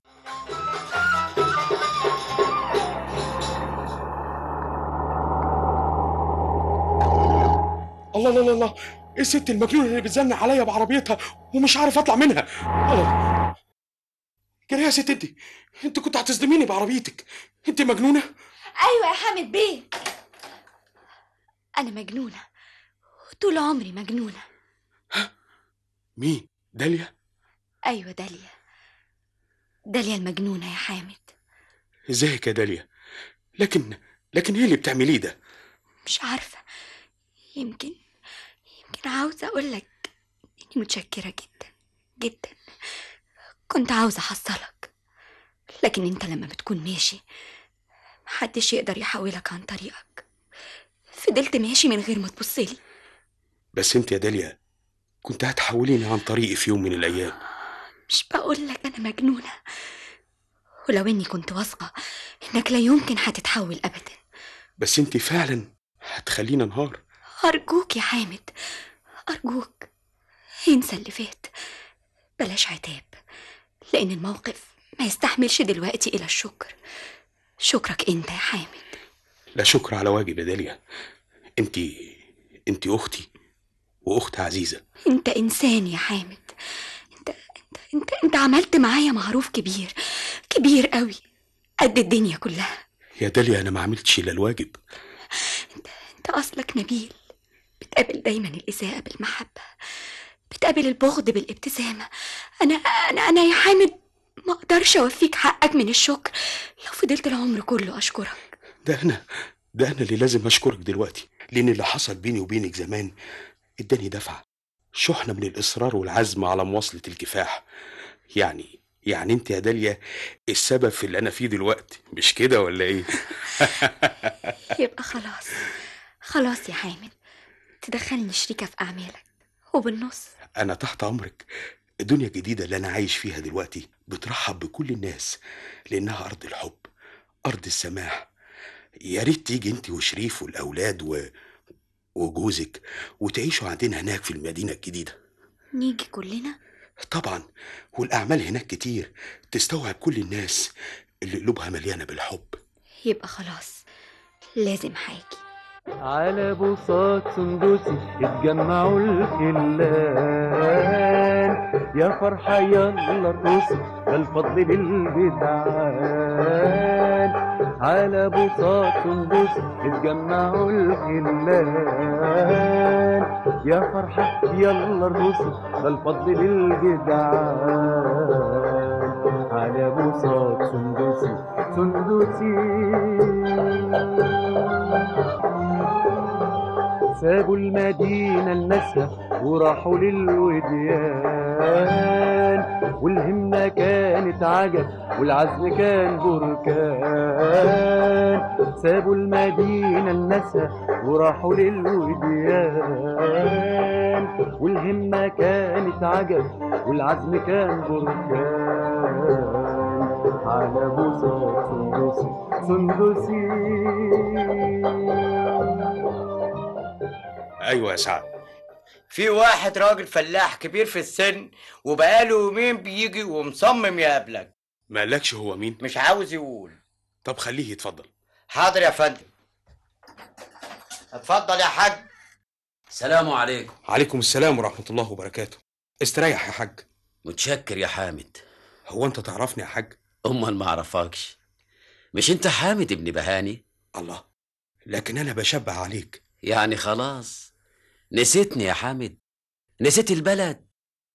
الله الله الله الله، ايه الست المجنونه اللي بتزنق عليا بعربيتها ومش عارف اطلع منها؟ الله، كده يا ست انت كنت هتصدميني بعربيتك. انت مجنونه؟ أيوة يا حامد بيه، أنا مجنونة، طول عمري مجنونة. مين؟ داليا؟ أيوة داليا المجنونة يا حامد. ازيك يا داليا؟ لكن ايه اللي بتعمليه ده؟ مش عارفة، يمكن عاوزة أقولك إني متشكرة جدا جدا. كنت عاوزة أحصلك، لكن أنت لما بتكون ماشي محدش يقدر يحولك عن طريقك. فضلت ماشي من غير ما تبصلي. بس انت يا داليا كنت هتحوليني عن طريقي في يوم من الأيام. مش بقولك أنا مجنونة، ولو إني كنت واثقة إنك لا يمكن هتتحول أبدا. بس انت فعلا هتخلينا انهار. أرجوك يا حامد، أرجوك انسى اللي فات، بلاش عتاب، لأن الموقف ما يستحملش دلوقتي إلى الشكر. شكرك أنت يا حامد. لا شكر على واجب يا داليا. انت أختي وأخت عزيزة. أنت إنسان يا حامد. أنت عملت معايا معروف كبير قوي، قد الدنيا كلها. يا داليا أنا ما عملتش إلا الواجب. أنت أصلك نبيل، بتقابل دايما الإساءة بالمحبة، بتقابل البغض بالابتسامة. أنا يا حامد ما أقدرش أوفيك حقك من الشكر لو فضلت العمر كله أشكرك. ده أنا اللي لازم أشكرك دلوقتي، لأن اللي حصل بيني وبينك زمان اداني دفعة، شحنة من الإصرار والعزم على مواصلة الكفاح. يعني انت يا داليا السبب في اللي أنا فيه دلوقتي، مش كده ولا إيه؟ يبقى خلاص يا حامد، تدخلني شريكة في أعمالك وبالنص. أنا تحت أمرك. الدنيا الجديدة اللي أنا عايش فيها دلوقتي بترحب بكل الناس، لأنها أرض الحب، أرض السماح. يا ريت تيجي أنت وشريف والأولاد وجوزك وتعيشوا عندنا هناك في المدينة الجديدة. نيجي كلنا؟ طبعا، والأعمال هناك كتير تستوعب كل الناس اللي قلوبها مليانة بالحب. يبقى خلاص لازم هاجي. على بساط سندوسي اتجمعوا الخلان، يا فرحة يلا الروسي ده الفضل بالجدعان. على بساط سندوسي اتجمعوا الخلان، يا فرحة يلا الروسي ده الفضل بالجدعان. على بساط سندوسي سابوا المدينة لناسها وراحوا للوديان، والهمة كانت عجب والعزم كان بركان. سابوا المدينة لناسها وراحوا للوديان، والهمة كانت عجب والعزم كان بركان. على بوسة سندسي. ايوه يا سعد. في واحد راجل فلاح كبير في السن وبقاله يومين بيجي ومصمم يقابلك. ما قالكش هو مين؟ مش عاوز يقول. طب خليه يتفضل. حاضر يا فندم. اتفضل يا حاج. السلام عليكم. عليكم السلام ورحمة الله وبركاته. استريح يا حاج. متشكر يا حامد. هو انت تعرفني يا حاج؟ امال ما اعرفكش؟ مش انت حامد ابن بهاني؟ الله، لكن انا بشبه عليك. يعني خلاص نسيتني يا حامد؟ نسيت البلد؟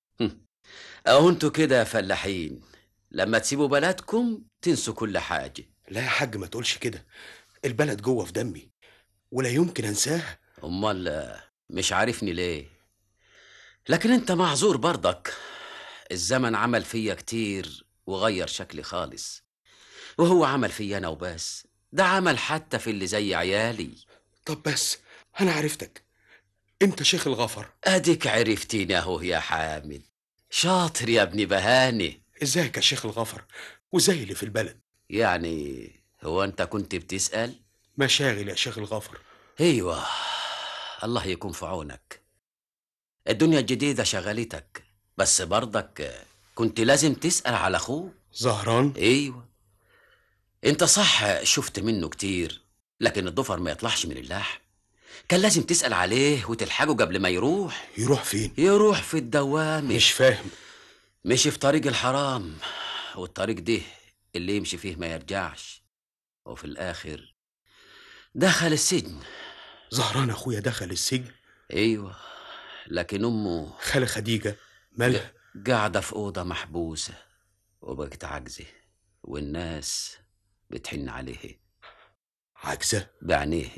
اهو انتوا كده يا فلاحين، لما تسيبوا بلدكم تنسوا كل حاجة. لا يا حاج ما تقولش كده، البلد جوه في دمي ولا يمكن انساها. امال مش عارفني ليه؟ لكن انت معذور برضك، الزمن عمل فيا كتير وغير شكلي خالص، وهو عمل فيا انا وبس، ده عمل حتى في اللي زي عيالي. طب بس انا عرفتك، انت شيخ الغفر. اديك عرفتيني اهو يا حامد، شاطر يا ابن بهاني. ازيك يا شيخ الغفر وزي اللي في البلد؟ يعني هو انت كنت بتسأل؟ مشاغل يا شيخ الغفر. ايوه، الله يكون في عونك. الدنيا الجديدة شغلتك، بس برضك كنت لازم تسأل على اخوه زهران. ايوه، انت صح شفت منه كتير، لكن الضفر ما يطلعش من اللحم. كان لازم تسأل عليه وتلحقه قبل ما يروح. يروح فين؟ يروح في الدوام. مش فاهم. مشي في طريق الحرام، والطريق ده اللي يمشي فيه ما يرجعش، وفي الآخر دخل السجن. زهران اخويا دخل السجن؟ ايوه، لكن امه خالة خديجة مالها؟ قاعدة في أوضة محبوسة وبقت عاجزة، والناس بتحن عليه. عاجزة؟ بعينيه.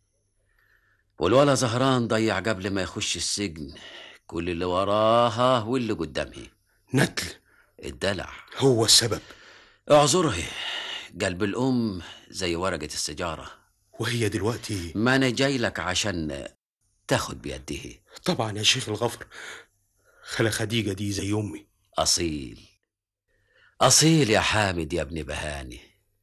والولا زهران ضيع قبل ما يخش السجن كل اللي وراها واللي قدامها. ندل. الدلع هو السبب. اعذره، قلب الأم زي ورقة السجارة. وهي دلوقتي؟ ما أنا جاي لك عشان تاخد بيده. طبعا يا شيخ الغفر، خالة خديجة دي زي أمي. أصيل أصيل يا حامد يا ابن بهاني.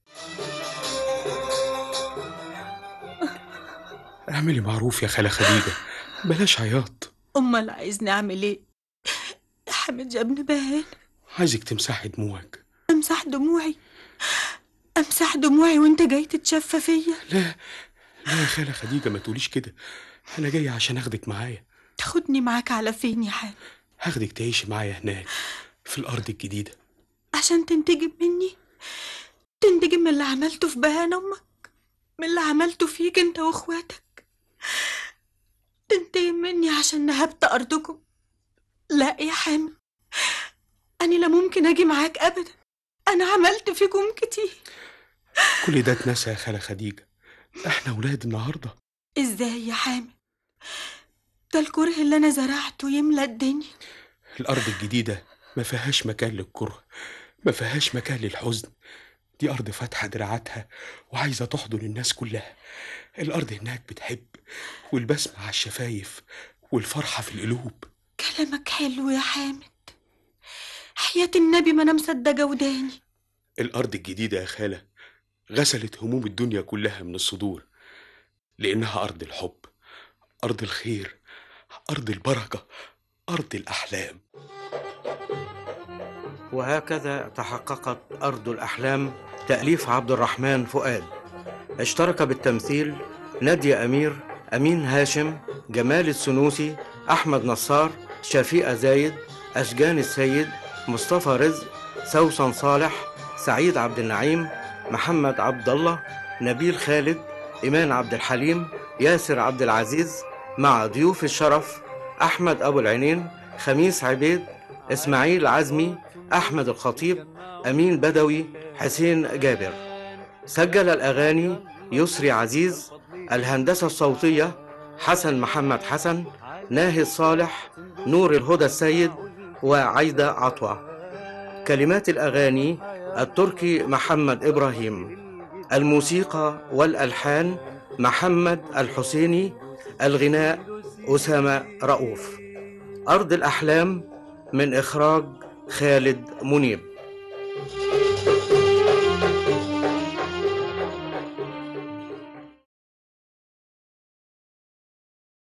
اعملي معروف يا خالة خديجة، بلاش عياط. امال عايزني اعمل ايه يا حامد يا ابن بهان؟ عايزك تمسحي دموعك. امسح دموعي؟ امسح دموعي وانت جاي تتشفى فيا؟ لا لا يا خالة خديجة ما تقوليش كده، انا جاي عشان اخدك معايا. تاخدني معاك على فين يا حامد؟ هاخدك تعيشي معايا هناك في الارض الجديدة. عشان تنتجم مني؟ تنتجم من اللي عملته في بهان امك، من اللي عملته فيك انت واخواتك؟ تنتقم مني عشان نهبت ارضكم؟ لا يا حامد، انا لا ممكن اجي معاك ابدا، انا عملت فيكم كتير. كل ده اتنسى يا خالة خديجة، احنا ولاد النهاردة. ازاي يا حامد؟ ده الكره اللي انا زرعته يملى الدنيا. الارض الجديدة ما فيهاش مكان للكره، ما فيهاش مكان للحزن. دي ارض فاتحة دراعاتها وعايزة تحضن الناس كلها. الارض هناك بتحب، والبسمة على الشفايف والفرحة في القلوب. كلامك حلو يا حامد، حياة النبي ما انا مصدقة وداني. الارض الجديدة يا خالة غسلت هموم الدنيا كلها من الصدور، لانها ارض الحب، ارض الخير، ارض البركة، ارض الاحلام. وهكذا تحققت أرض الأحلام تأليف عبد الرحمن فؤاد. اشترك بالتمثيل نادية أمير، أمين هاشم، جمال السنوسي، أحمد نصار، شفيقة زايد، أشجان السيد، مصطفى رزق، سوسن صالح، سعيد عبد النعيم، محمد عبد الله، نبيل خالد، إيمان عبد الحليم، ياسر عبد العزيز، مع ضيوف الشرف أحمد أبو العينين، خميس عبيد، إسماعيل عزمي، أحمد الخطيب، أمين بدوي، حسين جابر. سجل الأغاني يسري عزيز، الهندسة الصوتية حسن محمد حسن، ناهي صالح، نور الهدى السيد، وعايدة عطوة. كلمات الأغاني التركي محمد إبراهيم، الموسيقى والألحان محمد الحسيني، الغناء أسامة رؤوف. أرض الأحلام من إخراج خالد منيب.